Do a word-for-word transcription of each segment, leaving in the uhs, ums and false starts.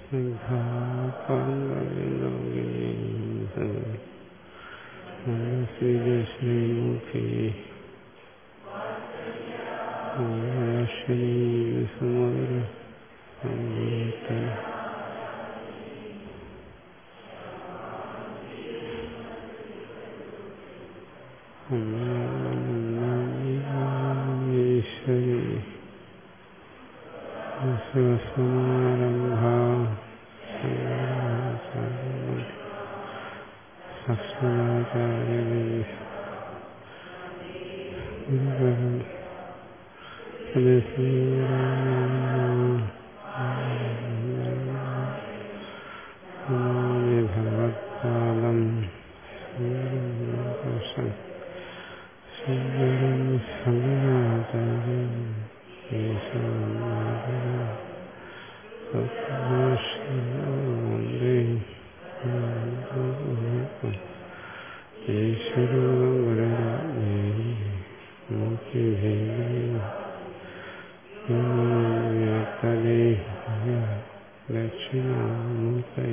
ശ്രീമുഖി സുമധുര ഈശ്വരി സമാരംഭ ഭഗവത്പാദം ശങ്കരം ശങ്കരാചാര്യം ഈശ്വരോ ദക്ഷിണാമൂർത്തയേ.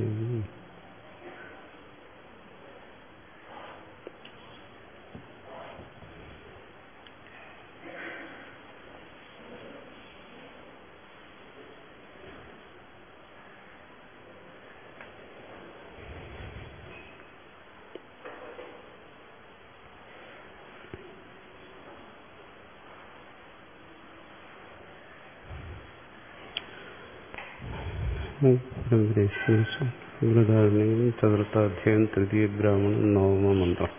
വൃതാരണ്യം ചതുർത്ഥാധ്യായം തൃതീയ ബ്രാഹ്മണം നവമ മന്ത്രം.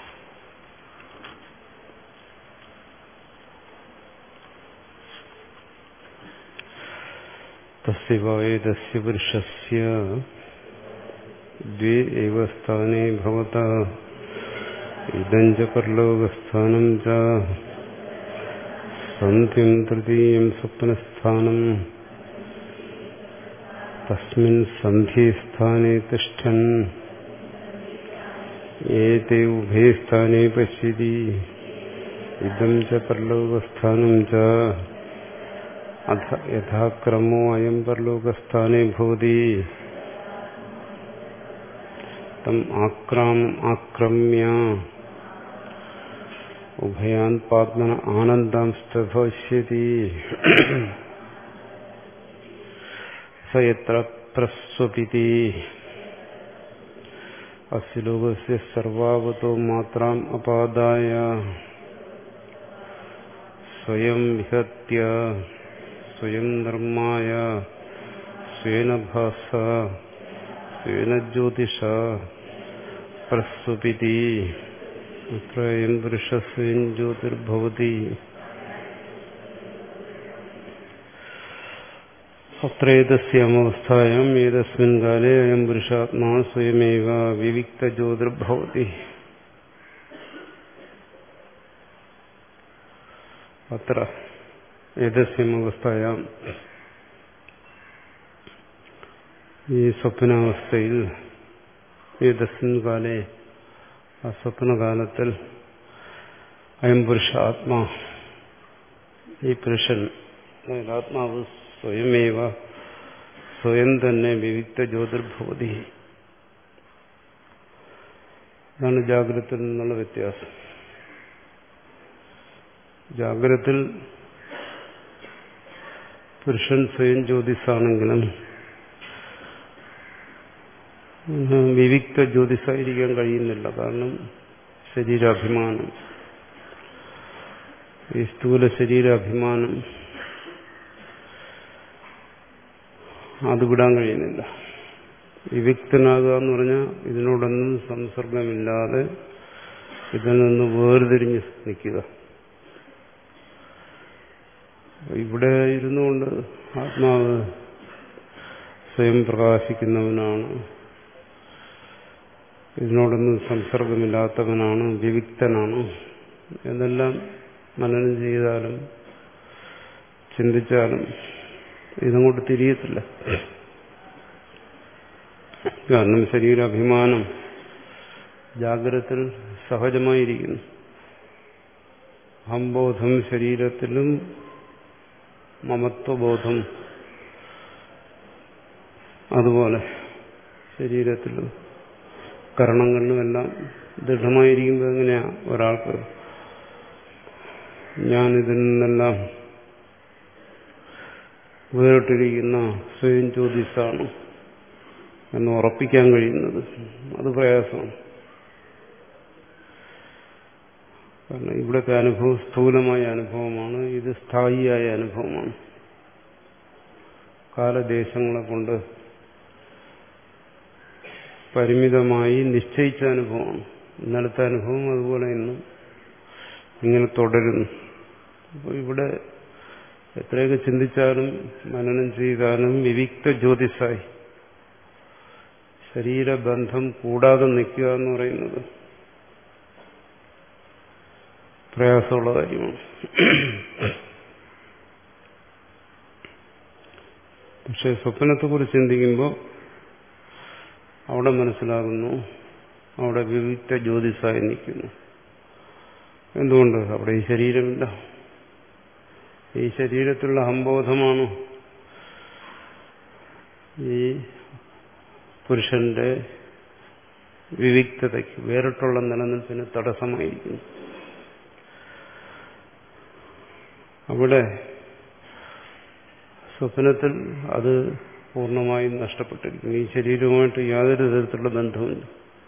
തസ്യ വായേതസ്യ പുരുഷസ്യ ദ്വേ ഏവ സ്ഥാനേ ഭവതഃ ഇദം ച പരലോകസ്ഥാനം ച സന്ധ്യം തൃതീയം സ്വപ്നസ്ഥാനം തസ്മിൻ സന്ധ്യസ്ഥാനേ തിഷ്ഠൻ ഏതേ ഉഭേ സ്ഥാനേ പശ്യതി ഇദം ച പരലോകസ്ഥാനം ച അഥ യഥാക്രമോ അയം പരലോകസ്ഥാനേ ഭവതി തം ആക്രാം ആക്രമ്യ ഉഭയാൻ പാത്മന ആനന്ദാംശ്ച ഭവിഷ്യതി. സ യത്ര പ്രസ്വപിതി അസ്യ ലോകസ്യ സർവാവതോ മാത്രാം അപാദായ സ്വയം വിഹത്യ സ്വയം നിർമ്മായ സ്വേന ഭാസ സ്വേന ജ്യോതിഷ പ്രസ്വപിതി അത്രയം പുരുഷ സ്വയം ജ്യോതിർഭവതി. അത്രേതസ്യാമവസ്ഥായാം ഏതസ്മിൻ കാലേ അയം പുരുഷാത്മാ സ്വയമേവ വിവിക്ത ജ്യോതിർഭവതി. അത്ര ഏതസ്യാമവസ്ഥായാം ഈ സ്വപ്നാവസ്ഥയിൽ ഏതസ്മിൻ കാലേ ആ സ്വപ്നകാലത്തിൽ അയം പുരുഷ ആത്മാ ഈ പുരുഷൻ ആത്മാവ് സ്വയമേവ സ്വയം തന്നെ വിവിക്ത ജ്യോതിർഭവതി. ഇതാണ് ജാഗ്രതത്തിൽ നിന്നുള്ള വ്യത്യാസം. ജാഗ്രതത്തിൽ പുരുഷൻ സ്വയം ജ്യോതിസാണെങ്കിലും വിവിക്ത ജ്യോതിസായിരിക്കാൻ കഴിയുന്നില്ല. കാരണം ശരീരാഭിമാനം, ഈ സ്ഥൂല ശരീരാഭിമാനം അത് വിടാൻ കഴിയുന്നില്ല. വിവിക്തനാകുക എന്ന് പറഞ്ഞാൽ ഇതിനോടൊന്നും സംസർഗമില്ലാതെ ഇതിൽ നിന്ന് വേർതിരിഞ്ഞ് നിൽക്കുക. ഇവിടെ ഇരുന്നുകൊണ്ട് ആത്മാവ് സ്വയം പ്രകാശിക്കുന്നവനാണ്, ഇതിനോടൊന്നും സംസർഗമില്ലാത്തവനാണ്, വിവിക്തനാണ് എന്നെല്ലാം മനനം ചെയ്താലും ചിന്തിച്ചാലും ഇതങ്ങോട്ട് തിരിയത്തില്ല. കാരണം ശരീരാഭിമാനം ജാഗ്രതത്തിൽ സഹജമായിരിക്കുന്നു. അഹംബോധം ശരീരത്തിലും മമത്വബോധം അതുപോലെ ശരീരത്തിലും കരണങ്ങളിലുമെല്ലാം ദൃഢമായിരിക്കുമ്പോൾ എങ്ങനെയാ ഒരാൾക്ക് ഞാനിതിൽ നിന്നെല്ലാം വേറിട്ടിരിക്കുന്ന സ്വയം ജ്യോതിസാണ് എന്ന് ഉറപ്പിക്കാൻ കഴിയുന്നത്? അത് പ്രയാസമാണ്. കാരണം ഇവിടുത്തെ അനുഭവം സ്ഥൂലമായ അനുഭവമാണ്, ഇത് സ്ഥായിയായ അനുഭവമാണ്. കാലദേശങ്ങളെ കൊണ്ട് പരിമിതമായി നിശ്ചയിച്ച അനുഭവമാണ്. ഇന്നലത്തെ അനുഭവം അതുപോലെ ഇന്നും ഇങ്ങനെ തുടരുന്നു. അപ്പോൾ ഇവിടെ എത്രയൊക്കെ ചിന്തിച്ചാലും മനനം ചെയ്താലും വിവിക്ത ജ്യോതിസായി ശരീരബന്ധം കൂടാതെ നിൽക്കുക എന്ന് പറയുന്നത് പ്രയാസമുള്ള കാര്യമാണ്. പക്ഷെ സ്വപ്നത്തെക്കുറിച്ച് ചിന്തിക്കുമ്പോൾ അവിടെ മനസ്സിലാകുന്നു, അവിടെ വിവിക്ത ജ്യോതിസായി നിൽക്കുന്നു. എന്തുകൊണ്ട്? അവിടെ ഈ ശരീരമില്ല. ഈ ശരീരത്തിലുള്ള അഹംബോധമാണ് ഈ പുരുഷന്റെ വിവിക്തതയ്ക്ക്, വേറിട്ടുള്ള നിലനിൽപ്പിന് തടസ്സമായിരിക്കുന്നു. അവിടെ സ്വപ്നത്തിൽ അത് പൂർണ്ണമായും നഷ്ടപ്പെട്ടിരിക്കുന്നു. ഈ ശരീരവുമായിട്ട് യാതൊരു തരത്തിലുള്ള ബന്ധവുമില്ല.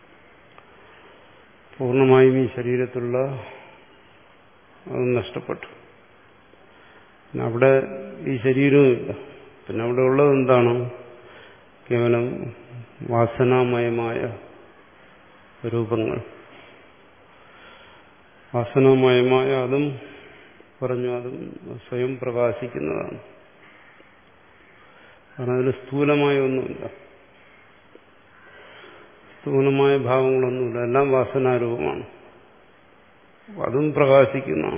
പൂർണ്ണമായും ഈ ശരീരത്തിലുള്ള അത് നഷ്ടപ്പെട്ടു. അവിടെ ഈ ശരീരവുമില്ല. പിന്നെ അവിടെ ഉള്ളത് എന്താണ്? കേവലം വാസനാമയമായ രൂപങ്ങൾ. വാസനാമയമായ അതും പറഞ്ഞു, അതും സ്വയം പ്രകാശിക്കുന്നതാണ്. കാരണം അതിൽ സ്ഥൂലമായ ഒന്നുമില്ല, സ്ഥൂലമായ ഭാവങ്ങളൊന്നുമില്ല, എല്ലാം വാസനാരൂപമാണ്. അതും പ്രകാശിക്കുന്നതാണ്.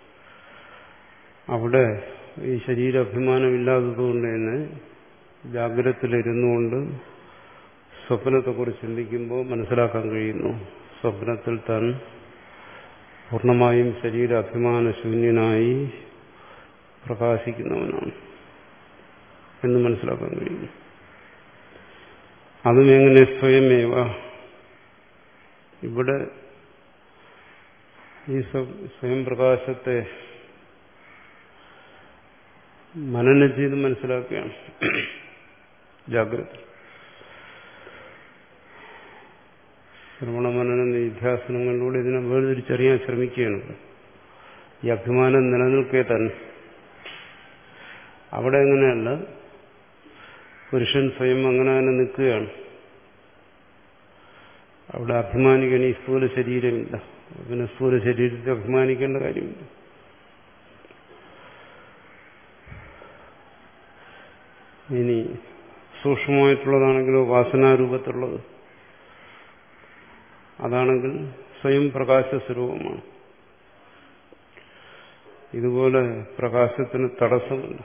അവിടെ ഈ ശരീരാഭിമാനമില്ലാത്തതുകൊണ്ട് തന്നെ ജാഗ്രതത്തിലിരുന്നുകൊണ്ട് സ്വപ്നത്തെക്കുറിച്ച് ചിന്തിക്കുമ്പോൾ മനസ്സിലാക്കാൻ കഴിയുന്നു, സ്വപ്നത്തിൽ താൻ പൂർണ്ണമായും ശരീരാഭിമാനശൂന്യനായി പ്രകാശിക്കുന്നവനാണ് എന്ന് മനസ്സിലാക്കാൻ കഴിയുന്നു. അതും എങ്ങനെ? സ്വയമേവ. ഇവിടെ ഈ സ്വയം പ്രകാശത്തെ മനനം ചെയ്ത് മനസ്സിലാക്കുകയാണ് ജാഗ്രത. ശ്രവണ മനന നിധ്യാസനങ്ങളിലൂടെ ഇതിനെ വേർതിരിച്ചറിയാൻ ശ്രമിക്കുകയാണ്. ഈ അഭിമാനം നിലനിൽക്കേ തന്നെ. അവിടെ എങ്ങനെയല്ല, പുരുഷൻ സ്വയം അങ്ങനെ തന്നെ നിൽക്കുകയാണ്. അവിടെ അഭിമാനിക്കാൻ ഈ സ്ഥൂല ശരീരമില്ല. പിന്നെ സ്ഥൂല ശരീരത്തെ അഭിമാനിക്കേണ്ട കാര്യമില്ല. ഇനി സൂക്ഷ്മമായിട്ടുള്ളതാണെങ്കിലോ വാസനാരൂപത്തിലുള്ളത്, അതാണെങ്കിൽ സ്വയം പ്രകാശ സ്വരൂപമാണ്. ഇതുപോലെ പ്രകാശത്തിന് തടസ്സമില്ല.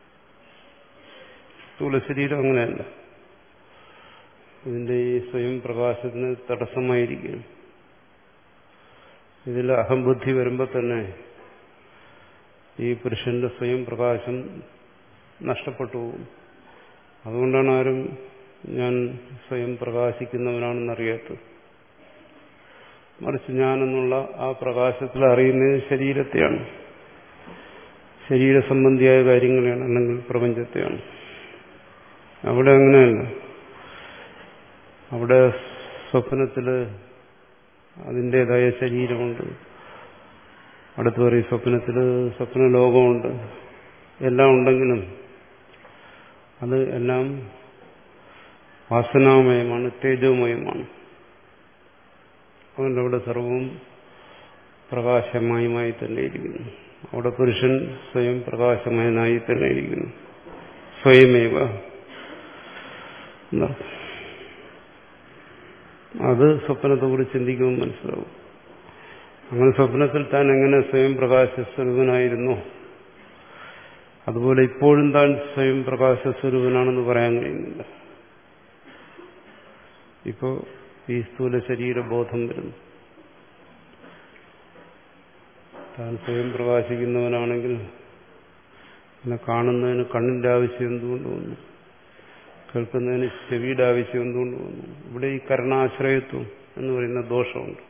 സ്ഥൂല ശരീരം അങ്ങനെയല്ല. ഇതിന്റെ ഈ സ്വയം പ്രകാശത്തിന് തടസ്സമായിരിക്കും. ഇതിൽ അഹംബുദ്ധി വരുമ്പോൾ തന്നെ ഈ പുരുഷന്റെ സ്വയം പ്രകാശം നഷ്ടപ്പെട്ടു പോകും. അതുകൊണ്ടാണ് ആരും ഞാൻ സ്വയം പ്രകാശിക്കുന്നവനാണെന്നറിയാത്തത്. മറിച്ച് ഞാനെന്നുള്ള ആ പ്രകാശത്തിൽ അറിയുന്നത് ശരീരത്തെയാണ്, ശരീരസംബന്ധിയായ കാര്യങ്ങളെയാണ്, അല്ലെങ്കിൽ പ്രപഞ്ചത്തെയാണ്. അവിടെ അങ്ങനെയല്ല. അവിടെ സ്വപ്നത്തില് അതിൻ്റെതായ ശരീരമുണ്ട്. അടുത്ത് പറയും സ്വപ്നത്തില് സ്വപ്നലോകമുണ്ട്. എല്ലാം ഉണ്ടെങ്കിലും അത് എല്ലാം വാസനാമയമാണ്, തേജോമയമാണ്. അതുകൊണ്ട് അവിടെ സർവവും പ്രകാശമയമായി തന്നെ ഇരിക്കുന്നു. അവിടെ പുരുഷൻ സ്വയം പ്രകാശമയനായി തന്നെ ഇരിക്കുന്നു. സ്വയമേവ. അത് സ്വപ്നത്തെക്കുറിച്ച് ചിന്തിക്കുമ്പോൾ മനസ്സിലാവും. അങ്ങനെ സ്വപ്നത്തിൽ താൻ എങ്ങനെ സ്വയം പ്രകാശസ്വരൂപനായിരുന്നു, അതുപോലെ ഇപ്പോഴും താൻ സ്വയം പ്രകാശസ്വരൂപനാണെന്ന് പറയാൻ കഴിയുന്നില്ല. ഇപ്പോ ഈ സ്ഥൂല ശരീരബോധം വരുന്നു. താൻ സ്വയം പ്രകാശിക്കുന്നവനാണെങ്കിൽ എന്നെ കാണുന്നതിന് കണ്ണിന്റെ ആവശ്യം എന്തുകൊണ്ട് വന്നു? കേൾക്കുന്നതിന് ചെവിയുടെ ആവശ്യം എന്തുകൊണ്ട് വന്നു? ഇവിടെ ഈ കർണാശ്രയത്വം എന്ന് പറയുന്ന ദോഷമുണ്ട്.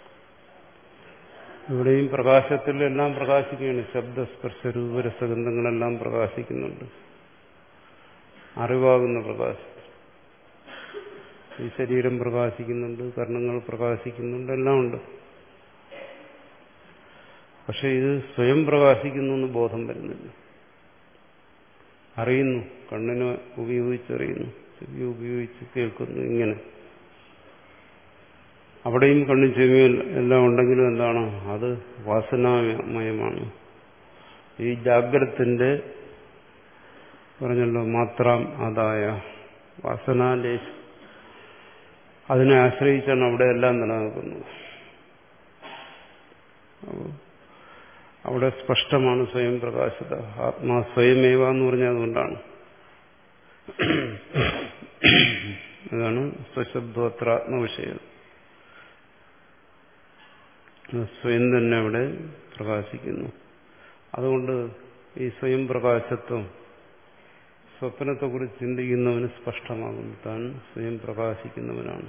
ഇവിടെയും പ്രകാശത്തിൽ എല്ലാം പ്രകാശിക്കുകയാണ്. ശബ്ദസ്പർശ രൂപരസഗന്ധങ്ങളെല്ലാം പ്രകാശിക്കുന്നുണ്ട്. അറിവാകുന്ന പ്രകാശം. ഈ ശരീരം പ്രകാശിക്കുന്നുണ്ട്, കർണങ്ങൾ പ്രകാശിക്കുന്നുണ്ട്, എല്ലാം ഉണ്ട്. പക്ഷെ ഇത് സ്വയം പ്രകാശിക്കുന്നു എന്ന് ബോധം വരുന്നില്ല. അറിയുന്നു, കണ്ണിനെ ഉപയോഗിച്ചറിയുന്നു, ചെവി ഉപയോഗിച്ച് കേൾക്കുന്നു. ഇങ്ങനെ അവിടെയും കണ്ണും ചെവിയും എല്ലാം ഉണ്ടെങ്കിലും എന്താണ്? അത് വാസനാമയമാണ്. ഈ ജാഗ്രത്തിന്റെ പറഞ്ഞല്ലോ മാത്രം അതായ വാസനാലേശം, അതിനെ ആശ്രയിച്ചാണ് അവിടെ എല്ലാം നിലനിൽക്കുന്നത്. അവിടെ സ്പഷ്ടമാണ് സ്വയം പ്രകാശിത. ആത്മാ സ്വയമേവ എന്ന് പറഞ്ഞാൽ അതുകൊണ്ടാണ്. അതാണ് സ്വശബ്ദോത്ര ആത്മവിഷയം. സ്വയം തന്നെ അവിടെ പ്രകാശിക്കുന്നു. അതുകൊണ്ട് ഈ സ്വയം പ്രകാശത്വം സ്വപ്നത്തെക്കുറിച്ച് ചിന്തിക്കുന്നവന് സ്പഷ്ടമാകുന്നു. താൻ സ്വയം പ്രകാശിക്കുന്നവനാണ്.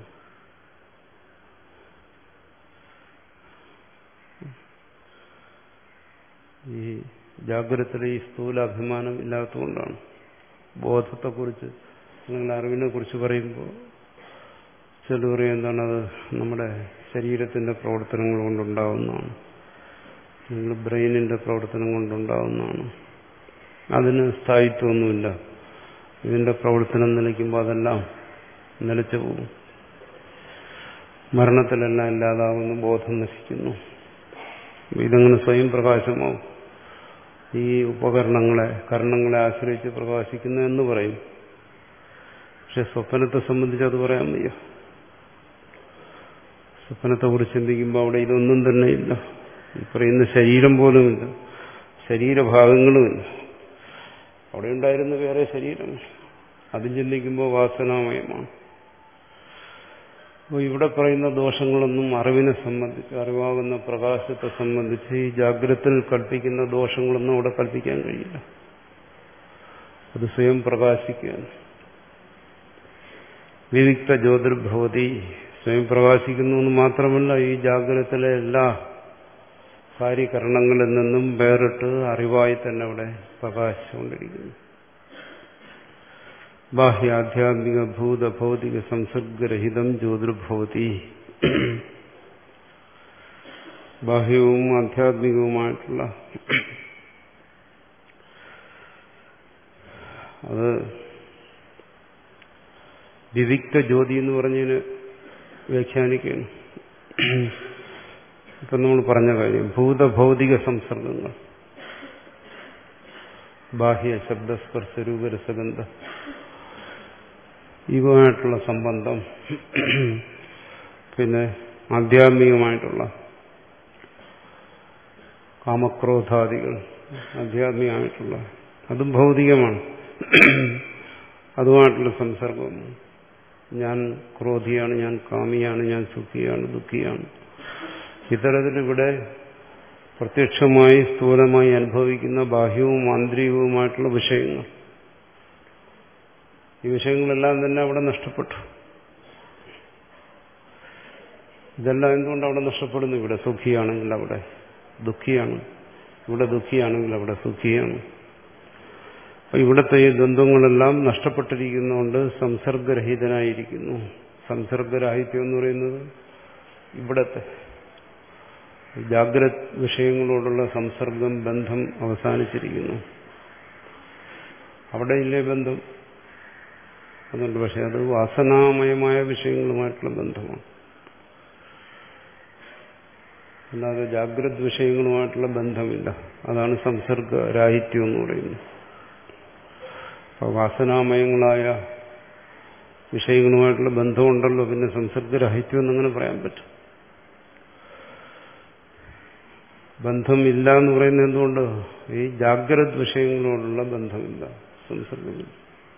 ഈ ജാഗ്രതയിലെ ഈ സ്ഥൂല അഭിമാനം ഇല്ലാത്തതുകൊണ്ടാണ്. ബോധത്തെക്കുറിച്ച് അല്ലെങ്കിൽ അറിവിനെ കുറിച്ച് പറയുമ്പോൾ ചില പറയും എന്താണ്, അത് നമ്മുടെ ശരീരത്തിന്റെ പ്രവർത്തനങ്ങൾ കൊണ്ടുണ്ടാവുന്നതാണ്, നിങ്ങൾ ബ്രെയിനിന്റെ പ്രവർത്തനം കൊണ്ടുണ്ടാവുന്നതാണ്, അതിന് സ്ഥായിത്വമൊന്നുമില്ല, ഇതിന്റെ പ്രവർത്തനം നിലയ്ക്കുമ്പോൾ അതെല്ലാം നിലച്ചു പോകും, മരണത്തിലെല്ലാം ഇല്ലാതാവുന്നു, ബോധം നശിക്കുന്നു. ഇതങ്ങനെ സ്വയം പ്രകാശമാവും. ഈ ഉപകരണങ്ങളെ കർണങ്ങളെ ആശ്രയിച്ച് പ്രകാശിക്കുന്നു എന്ന് പറയും. പക്ഷെ സ്വപ്നത്തെ സംബന്ധിച്ച് അത് പറയാൻ വയ്യ. സ്വപ്നത്തെ കുറിച്ച് ചിന്തിക്കുമ്പോൾ അവിടെ ഇതൊന്നും തന്നെ ഇല്ല. ഈ പറയുന്ന ശരീരം പോലുമില്ല, ശരീരഭാഗങ്ങളുമില്ല. അവിടെ ഉണ്ടായിരുന്ന വേറെ ശരീരം, അതും ചിന്തിക്കുമ്പോൾ വാസനാമയമാണ്. അപ്പോൾ ഇവിടെ പറയുന്ന ദോഷങ്ങളൊന്നും അറിവിനെ സംബന്ധിച്ച്, അറിവാകുന്ന പ്രകാശത്തെ സംബന്ധിച്ച് ഈ ജാഗ്രതയിൽ കൽപ്പിക്കുന്ന ദോഷങ്ങളൊന്നും അവിടെ കൽപ്പിക്കാൻ കഴിയില്ല. അത് സ്വയം പ്രകാശിക്കുകയാണ്. വിവിക്ത ജ്യോതിർഭവതി, സ്വയം പ്രകാശിക്കുന്നു എന്ന് മാത്രമല്ല, ഈ ജാഗ്രതത്തിലെ എല്ലാ കാര്യകരണങ്ങളിൽ നിന്നും വേറിട്ട് അറിവായി തന്നെ അവിടെ പ്രകാശിച്ചുകൊണ്ടിരിക്കുന്നു. ബാഹ്യാധ്യാത്മിക ഭൂത ഭൗതിക സംസർഗരഹിതം ജ്യോതിർഭവതി. ബാഹ്യവും ആധ്യാത്മികവുമായിട്ടുള്ള അത് വിവിക്ത ജ്യോതി എന്ന് പറഞ്ഞതിന് വ്യാഖ്യാനിക്കുകയാണ്. ഇപ്പം നമ്മൾ പറഞ്ഞ കാര്യം ഭൂതഭൗതിക സംസർഗങ്ങൾ, ബാഹ്യ ശബ്ദസ്പർശ രൂപരസഗന്ധ ഇവമായിട്ടുള്ള സംബന്ധം, പിന്നെ ആധ്യാത്മികമായിട്ടുള്ള കാമക്രോധാദികൾ, ആധ്യാത്മികമായിട്ടുള്ള അതും ഭൗതികമാണ്. അതുമായിട്ടുള്ള സംസർഗം, ഞാൻ ക്രോധിയാണ്, ഞാൻ കാമിയാണ്, ഞാൻ സുഖിയാണ്, ദുഃഖിയാണ്, ഇത്തരത്തിലിവിടെ പ്രത്യക്ഷമായി സ്ഥൂലമായി അനുഭവിക്കുന്ന ബാഹ്യവും ആന്തരികവുമായിട്ടുള്ള വിഷയങ്ങൾ, ഈ വിഷയങ്ങളെല്ലാം തന്നെ അവിടെ നഷ്ടപ്പെട്ടു. ഇതെല്ലാം എന്തുകൊണ്ട് അവിടെ നഷ്ടപ്പെടുന്നു? ഇവിടെ സുഖിയാണെങ്കിൽ അവിടെ ദുഃഖിയാണ്, ഇവിടെ ദുഃഖിയാണെങ്കിൽ അവിടെ സുഖിയാണ്. അപ്പൊ ഇവിടുത്തെ ഈ ദ്വന്ദ്ങ്ങളെല്ലാം നഷ്ടപ്പെട്ടിരിക്കുന്നതുകൊണ്ട് സംസർഗരഹിതനായിരിക്കുന്നു. സംസർഗരാഹിത്യം എന്ന് പറയുന്നത് ഇവിടത്തെ ജാഗ്രത് വിഷയങ്ങളോടുള്ള സംസർഗം, ബന്ധം അവസാനിച്ചിരിക്കുന്നു. അവിടെ ഇല്ലേ ബന്ധം? അതുകൊണ്ട് പക്ഷെ അത് വാസനാമയമായ വിഷയങ്ങളുമായിട്ടുള്ള ബന്ധമാണ്, അല്ലാതെ ജാഗ്രത് വിഷയങ്ങളുമായിട്ടുള്ള ബന്ധമില്ല. അതാണ് സംസർഗരാഹിത്യം എന്ന് പറയുന്നത്. അപ്പോൾ വാസനാമയങ്ങളായ വിഷയങ്ങളുമായിട്ടുള്ള ബന്ധമുണ്ടല്ലോ, പിന്നെ സംസർഗരാഹിത്യം എന്നങ്ങനെ പറയാൻ പറ്റും. ബന്ധമില്ല എന്ന് പറയുന്നത് എന്തുകൊണ്ട്? ഈ ജാഗ്രത് വിഷയങ്ങളോടുള്ള ബന്ധമില്ല, സംസർഗമില്ല.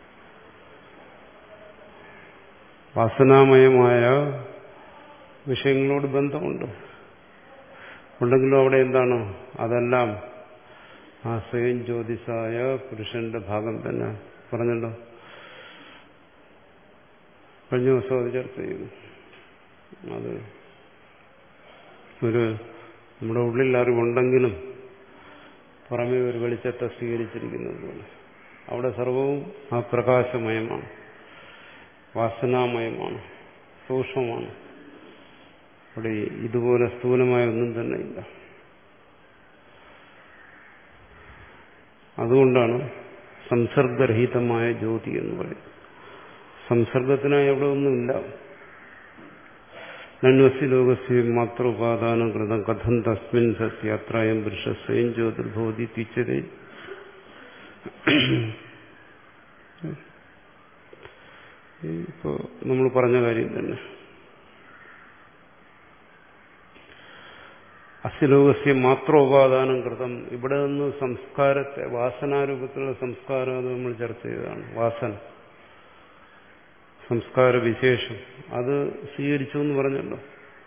വാസനാമയമായ വിഷയങ്ങളോട് ബന്ധമുണ്ട്, ഉണ്ടെങ്കിലും അവിടെ എന്താണ്? അതെല്ലാം ആ സ്വയം ജ്യോതിസായ പുരുഷന്റെ ഭാഗം തന്നെ. പറഞ്ഞല്ലോ, കഴിഞ്ഞ ദിവസം അത് ചർച്ച ചെയ്തു. അത് ഒരു നമ്മുടെ ഉള്ളിൽ അറിവുണ്ടെങ്കിലും പുറമേ ഒരു വെളിച്ചത്തെ സ്വീകരിച്ചിരിക്കുന്നത് പോലെ അവിടെ സർവവും ആ പ്രകാശമയമാണ്, വാസനാമയമാണ്, സൂക്ഷ്മമാണ്. അവിടെ ഇതുപോലെ സ്ഥൂലമായ ഒന്നും തന്നെ ഇല്ല. അതുകൊണ്ടാണ് സംസർഗരഹിതമായ ജ്യോതി എന്ന് പറയുന്നത്. സംസർഗത്തിനായി അവിടെ ഒന്നുമില്ല. നന്വസി ലോകസ്യ മാത്ര ഉപാദാനം കൃതം കഥം തസ്മിൻ സത്യാത്രയം പുരുഷസ്വയം ജ്യോതിർഭവതി തിച്ചതേ. ഇപ്പോ നമ്മൾ പറഞ്ഞ കാര്യം തന്നെ. അസ്യലോകസ്യ മാത്രോപാദാനം കൃതം. ഇവിടെ നിന്ന് സംസ്കാരത്തെ, വാസനാരൂപത്തിലുള്ള സംസ്കാരം അത് നമ്മൾ ചർച്ച ചെയ്തതാണ്. വാസന, സംസ്കാര വിശേഷം അത് സ്വീകരിച്ചു എന്ന് പറഞ്ഞല്ലോ.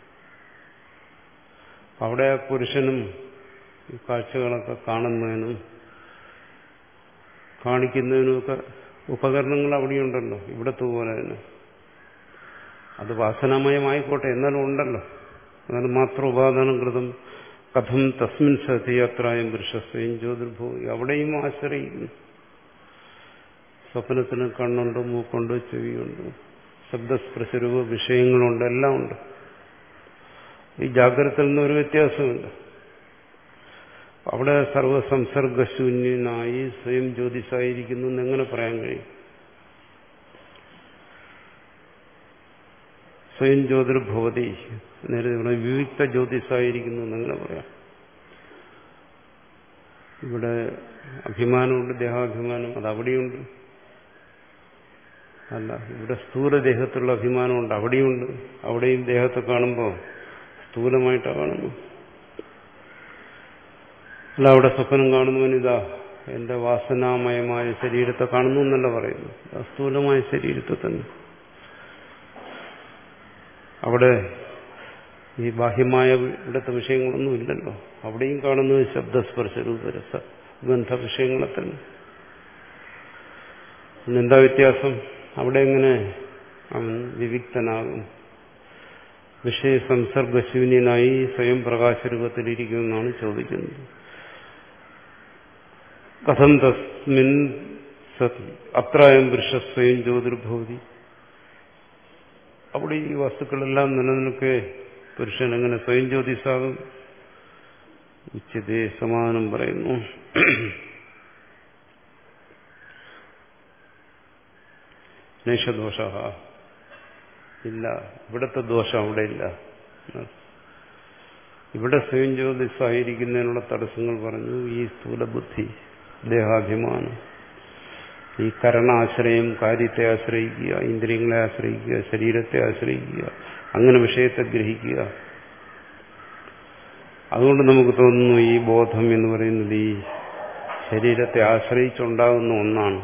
അവിടെ പുരുഷനും ഈ കാഴ്ചകളൊക്കെ കാണുന്നതിനും കാണിക്കുന്നതിനുമൊക്കെ ഉപകരണങ്ങൾ അവിടെയുണ്ടല്ലോ, ഇവിടത്തെ പോലെ തന്നെ. അത് വാസനാമയമായിക്കോട്ടെ, എന്നാലും ഉണ്ടല്ലോ. അതാണ് മാത്രം ഉപാദാനം കൃതം കഥം തസ്മിൻ സതിയാത്രായം പുരുഷസ്വയം ജ്യോതിർഭൂമി. അവിടെയും ആശ്രയിക്കുന്നു. സ്വപ്നത്തിന് കണ്ണുണ്ട്, മൂക്കുണ്ട്, ചെവിയുണ്ട്, ശബ്ദസ്പർശരൂപ വിഷയങ്ങളുണ്ട്, എല്ലാം ഉണ്ട്. ഈ ജാഗ്രതയിൽ നിന്ന് ഒരു വ്യത്യാസമില്ല. അവിടെ സർവസംസർഗശൂന്യനായി സ്വയം ജ്യോതിസായിരിക്കുന്നു എന്നെങ്ങനെ പറയാൻ കഴിയും? സ്വയം ജ്യോതിർഭവതി നേരെ വിവിക്ത ജ്യോതിസായിരിക്കുന്നു എന്നെങ്ങനെ പറയാം? ഇവിടെ അഭിമാനമുണ്ട്, ദേഹാഭിമാനം, അത് അവിടെയുണ്ട്. അല്ല, ഇവിടെ സ്ഥൂലദേഹത്തുള്ള അഭിമാനമുണ്ട്, അവിടെയുണ്ട്. അവിടെയും ദേഹത്തെ കാണുമ്പോൾ സ്ഥൂലമായിട്ടാണ് കാണുന്നു. അല്ല, അവിടെ സ്വപ്നം കാണുന്നവനിതാ എന്റെ വാസനാമയമായ ശരീരത്തെ കാണുന്നു എന്നല്ല പറയുന്നു, സ്ഥൂലമായ ശരീരത്തെ തന്നെ. അവിടെ ഈ ബാഹ്യമായ ഇവിടുത്തെ വിഷയങ്ങളൊന്നും ഇല്ലല്ലോ. അവിടെയും കാണുന്നത് ശബ്ദസ്പർശ രൂപരസ ഗന്ധ വിഷയങ്ങളെ തന്നെ. പിന്നെന്താ വ്യത്യാസം? അവിടെ എങ്ങനെ അവൻ വിവിക്തനാകും? വിഷയ സംസർഗശൂന്യനായി സ്വയം പ്രകാശരൂപത്തിലിരിക്കുമെന്നാണ് ചോദിക്കുന്നത്. കഥം തസ്മിൻ സതി അത്രായം പുരുഷ സ്വയം ജ്യോതിർഭവതി. അവിടെ ഈ വസ്തുക്കളെല്ലാം നിലനിൽക്കെ പുരുഷൻ എങ്ങനെ സ്വയം ജ്യോതിസാകും? ഉച്ചതേ സമാനം പറയുന്നു. നൈഷദോഷ ഇല്ല, ഇവിടത്തെ ദോഷം അവിടെ ഇല്ല. ഇവിടെ സ്വയം ജ്യോതിസായിരിക്കുന്നതിനുള്ള തടസ്സങ്ങൾ പറഞ്ഞു. ഈ സ്ഥൂലബുദ്ധി, ദേഹാഭിമാനം, ഈ കരണാശ്രയം, കാര്യത്തെ ആശ്രയിക്കുക, ഇന്ദ്രിയങ്ങളെ ആശ്രയിക്കുക, ശരീരത്തെ ആശ്രയിക്കുക, അങ്ങനെ വിഷയത്തെ ഗ്രഹിക്കുക. അതുകൊണ്ട് നമുക്ക് തോന്നുന്നു ഈ ബോധം എന്ന് പറയുന്നത് ഈ ശരീരത്തെ ആശ്രയിച്ചുണ്ടാകുന്ന ഒന്നാണ്.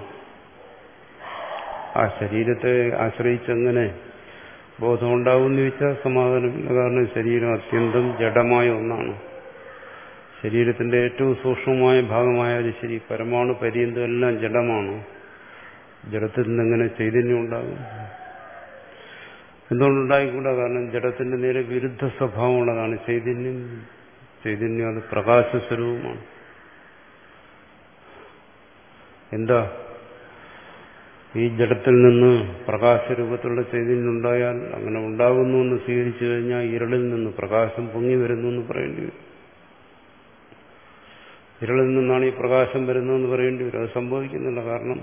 ആ ശരീരത്തെ ആശ്രയിച്ചെങ്ങനെ ബോധം ഉണ്ടാകുമെന്ന് ചോദിച്ചാൽ സമാധാനമില്ല. കാരണം ശരീരം അത്യന്തം ജഡമായ ഒന്നാണ്. ശരീരത്തിന്റെ ഏറ്റവും സൂക്ഷ്മമായ ഭാഗമായാലും ശരി, പരമാണു പര്യന്തം എല്ലാം ജഡമാണ്. ജഡത്തിൽ നിന്നെങ്ങനെ ചൈതന്യം ഉണ്ടാകും? എന്തുകൊണ്ടുണ്ടായിക്കൂടാ? കാരണം ജഡത്തിന്റെ നേരെ വിരുദ്ധ സ്വഭാവമുള്ളതാണ് ചൈതന്യം. ചൈതന്യം അത് പ്രകാശസ്വരൂപമാണ്. എന്താ ഈ ജഡത്തിൽ നിന്ന് പ്രകാശരൂപത്തിലുള്ള ചൈതന്യം ഉണ്ടായാൽ അങ്ങനെ ഉണ്ടാകുന്നു എന്ന് സ്വീകരിച്ചു കഴിഞ്ഞാൽ ഇരുളിൽ നിന്ന് പ്രകാശം പൊങ്ങി വരുന്നു എന്ന് പറയേണ്ടി വരും. ഇരുളിൽ നിന്നാണ് ഈ പ്രകാശം വരുന്നതെന്ന് പറയേണ്ടി വരും. അത് സംഭവിക്കുന്നില്ല. കാരണം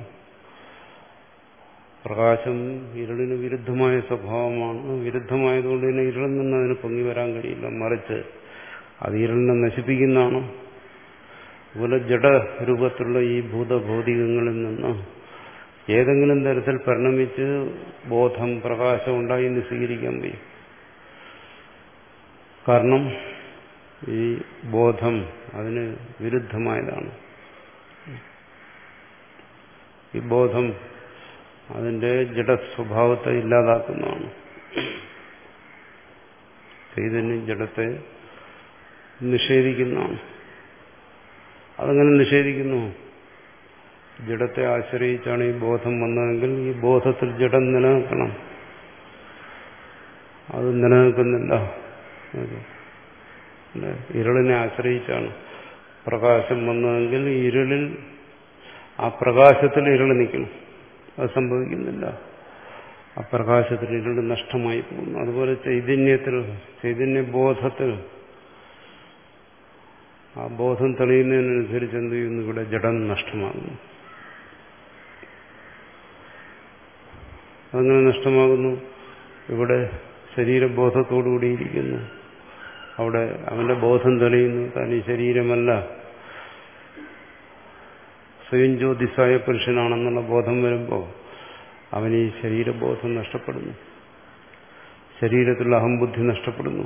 പ്രകാശം ഇരുളിന് വിരുദ്ധമായ സ്വഭാവമാണ്. വിരുദ്ധമായതുകൊണ്ട് തന്നെ ഇരുളിൽ നിന്ന് അതിന് പൊങ്ങി വരാൻ കഴിയില്ല. മറിച്ച് അത് ഇരുളിനെ നശിപ്പിക്കുന്നതാണ്. അതുപോലെ ജഡരൂപത്തിലുള്ള ഈ ഭൂതഭൗതികങ്ങളിൽ നിന്ന് ഏതെങ്കിലും തരത്തിൽ പരിണമിച്ച് ബോധം, പ്രകാശം ഉണ്ടായി എന്ന് സ്വീകരിക്കാൻ വയ്യ. കാരണം ഈ ബോധം അതിന് വിരുദ്ധമായതാണ്. ഈ ബോധം അതിന്റെ ജഡസ്വഭാവത്തെ ഇല്ലാതാക്കുന്നതാണ്. ചൈതന്യം ജഡത്തെ നിഷേധിക്കുന്നതാണ്. അതങ്ങനെ നിഷേധിക്കുന്നു. ജഡത്തെ ആശ്രയിച്ചാണ് ഈ ബോധം വന്നതെങ്കിൽ ഈ ബോധത്തിൽ ജഡം നിലനിൽക്കണം. അത് നിലനിൽക്കുന്നില്ല. ഇരുളിനെ ആശ്രയിച്ചാണ് പ്രകാശം വന്നതെങ്കിൽ ഇരുളിൽ ആ പ്രകാശത്തിൽ ഇരുൾ നിൽക്കണം. അത് സംഭവിക്കുന്നില്ല. ആ പ്രകാശത്തിൽ ഇരുൾ നഷ്ടമായി പോകുന്നു. അതുപോലെ ചൈതന്യത്തിൽ, ചൈതന്യബോധത്തിൽ ആ ബോധം തെളിയുന്നതിനനുസരിച്ച് എന്ത് ചെയ്യുന്നു? ഇവിടെ ജഡം നഷ്ടമാകുന്നു. അതങ്ങനെ നഷ്ടമാകുന്നു. ഇവിടെ ശരീരബോധത്തോടുകൂടിയിരിക്കുന്നു. അവിടെ അവന്റെ ബോധം തെളിയുന്നു. താൻ ഈ ശരീരമല്ല, സ്വയം ജ്യോതിസായ പുരുഷനാണെന്നുള്ള ബോധം വരുമ്പോൾ അവന് ഈ ശരീരബോധം നഷ്ടപ്പെടുന്നു. ശരീരത്തിലുള്ള അഹംബുദ്ധി നഷ്ടപ്പെടുന്നു.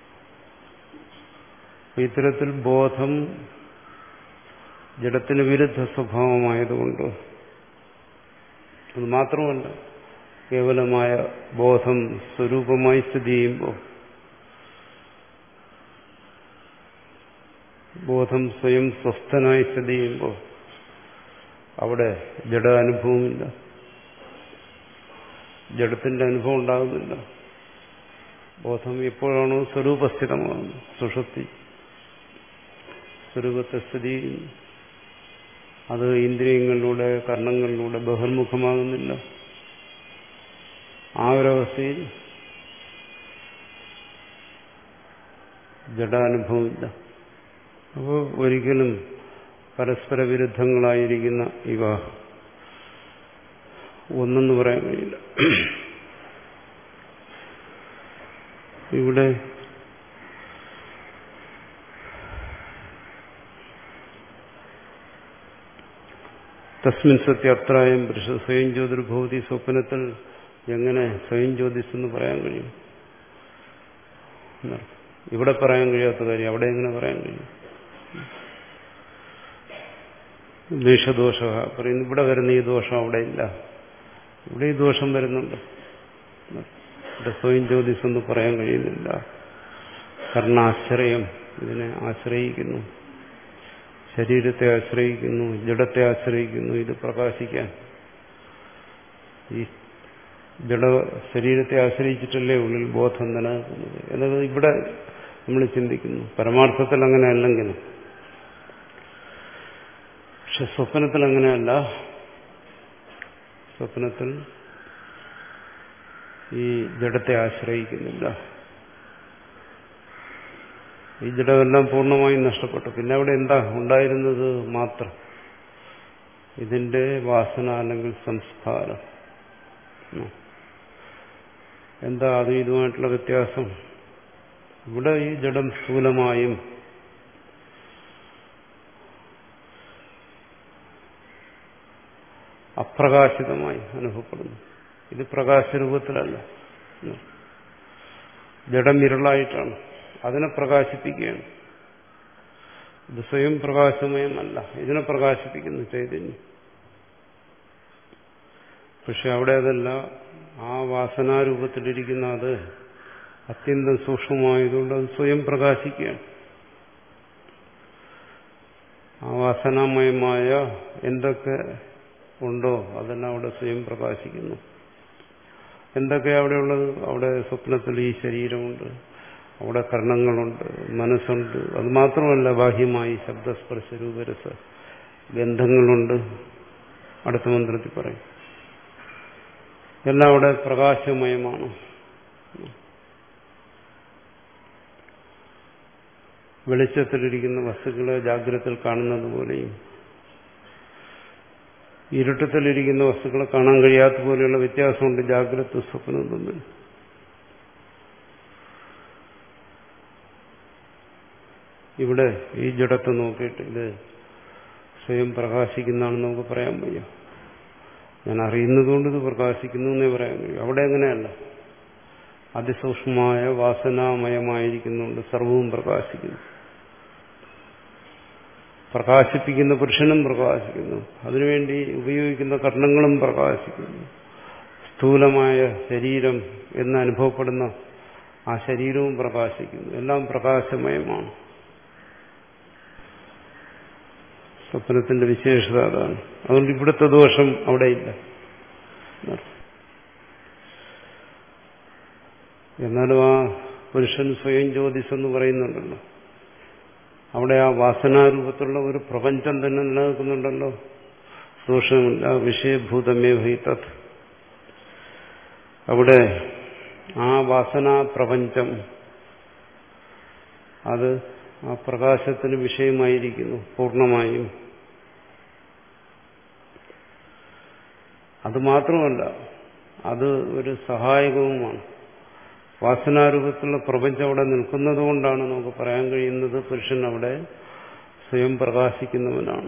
ഇത്തരത്തിൽ ബോധം ജഡത്തിന് വിരുദ്ധ സ്വഭാവമായതുകൊണ്ട്, അത് മാത്രമല്ല, കേവലമായ ബോധം സ്വരൂപമായി സ്ഥിതി ചെയ്യുമ്പോൾ, ബോധം സ്വയം സ്വസ്ഥനായി സ്ഥിതി ചെയ്യുമ്പോൾ അവിടെ ജഡ അനുഭവമില്ല, ജഡത്തിന്റെ അനുഭവം ഉണ്ടാകുന്നില്ല. ബോധം എപ്പോഴാണോ സ്വരൂപസ്ഥിതമാകുന്നത്, സുഷുപ്തി സ്വരൂപത്തെ സ്ഥിതി ചെയ്യുന്നു, അത് ഇന്ദ്രിയങ്ങളിലൂടെ കർണങ്ങളിലൂടെ ബഹിർമുഖമാകുന്നില്ല. ആ ഒരവസ്ഥയിൽ ജഡാനുഭവമില്ല. അപ്പോൾ ഒരിക്കലും പരസ്പര വിരുദ്ധങ്ങളായിരിക്കുന്ന ഇവ ഒന്നെന്ന് പറയാൻ കഴിയില്ല. ഇവിടെ തസ്മിൻ സത്യർത്രായം പുരുഷ സ്വയം ജ്യോതിർഭവതി. സ്വപ്നത്തിൽ എങ്ങനെ സ്വയം ജ്യോതിസ് എന്ന് പറയാൻ കഴിയും? ഇവിടെ പറയാൻ കഴിയാത്ത കാര്യം അവിടെ എങ്ങനെ പറയാൻ കഴിയും? ദോഷ പറയുന്നു. ഇവിടെ വരുന്ന ഈ ദോഷം അവിടെ ഇല്ല. ഇവിടെ ഈ ദോഷം വരുന്നുണ്ട്. ഇവിടെ സ്വയം ജ്യോതിസ് എന്ന് പറയാൻ കഴിയുന്നില്ല. കർണാശ്രയം ഇതിനെ ആശ്രയിക്കുന്നു, ശരീരത്തെ ആശ്രയിക്കുന്നു, ജഡത്തെ ആശ്രയിക്കുന്നു. ഇത് പ്രകാശിക്കാൻ ഈ ജഡ ശരീരത്തെ ആശ്രയിച്ചിട്ടല്ലേ ഉള്ളിൽ ബോധം നിലനിൽക്കുന്നത് എന്നത് ഇവിടെ നമ്മൾ ചിന്തിക്കുന്നു. പരമാർത്ഥത്തിൽ അങ്ങനെ അല്ലെങ്കിലും, പക്ഷെ സ്വപ്നത്തിൽ അങ്ങനെയല്ല. സ്വപ്നത്തിൽ ഈ ജഡത്തെ ആശ്രയിക്കുന്നില്ല. ഈ ജഡമെല്ലാം പൂർണ്ണമായും നഷ്ടപ്പെട്ടു. പിന്നെ അവിടെ എന്താ ഉണ്ടായിരുന്നത്? മാത്രം ഇതിന്റെ വാസന അല്ലെങ്കിൽ സംസ്കാരം. എന്താ അതും ഇതുമായിട്ടുള്ള വ്യത്യാസം? ഇവിടെ ഈ ജഡം സ്ഥൂലമായും അപ്രകാശിതമായി അനുഭവപ്പെടുന്നു. ഇത് പ്രകാശരൂപത്തിലല്ല. ജഡം ഇരുളായിട്ടാണ്, അതിനെ പ്രകാശിപ്പിക്കുകയാണ്. ഇത് സ്വയം പ്രകാശമയമല്ല, ഇതിനെ പ്രകാശിപ്പിക്കുന്നു ചൈതന്യം. പക്ഷെ അവിടെ അതല്ല. ആ വാസനാരൂപത്തിലിരിക്കുന്ന അത് അത്യന്തം സൂക്ഷ്മമായതുകൊണ്ട് അത് സ്വയം പ്രകാശിക്കുകയാണ്. ആ വാസനാമയമായ എന്തൊക്കെ ഉണ്ടോ അതെല്ലാം അവിടെ സ്വയം പ്രകാശിക്കുന്നു. എന്തൊക്കെയാണ് അവിടെ ഉള്ളത്? അവിടെ സ്വപ്നത്തിൽ ഈ ശരീരമുണ്ട്, അവിടെ കർണങ്ങളുണ്ട്, മനസ്സുണ്ട്. അത് മാത്രമല്ല, ബാഹ്യമായി ശബ്ദസ്പർശ രൂപരസ ഗന്ധങ്ങളുണ്ട്. അടുത്ത മന്ത്രത്തിൽ പറയും. എല്ലാം അവിടെ പ്രകാശമയമാണ്. വെളിച്ചത്തിലിരിക്കുന്ന വസ്തുക്കളെ ജാഗ്രതയിൽ കാണുന്നത് പോലെയും ഇരുട്ടത്തിലിരിക്കുന്ന വസ്തുക്കളെ കാണാൻ കഴിയാത്ത പോലെയുള്ള വ്യത്യാസമുണ്ട് ജാഗ്രത സ്വപ്നവും തമ്മിൽ. ഇവിടെ ഈ ജഡത്തെ നോക്കിയിട്ട് ഇത് സ്വയം പ്രകാശിക്കുന്നതാണെന്ന് നമുക്ക് പറയാൻ വയ്യ. ഞാൻ അറിയുന്നതുകൊണ്ട് ഇത് പ്രകാശിക്കുന്നു എന്നേ പറയാൻ കഴിയും. അവിടെ എങ്ങനെയല്ല. അതിസൂക്ഷ്മമായ വാസനാമയമായിരിക്കുന്നുണ്ട് സർവവും പ്രകാശിക്കുന്നു. പ്രകാശിപ്പിക്കുന്ന പുരുഷനും പ്രകാശിക്കുന്നു, അതിനുവേണ്ടി ഉപയോഗിക്കുന്ന കർണങ്ങളും പ്രകാശിക്കുന്നു. സ്ഥൂലമായ ശരീരം എന്ന് അനുഭവപ്പെടുന്ന ആ ശരീരവും പ്രകാശിക്കുന്നു. എല്ലാം പ്രകാശമയമാണ്. സ്വപ്നത്തിന്റെ വിശേഷത അതാണ്. അതുകൊണ്ട് ഇവിടുത്തെ ദോഷം അവിടെ ഇല്ല. എന്നാലും ആ പുരുഷൻ സ്വയം ജ്യോതിസെന്ന് പറയുന്നുണ്ടല്ലോ. അവിടെ ആ വാസനാരൂപത്തിലുള്ള ഒരു പ്രപഞ്ചം തന്നെ നിലനിൽക്കുന്നുണ്ടല്ലോ. ദോഷമില്ല. വിഷയഭൂതമേ ഭൈതത്. അവിടെ ആ വാസനാ പ്രപഞ്ചം അത് ആ പ്രകാശത്തിന് വിഷയമായിരിക്കുന്നു പൂർണ്ണമായും. അത് മാത്രമല്ല, അത് ഒരു സഹായകവുമാണ്. വാസനാരൂപത്തിലുള്ള പ്രപഞ്ചം അവിടെ നിൽക്കുന്നത് കൊണ്ടാണ് നമുക്ക് പറയാൻ കഴിയുന്നത് പുരുഷൻ അവിടെ സ്വയം പ്രകാശിക്കുന്നവനാണ്.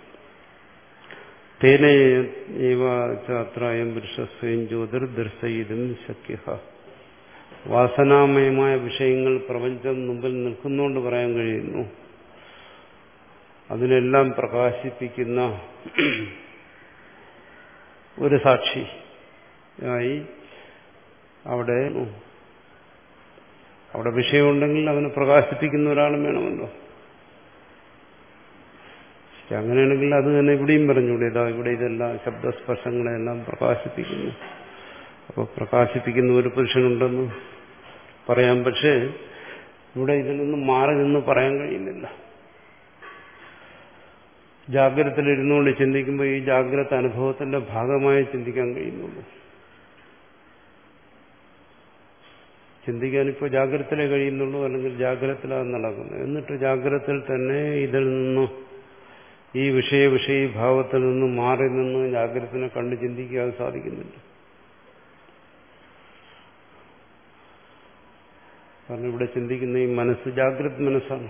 തേനേവാത്രായം പുരുഷ സ്വയം ജ്യോതിർ ദർശയിതും ശക്യ. വാസനാമയമായ വിഷയങ്ങൾ പ്രപഞ്ചം മുമ്പിൽ നിൽക്കുന്നതുകൊണ്ട് പറയാൻ കഴിയുന്നു അതിനെല്ലാം പ്രകാശിപ്പിക്കുന്ന ഒരു സാക്ഷി ആയി അവിടെ അവിടെ വിഷയമുണ്ടെങ്കിൽ അവന് പ്രകാശിപ്പിക്കുന്ന ഒരാളും വേണമല്ലോ. അങ്ങനെയാണെങ്കിൽ അത് തന്നെ ഇവിടെയും പറഞ്ഞൂടെ, ഇതാ ഇവിടെ ഇതെല്ലാം ശബ്ദസ്പർശങ്ങളെല്ലാം പ്രകാശിപ്പിക്കുന്നു. അപ്പോൾ പ്രകാശിപ്പിക്കുന്ന ഒരു പുരുഷനുണ്ടെന്ന് പറയാം. പക്ഷേ ഇവിടെ ഇതിൽ നിന്നും മാറി നിന്ന് പറയാൻ കഴിയുന്നില്ല. ജാഗ്രതയിൽ ഇരുന്നുകൊണ്ട് ചിന്തിക്കുമ്പോൾ ഈ ജാഗ്രത അനുഭവത്തിന്റെ ഭാഗമായി ചിന്തിക്കാൻ കഴിയുന്നുള്ളൂ. ചിന്തിക്കാനിപ്പോൾ ജാഗ്രതയിലേ കഴിയുന്നുള്ളൂ, അല്ലെങ്കിൽ ജാഗ്രതയിലാണ് നടക്കുന്നത്. എന്നിട്ട് ജാഗ്രതയിൽ തന്നെ ഇതിൽ നിന്ന് ഈ വിഷയ വിഷയീഭാവത്തിൽ നിന്ന് മാറി നിന്ന് ജാഗ്രതനെ കണ്ട് ചിന്തിക്കാൻ സാധിക്കുന്നില്ല. കാരണം ഇവിടെ ചിന്തിക്കുന്ന ഈ മനസ്സ് ജാഗ്രത് മനസ്സാണ്.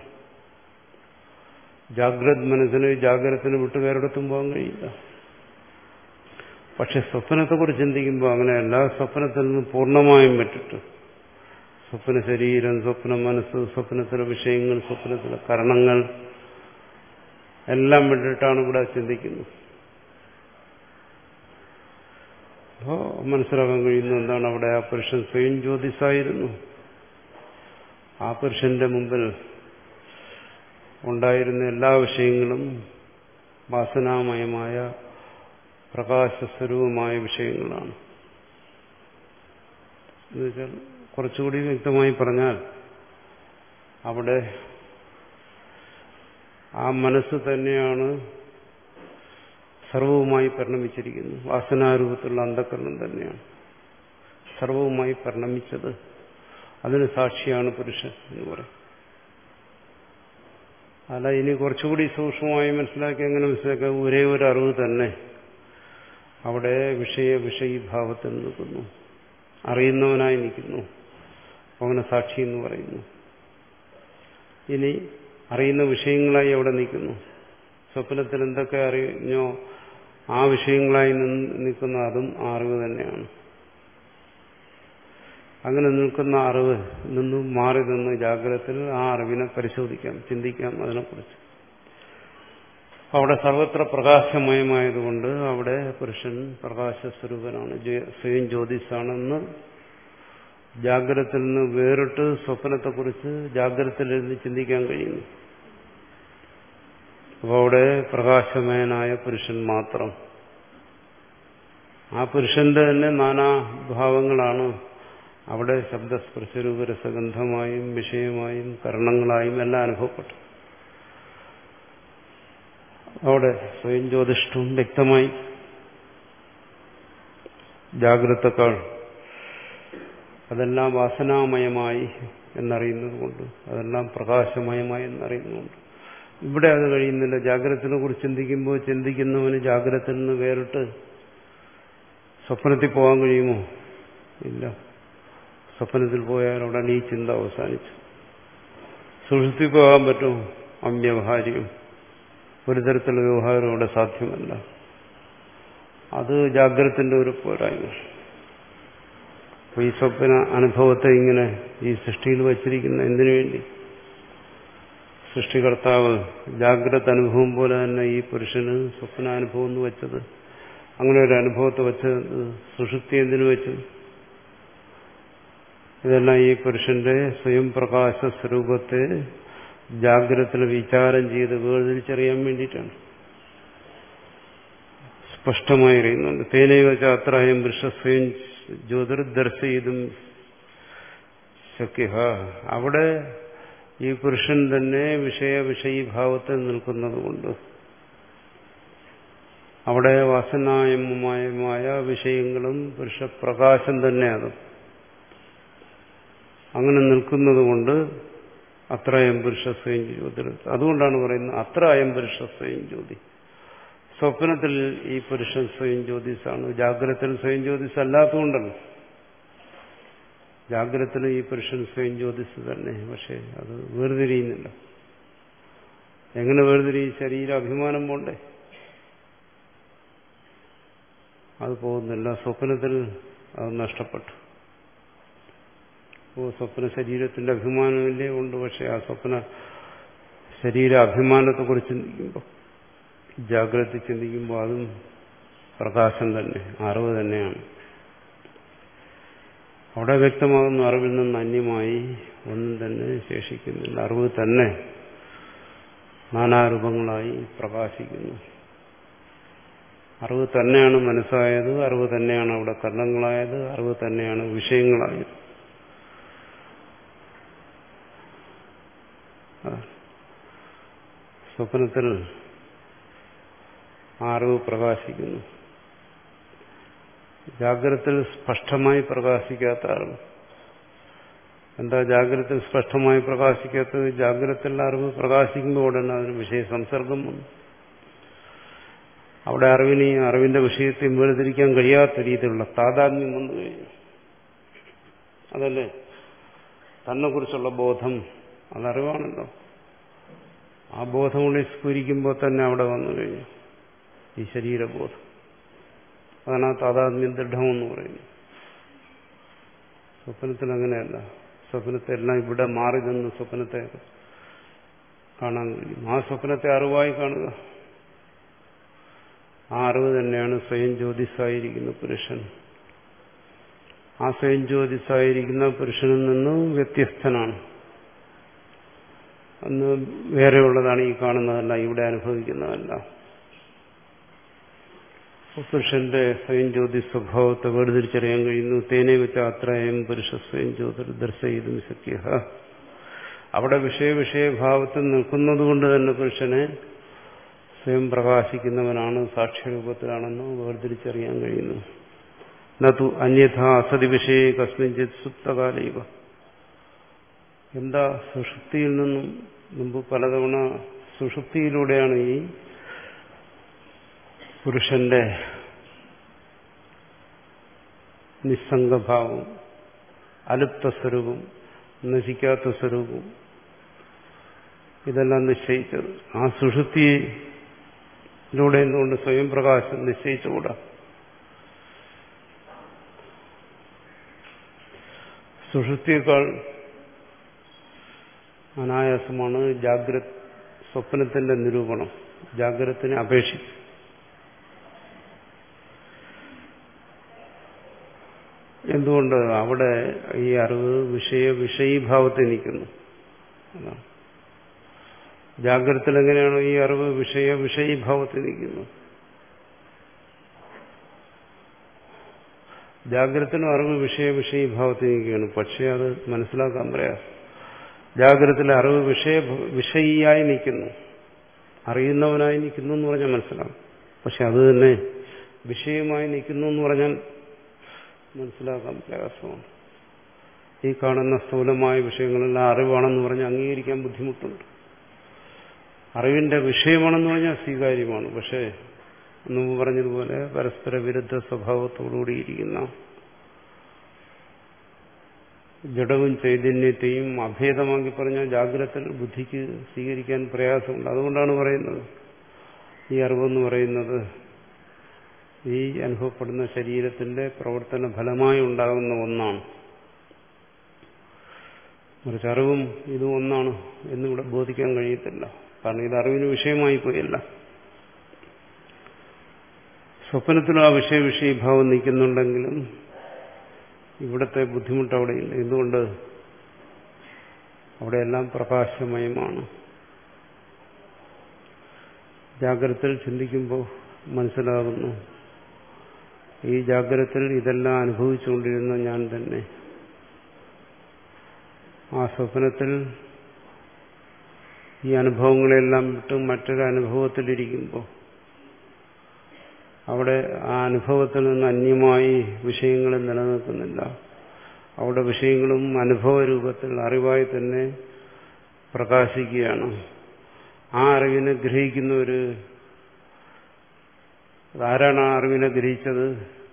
ജാഗ്രത് മനസ്സിന് ജാഗ്രതത്തിന് വിട്ട് വേറെടുത്തും പോകാൻ കഴിയില്ല. പക്ഷെ സ്വപ്നത്തെക്കുറിച്ച് ചിന്തിക്കുമ്പോൾ അങ്ങനെയല്ല. സ്വപ്നത്തിൽ നിന്ന് പൂർണ്ണമായും വിട്ടിട്ട് സ്വപ്ന ശരീരം, സ്വപ്ന മനസ്സ്, സ്വപ്നത്തിലെ വിഷയങ്ങൾ, സ്വപ്നത്തിലെ കരണങ്ങൾ എല്ലാം വിട്ടിട്ടാണ് ഇവിടെ ചിന്തിക്കുന്നത്. അപ്പോൾ മനസ്സിലാക്കാൻ കഴിയുന്നു എന്താണ് അവിടെ ആ പുരുഷൻ സ്വയം ജ്യോതിസായിരുന്നു. ആ പുരുഷന്റെ മുമ്പിൽ ഉണ്ടായിരുന്ന എല്ലാ വിഷയങ്ങളും വാസനാമയമായ പ്രകാശസ്വരൂപമായ വിഷയങ്ങളാണ്. എന്നുവെച്ചാൽ കുറച്ചുകൂടി വ്യക്തമായി പറഞ്ഞാൽ അവിടെ ആ മനസ്സ് തന്നെയാണ് സർവവുമായി പരിണമിച്ചിരിക്കുന്നത്. വാസനാരൂപത്തിലുള്ള അന്ധകരണം തന്നെയാണ് സർവവുമായി പരിണമിച്ചത്. അതിന് സാക്ഷിയാണ് പുരുഷൻ എന്ന് പറയും. അല്ല, ഇനി കുറച്ചുകൂടി സൂക്ഷ്മമായി മനസ്സിലാക്കി എങ്ങനെ മനസ്സിലാക്കുക? ഒരേ ഒരു അറിവ് തന്നെ അവിടെ വിഷയ വിഷയീഭാവത്തിൽ നിൽക്കുന്നു, അറിയുന്നവനായി നിൽക്കുന്നു. അങ്ങനെ സാക്ഷി എന്ന് പറയുന്നു. ഇനി അറിയുന്ന വിഷയങ്ങളായി അവിടെ നിൽക്കുന്നു. സ്വപ്നത്തിൽ എന്തൊക്കെ അറിഞ്ഞോ ആ വിഷയങ്ങളായി നിൽക്കുന്ന അതും ആ അറിവ് തന്നെയാണ്. അങ്ങനെ നിൽക്കുന്ന അറിവ് നിന്നും മാറി നിന്ന് ജാഗ്രതത്തിൽ ആ അറിവിനെ പരിശോധിക്കാം, ചിന്തിക്കാം അതിനെക്കുറിച്ച്. അവിടെ സർവത്ര പ്രകാശമയമായതുകൊണ്ട് അവിടെ പുരുഷൻ പ്രകാശസ്വരൂപനാണ്, സ്വയം ജ്യോതിസാണെന്ന് ജാഗ്രതത്തിൽ നിന്ന് വേറിട്ട് സ്വപ്നത്തെക്കുറിച്ച് ജാഗ്രതയിലിരുന്ന് ചിന്തിക്കാൻ കഴിയുന്നു. അപ്പോൾ അവിടെ പ്രകാശമയനായ പുരുഷൻ മാത്രം. ആ പുരുഷന്റെ തന്നെ നാനാഭാവങ്ങളാണ് അവിടെ ശബ്ദസ്പർശരൂപരസഗന്ധമായും വിഷയമായും കരണങ്ങളായും എല്ലാം അനുഭവപ്പെട്ടു. അവിടെ സ്വയം ജ്യോതിഷ്ടവും വ്യക്തമായി ജാഗ്രതക്കാൾ അതെല്ലാം വാസനാമയമായി എന്നറിയുന്നത് കൊണ്ട്, അതെല്ലാം പ്രകാശമയമായി എന്നറിയുന്നതുകൊണ്ട് ഇവിടെ അത് കഴിയുന്നില്ല. ജാഗ്രതത്തിനെ കുറിച്ച് ചിന്തിക്കുമ്പോൾ ചിന്തിക്കുന്നവന് ജാഗ്രതത്തിൽ നിന്ന് വേറിട്ട് സ്വപ്നത്തിൽ പോകാൻ കഴിയുമോ? ഇല്ല. സ്വപ്നത്തിൽ പോയാൽ ഉടനെ ഈ ചിന്ത അവസാനിച്ചു. സുഷുപ്തി പോകാൻ പറ്റുമോ? അവ്യവഹാര്യം. ഒരു തരത്തിലുള്ള വ്യവഹാരം അവിടെ സാധ്യമല്ല. അത് ജാഗ്രതത്തിന്റെ ഒരു പോരായ്മ. അപ്പോൾ ഈ സ്വപ്ന അനുഭവത്തെ ഇങ്ങനെ ഈ സൃഷ്ടിയിൽ വച്ചിരിക്കുന്ന എന്തിനു വേണ്ടി? സൃഷ്ടികർത്താവ് ജാഗ്രത അനുഭവം പോലെ തന്നെ ഈ പുരുഷന് സ്വപ്നാനുഭവം എന്ന് വെച്ചത്, അങ്ങനെ ഒരു അനുഭവത്തെ വെച്ചത് സുഷുപ്തി എന്തിനു വെച്ചത്? ഇതെല്ലാം ഈ പുരുഷന്റെ സ്വയം പ്രകാശ സ്വരൂപത്തെ ജാഗ്രതത്തിൽ വിചാരം ചെയ്ത് വേർതിരിച്ചറിയാൻ വേണ്ടിയിട്ടാണ്. സ്പഷ്ടമായി അറിയുന്നുണ്ട്. തേനൈവ ചാത്രായം പുരുഷ സ്വയം ജ്യോതിർദർശയിതും ശക്യ. അവിടെ ഈ പുരുഷൻ തന്നെ വിഷയ വിഷയീഭാവത്തിൽ നിൽക്കുന്നതുകൊണ്ട് അവിടെ വാസനായമായ വിഷയങ്ങളും പുരുഷപ്രകാശം തന്നെയാണ്. അങ്ങനെ നിൽക്കുന്നത് കൊണ്ട് അത്ര അയം പുരുഷ സ്വയം ജ്യോതി. അതുകൊണ്ടാണ് പറയുന്നത് അത്ര അയം പുരുഷ സ്വയം ജ്യോതി. സ്വപ്നത്തിൽ ഈ പുരുഷൻ സ്വയം ജ്യോതിസാണ്, ജാഗ്രതത്തിൽ സ്വയം ജ്യോതിസ് അല്ലാത്തതുകൊണ്ടല്ലോ. ജാഗ്രതത്തിൽ ഈ പുരുഷൻ സ്വയം ജ്യോതിസ് തന്നെ, പക്ഷെ അത് വേർതിരിയുന്നില്ല. എങ്ങനെ വേർതിരിയും? ശരീര അഭിമാനം പോണ്ടേ, അത് പോകുന്നില്ല. സ്വപ്നത്തിൽ അത് നഷ്ടപ്പെട്ടു. ഓ, സ്വപ്ന ശരീരത്തിന്റെ അഭിമാനമില്ലേ? ഉണ്ട്. പക്ഷെ ആ സ്വപ്ന ശരീര അഭിമാനത്തെക്കുറിച്ച് ചിന്തിക്കുമ്പോൾ, ജാഗ്രത ചിന്തിക്കുമ്പോൾ അതും പ്രകാശം തന്നെ, അറിവ് തന്നെയാണ്. അവിടെ വ്യക്തമാകുന്ന അറിവിൽ നിന്ന് അന്യമായി ഒന്നും തന്നെ ശേഷിക്കുന്നില്ല. അറിവ് തന്നെ നാനാരൂപങ്ങളായി പ്രകാശിക്കുന്നു. അറിവ് തന്നെയാണ് മനസ്സായത്, അറിവ് തന്നെയാണ് അവിടെ കർണങ്ങളായത്, അറിവ് തന്നെയാണ് വിഷയങ്ങളായത്. സ്വപ്നത്തിൽ അറിവ് പ്രകാശിക്കുന്നു. ജാഗ്രതത്തിൽ സ്പഷ്ടമായി പ്രകാശിക്കാത്ത അറിവ്. എന്താ ജാഗ്രതത്തിൽ സ്പഷ്ടമായി പ്രകാശിക്കാത്തത്? ജാഗ്രതത്തിൽ അറിവ് പ്രകാശിക്കുമ്പോൾ ഉടനെ അതിന് വിഷയ സംസർഗം വന്നു. അവിടെ അറിവിനെ അറിവിന്റെ വിഷയത്തെ വേർതിരിക്കാൻ കഴിയാത്ത രീതിയിലുള്ള താതാത്മ്യം വന്നു കഴിഞ്ഞു. അതല്ലേ തന്നെക്കുറിച്ചുള്ള ബോധം, അതറിവാണല്ലോ. ആ ബോധം കൊണ്ട് സ്ഫുരിക്കുമ്പോൾ തന്നെ അവിടെ വന്നു കഴിഞ്ഞു ഈ ശരീരബോധം. അതാണ് ആ താതാത്മ്യം ദൃഢമെന്ന് പറയുന്നത്. സ്വപ്നത്തിൽ അങ്ങനെയല്ല. സ്വപ്നത്തെല്ലാം ഇവിടെ മാറി നിന്ന് സ്വപ്നത്തെ കാണാൻ കഴിയും. ആ സ്വപ്നത്തെ അറിവായി കാണുക. ആ അറിവ് തന്നെയാണ് സ്വയം ജ്യോതിസായിരിക്കുന്ന പുരുഷൻ. ആ സ്വയം ജ്യോതിസായിരിക്കുന്ന പുരുഷനിൽ നിന്നും വ്യത്യസ്തനാണ്. അന്ന് വേറെയുള്ളതാണ് ഈ കാണുന്നതല്ല, ഇവിടെ അനുഭവിക്കുന്നതല്ല. പുരുഷന്റെ സ്വയം ജ്യോതി സ്വഭാവത്തെ വേർതിരിച്ചറിയാൻ കഴിയുന്നു. തേനെ വെച്ച അത്രയും പുരുഷ സ്വയം ജ്യോതി ദർശയിതും ശക്യ. അവിടെ വിഷയ വിഷയഭാവത്തിൽ നിൽക്കുന്നത് കൊണ്ട് തന്നെ പുരുഷനെ സ്വയം പ്രകാശിക്കുന്നവനാണ്, സാക്ഷ്യരൂപത്തിലാണെന്ന് വേർതിരിച്ചറിയാൻ കഴിയുന്നു. നതു അന്യഥ അസതി വിഷയ കസ്മിഞ്ചിത് സുപ്തകാലൈവ. എന്താ സുഷുപ്തിയിൽ നിന്നും മുമ്പ് പലതവണ സുഷുപ്തിയിലൂടെയാണ് ഈ പുരുഷന്റെ നിസ്സംഗഭാവം, അലുപ്ത സ്വരൂപം, നശിക്കാത്ത സ്വരൂപം ഇതെല്ലാം നിശ്ചയിച്ചത്. ആ സുഷുപ്തിയിലൂടെ എന്തുകൊണ്ട് സ്വയം പ്രകാശം നിശ്ചയിച്ചുകൂടാ? സുഷുപ്തിയേക്കാൾ അനായാസമാണ് ജാഗ്രത് സ്വപ്നത്തിന്റെ നിരൂപണം, ജാഗ്രതത്തിനെ അപേക്ഷിച്ച്. എന്തുകൊണ്ട്? അവിടെ ഈ അറിവ് വിഷയ വിഷയീഭാവത്തിൽ നിൽക്കുന്നു. ജാഗ്രതത്തിൽ എങ്ങനെയാണോ ഈ അറിവ് വിഷയ വിഷയീഭാവത്തിൽ നിൽക്കുന്നു? ജാഗ്രതത്തിനും അറിവ് വിഷയ വിഷയീഭാവത്തിൽ നിൽക്കുകയാണ്. പക്ഷെ അത് മനസ്സിലാക്കാൻ പ്രയാസം. ജാഗ്രതത്തിലെ അറിവ് വിഷയ വിഷയിയായി നിൽക്കുന്നു, അറിയുന്നവനായി നിൽക്കുന്നു എന്ന് പറഞ്ഞാൽ മനസ്സിലാവും. പക്ഷെ അത് തന്നെ വിഷയമായി നിൽക്കുന്നു എന്ന് പറഞ്ഞാൽ മനസ്സിലാക്കാൻ പ്രയാസമാണ്. ഈ കാണുന്ന സ്ഥൂലമായ വിഷയങ്ങളെല്ലാം അറിവാണെന്ന് പറഞ്ഞാൽ അംഗീകരിക്കാൻ ബുദ്ധിമുട്ടുണ്ട്. അറിവിന്റെ വിഷയമാണെന്ന് പറഞ്ഞാൽ സ്വീകാര്യമാണ്. പക്ഷേ മുമ്പ് പറഞ്ഞതുപോലെ പരസ്പര വിരുദ്ധ സ്വഭാവത്തോടുകൂടിയിരിക്കുന്ന ജഡവും ചൈതന്യത്തെയും അഭേദമാക്കി പറഞ്ഞാൽ ജാഗ്രതത്തിൽ ബുദ്ധിക്ക് സ്വീകരിക്കാൻ പ്രയാസമുണ്ട്. അതുകൊണ്ടാണ് പറയുന്നത് ഈ അറിവെന്ന് പറയുന്നത് ഈ അനുഭവപ്പെടുന്ന ശരീരത്തിന്റെ പ്രവർത്തന ഫലമായി ഉണ്ടാകുന്ന ഒന്നാണ്. മറിച്ച് അറിവും ഇതും ഒന്നാണ് എന്നിവിടെ ബോധിക്കാൻ കഴിയത്തില്ല. കാരണം ഇത് അറിവിന് വിഷയമായി പോയല്ല. സ്വപ്നത്തിലും ആ വിഷയ വിഷയീഭാവം നിൽക്കുന്നുണ്ടെങ്കിലും ഇവിടുത്തെ ബുദ്ധിമുട്ട് അവിടെയില്ല. എന്തുകൊണ്ട്? അവിടെയെല്ലാം പ്രകാശമയമാണ്. ജാഗ്രതയിൽ ചിന്തിക്കുമ്പോൾ മനസ്സിലാകുന്നു ഈ ജാഗ്രതയിൽ ഇതെല്ലാം അനുഭവിച്ചുകൊണ്ടിരുന്ന ഞാൻ തന്നെ ആ സ്വപ്നത്തിൽ ഈ അനുഭവങ്ങളെല്ലാം വിട്ട് മറ്റൊരു അനുഭവത്തിലിരിക്കുമ്പോൾ അവിടെ ആ അനുഭവത്തിൽ നിന്ന് അന്യമായി വിഷയങ്ങൾ നിലനിൽക്കുന്നില്ല. അവിടെ വിഷയങ്ങളും അനുഭവ രൂപത്തിൽ അറിവായി തന്നെ പ്രകാശിക്കുകയാണ്. ആ അറിവിനെ ഗ്രഹിക്കുന്ന ഒരു ആരാണ് ആ അറിവിനെ ഗ്രഹിച്ചത്?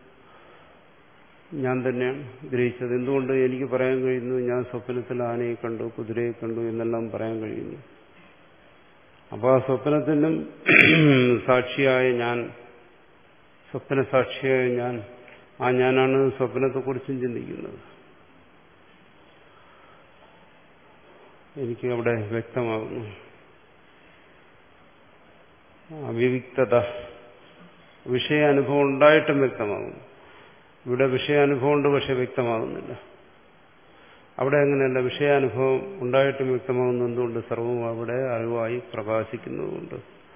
ഞാൻ തന്നെയാണ് ഗ്രഹിച്ചത്. എന്തുകൊണ്ട് എനിക്ക് പറയാൻ കഴിയുന്നു? ഞാൻ സ്വപ്നത്തിൽ ആനയെ കണ്ടു, കുതിരയെ കണ്ടു എന്നെല്ലാം പറയാൻ കഴിയുന്നു. അപ്പോൾ ആ സ്വപ്നത്തിനും സാക്ഷിയായ ഞാൻ, സ്വപ്ന സാക്ഷിയായ ഞാൻ, ആ ഞാനാണ് സ്വപ്നത്തെക്കുറിച്ചും ചിന്തിക്കുന്നത്. എനിക്ക് അവിടെ വ്യക്തമാകുന്നു അവിവിക്തത. വിഷയാനുഭവം ഉണ്ടായിട്ടും വ്യക്തമാകുന്നു. ഇവിടെ വിഷയാനുഭവം ഉണ്ട്, പക്ഷെ വ്യക്തമാകുന്നില്ല. അവിടെ അങ്ങനെയല്ല, വിഷയാനുഭവം ഉണ്ടായിട്ടും വ്യക്തമാകുന്ന എന്തുകൊണ്ട്? സർവവും അവിടെ അറിവായി പ്രകാശിക്കുന്നതുകൊണ്ട്.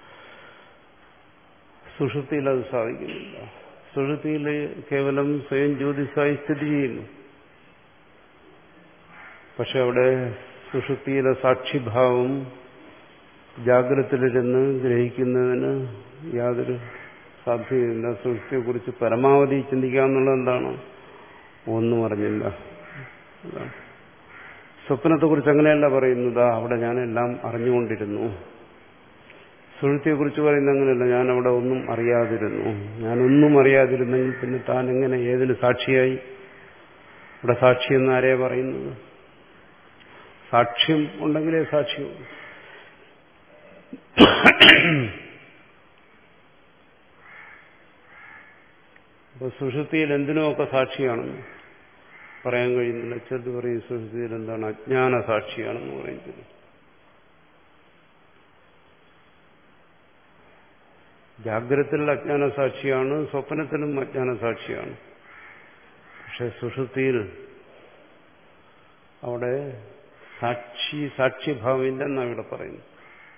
സുഷുപ്തിയിൽ അത് സാധിക്കുന്നില്ല. സുഷുപ്തിയിൽ കേവലം സ്വയം ജ്യോതിസായി സ്ഥിതി ചെയ്യുന്നു. പക്ഷെ അവിടെ സുഷുപ്തിയിലെ സാക്ഷിഭാവം ജാഗ്രതയിലിരുന്ന് ഗ്രഹിക്കുന്നതിന് യാതൊരു സാധ്യതയില്ല. സുഷുപ്തിയെക്കുറിച്ച് പരമാവധി ചിന്തിക്കാമെന്നുള്ളത് എന്താണ്? ഒന്നും അറിഞ്ഞില്ല. സ്വപ്നത്തെക്കുറിച്ച് അങ്ങനെയല്ല പറയുന്നത്, അവിടെ ഞാനെല്ലാം അറിഞ്ഞുകൊണ്ടിരുന്നു. സുഷുപ്തിയെക്കുറിച്ച് പറയുന്നത് അങ്ങനെയല്ല, ഞാൻ അവിടെ ഒന്നും അറിയാതിരുന്നു. ഞാനൊന്നും അറിയാതിരുന്നെങ്കിൽ പിന്നെ താൻ എങ്ങനെ ഏതിന് സാക്ഷിയായി? ഇവിടെ സാക്ഷിയെന്ന് ആരെയാ പറയുന്നത്? സാക്ഷ്യം ഉണ്ടെങ്കിലേ സാക്ഷിയുള്ളൂ. അപ്പോൾ സുഷുപ്തിയിൽ എന്തിനുമൊക്കെ സാക്ഷിയാണെന്ന് പറയാൻ കഴിയുന്നില്ല. ചിലത് പറയും സുഷുപ്തിയിൽ എന്താണ് അജ്ഞാന സാക്ഷിയാണെന്ന് പറയുന്നത്. ജാഗ്രതത്തിൽ അജ്ഞാന സാക്ഷിയാണ്, സ്വപ്നത്തിലും അജ്ഞാന സാക്ഷിയാണ്. പക്ഷെ സുഷുപ്തിയിൽ അവിടെ സാക്ഷി സാക്ഷ്യഭാവമില്ലെന്നാണ് ഇവിടെ പറയുന്നത്.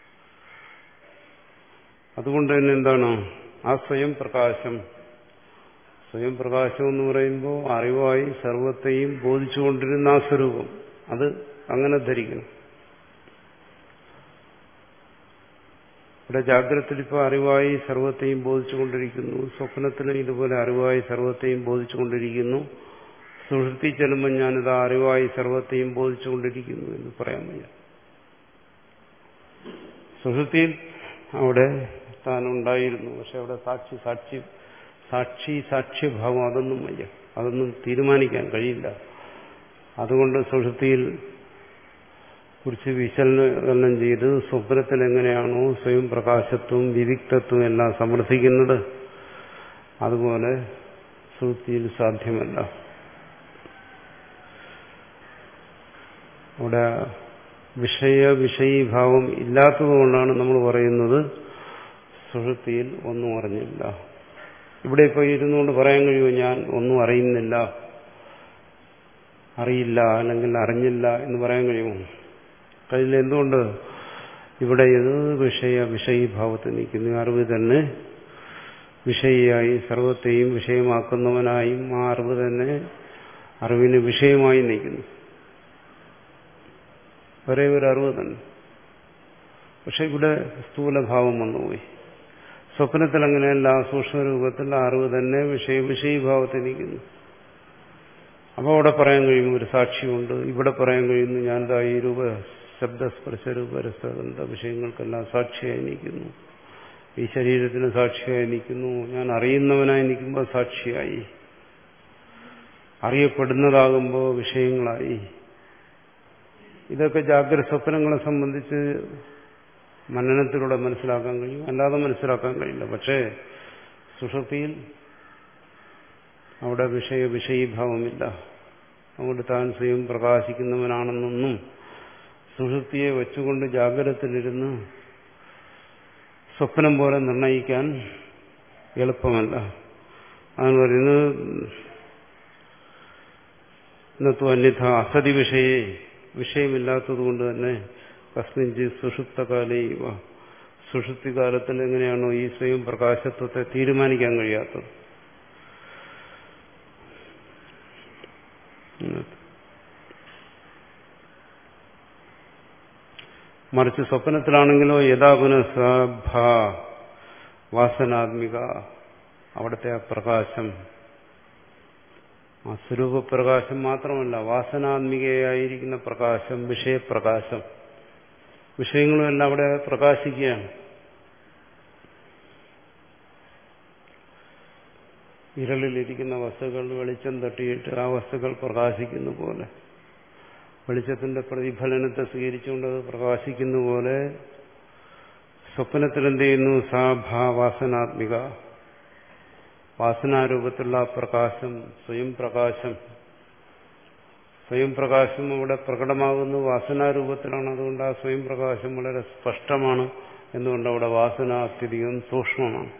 അതുകൊണ്ട് തന്നെ എന്താണ് ആ സ്വയം പ്രകാശം? സ്വയം പ്രകാശം എന്ന് പറയുമ്പോൾ അറിവായി സർവത്തെയും ബോധിച്ചുകൊണ്ടിരുന്ന ആ സ്വരൂപം, അത് അങ്ങനെ ധരിക്കണം. ഇവിടെ ജാഗ്രതത്തിൽ ഇപ്പോൾ അറിവായി സർവത്തെയും ബോധിച്ചുകൊണ്ടിരിക്കുന്നു, സ്വപ്നത്തിലും ഇതുപോലെ അറിവായി സർവത്തെയും ബോധിച്ചുകൊണ്ടിരിക്കുന്നു. സുഷുപ്തി ചെല്ലുമ്പോൾ ഞാനിത് അറിവായി സർവത്തെയും ബോധിച്ചുകൊണ്ടിരിക്കുന്നു എന്ന് പറയാൻ വയ്യ. സുഷുപ്തിയിൽ അവിടെ താനുണ്ടായിരുന്നു, പക്ഷെ അവിടെ സാക്ഷി സാക്ഷി സാക്ഷി സാക്ഷ്യഭാവം അതൊന്നും വയ്യ, അതൊന്നും തീരുമാനിക്കാൻ കഴിയില്ല. അതുകൊണ്ട് സുഷുപ്തിയിൽ കുറിച്ച് വിശകലനം ചെയ്ത് സ്വപ്നത്തിൽ എങ്ങനെയാണോ സ്വയം പ്രകാശത്വവും വിവിക്തത്വവും എല്ലാം സമർത്ഥിക്കുന്നത്, അതുപോലെ സുഷുപ്തിയിൽ സാധ്യമല്ല. അവിടെ വിഷയ വിഷയീഭാവം ഇല്ലാത്തതുകൊണ്ടാണ് നമ്മൾ പറയുന്നത് സുഷുപ്തിയിൽ ഒന്നും അറിഞ്ഞില്ല. ഇവിടെ ഇപ്പോൾ ഇരുന്നുകൊണ്ട് പറയാൻ കഴിയുമോ ഞാൻ ഒന്നും അറിയുന്നില്ല, അറിയില്ല, അല്ലെങ്കിൽ അറിഞ്ഞില്ല എന്ന് പറയാൻ കഴിയുമോ? കഴിയില്ല. എന്തുകൊണ്ട്? ഇവിടെ ഇത് വിഷയ വിഷയീഭാവത്തിൽ നിൽക്കുന്നു. അറിവ് തന്നെ വിഷയിയായി സർവത്തെയും വിഷയമാക്കുന്നവനായും ആ അറിവ് തന്നെ അറിവിന് വിഷയമായി നിൽക്കുന്നു. ഒരേ ഒരു അറിവ് തന്നെ. പക്ഷെ ഇവിടെ സ്ഥൂലഭാവം വന്നുപോയി. സ്വപ്നത്തിൽ അങ്ങനെയല്ല, സൂക്ഷ്മരൂപത്തിൽ അറിവ് തന്നെ വിഷയ വിഷയീഭാവത്തിൽ നിൽക്കുന്നു. അപ്പോൾ അവിടെ പറയാൻ കഴിയും ഒരു സാക്ഷിയുണ്ട്. ഇവിടെ പറയാൻ കഴിയുന്നു ഞാൻ ഈ രൂപ ശബ്ദസ്പർശ രൂപരസഗന്ധ വിഷയങ്ങൾക്കെല്ലാം സാക്ഷിയായി നിൽക്കുന്നു, ഈ ശരീരത്തിന് സാക്ഷിയായി നിൽക്കുന്നു, ഞാൻ അറിയുന്നവനായി നിൽക്കുമ്പോൾ സാക്ഷിയായി, അറിയപ്പെടുന്നതാകുമ്പോൾ വിഷയങ്ങളായി. ഇതൊക്കെ ജാഗ്രത സ്വപ്നങ്ങളെ സംബന്ധിച്ച് മനനത്തിലൂടെ മനസ്സിലാക്കാൻ കഴിയും, അല്ലാതെ മനസ്സിലാക്കാൻ കഴിയില്ല. പക്ഷേ സുഷുപ്തിയിൽ അവിടെ വിഷയ വിഷയീഭാവമില്ല. അവിടെ താൻ സ്വയം പ്രകാശിക്കുന്നവനാണെന്നൊന്നും സുഷുപ്തിയെ വെച്ചുകൊണ്ട് ജാഗ്രതത്തിലിരുന്ന് സ്വപ്നം പോലെ നിർണയിക്കാൻ എളുപ്പമല്ല. അതെന്ന് പറയുന്നത് ഇന്നത്തെ അന്യഥ അസതി വിഷയെ വിഷയമില്ലാത്തതുകൊണ്ട് തന്നെ കസ്മിഞ്ച് സുഷുപ്തകാലേ സുഷുപ്തി കാലത്തിൽ എങ്ങനെയാണോ ഈ സ്വയം പ്രകാശത്വത്തെ തീരുമാനിക്കാൻ കഴിയാത്തത്. മറിച്ച് സ്വപ്നത്തിലാണെങ്കിലോ യഥാ പുനഃസഭ വാസനാത്മിക, അവിടുത്തെ ആ പ്രകാശം ആ സ്വരൂപപ്രകാശം മാത്രമല്ല, വാസനാത്മികയായിരിക്കുന്ന പ്രകാശം, വിഷയപ്രകാശം, വിഷയങ്ങളുമെല്ലാം അവിടെ പ്രകാശിക്കുകയാണ്. ഇരളിലിരിക്കുന്ന വസ്തുക്കൾ വെളിച്ചം തട്ടിയിട്ട് ആ വസ്തുക്കൾ പ്രകാശിക്കുന്ന പോലെ, വെളിച്ചത്തിന്റെ പ്രതിഫലനത്തെ സ്വീകരിച്ചുകൊണ്ട് അത് പ്രകാശിക്കുന്ന പോലെ സ്വപ്നത്തിൽ എന്ത് ചെയ്യുന്നു? സാഭാവാസനാത്മിക, വാസനാരൂപത്തിലുള്ള പ്രകാശം, സ്വയം പ്രകാശം, സ്വയം പ്രകാശം അവിടെ പ്രകടമാകുന്നു വാസനാരൂപത്തിലാണ്. അതുകൊണ്ട് ആ സ്വയം പ്രകാശം വളരെ സ്പഷ്ടമാണ്. എന്തുകൊണ്ട്? അവിടെ വാസന അത്യധികം സൂക്ഷ്മമാണ്.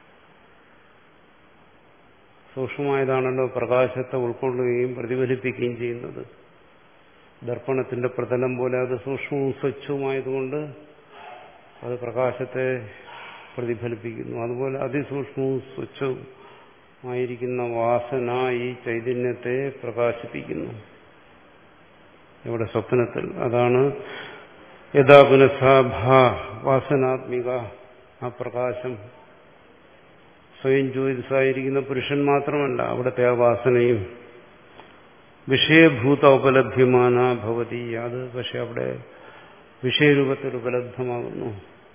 സൂക്ഷ്മമായതാണല്ലോ പ്രകാശത്തെ ഉൾക്കൊള്ളുകയും പ്രതിഫലിപ്പിക്കുകയും ചെയ്യുന്നത്. ദർപ്പണത്തിന്റെ പ്രതലം പോലെ അത് സൂക്ഷ്മവും സ്വച്ഛവുമായതുകൊണ്ട് അത് പ്രകാശത്തെ പ്രതിഫലിപ്പിക്കുന്നു. അതുപോലെ അതിസൂക്ഷ്മവും സ്വച്ഛവുമായിരിക്കുന്ന വാസന ഈ ചൈതന്യത്തെ പ്രകാശിപ്പിക്കുന്നു ഇവിടെ സ്വപ്നത്തിൽ. അതാണ് യഥാ പുനഃസഭ വാസനാത്മിക. ആ പ്രകാശം സ്വയം ജ്യോതിസായിരിക്കുന്ന പുരുഷൻ മാത്രമല്ല, അവിടുത്തെ ആ വാസനയും വിഷയഭൂത ഉപലഭ്യമാന ഭവതി. അത് പക്ഷെ അവിടെ വിഷയരൂപത്തിൽ ഉപലബ്ധമാകുന്നു.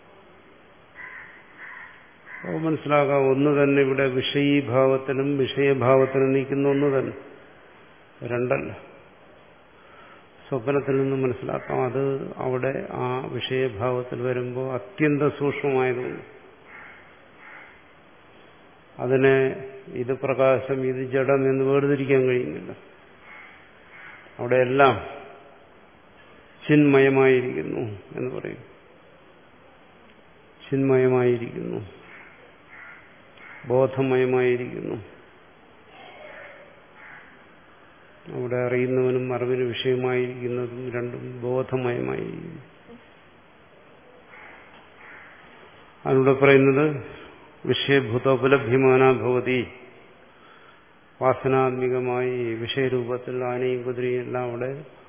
അപ്പോൾ മനസ്സിലാകാം, ഒന്ന് തന്നെ ഇവിടെ വിഷയീഭാവത്തിനും വിഷയഭാവത്തിനും നിൽക്കുന്ന ഒന്ന് തന്നെ, രണ്ടല്ല. സ്വപ്നത്തിൽ നിന്ന് മനസ്സിലാക്കാം, അത് അവിടെ ആ വിഷയഭാവത്തിൽ വരുമ്പോൾ അത്യന്തം സൂക്ഷ്മമായതുകൊണ്ട് അതിനെ ഇത് പ്രകാശം, ഇത് ജഡം എന്ന് വേർതിരിക്കാൻ കഴിയുന്നില്ല. അവിടെയെല്ലാം ചിന്മയമായിരിക്കുന്നു എന്ന് പറയും. ചിന്മയമായിരിക്കുന്നു, ബോധമയമായിരിക്കുന്നു. അവിടെ അറിയുന്നവനും അറിവിന് വിഷയമായിരിക്കുന്നതും രണ്ടും ബോധമയമായിരിക്കുന്നു. അതിലൂടെ പറയുന്നത് വിഷയഭൂതോപലഭ്യമാന ഭവതി. വാസനാത്മികമായി വിഷയരൂപത്തിൽ ആനയും കുതിരയും എല്ലാം അവിടെ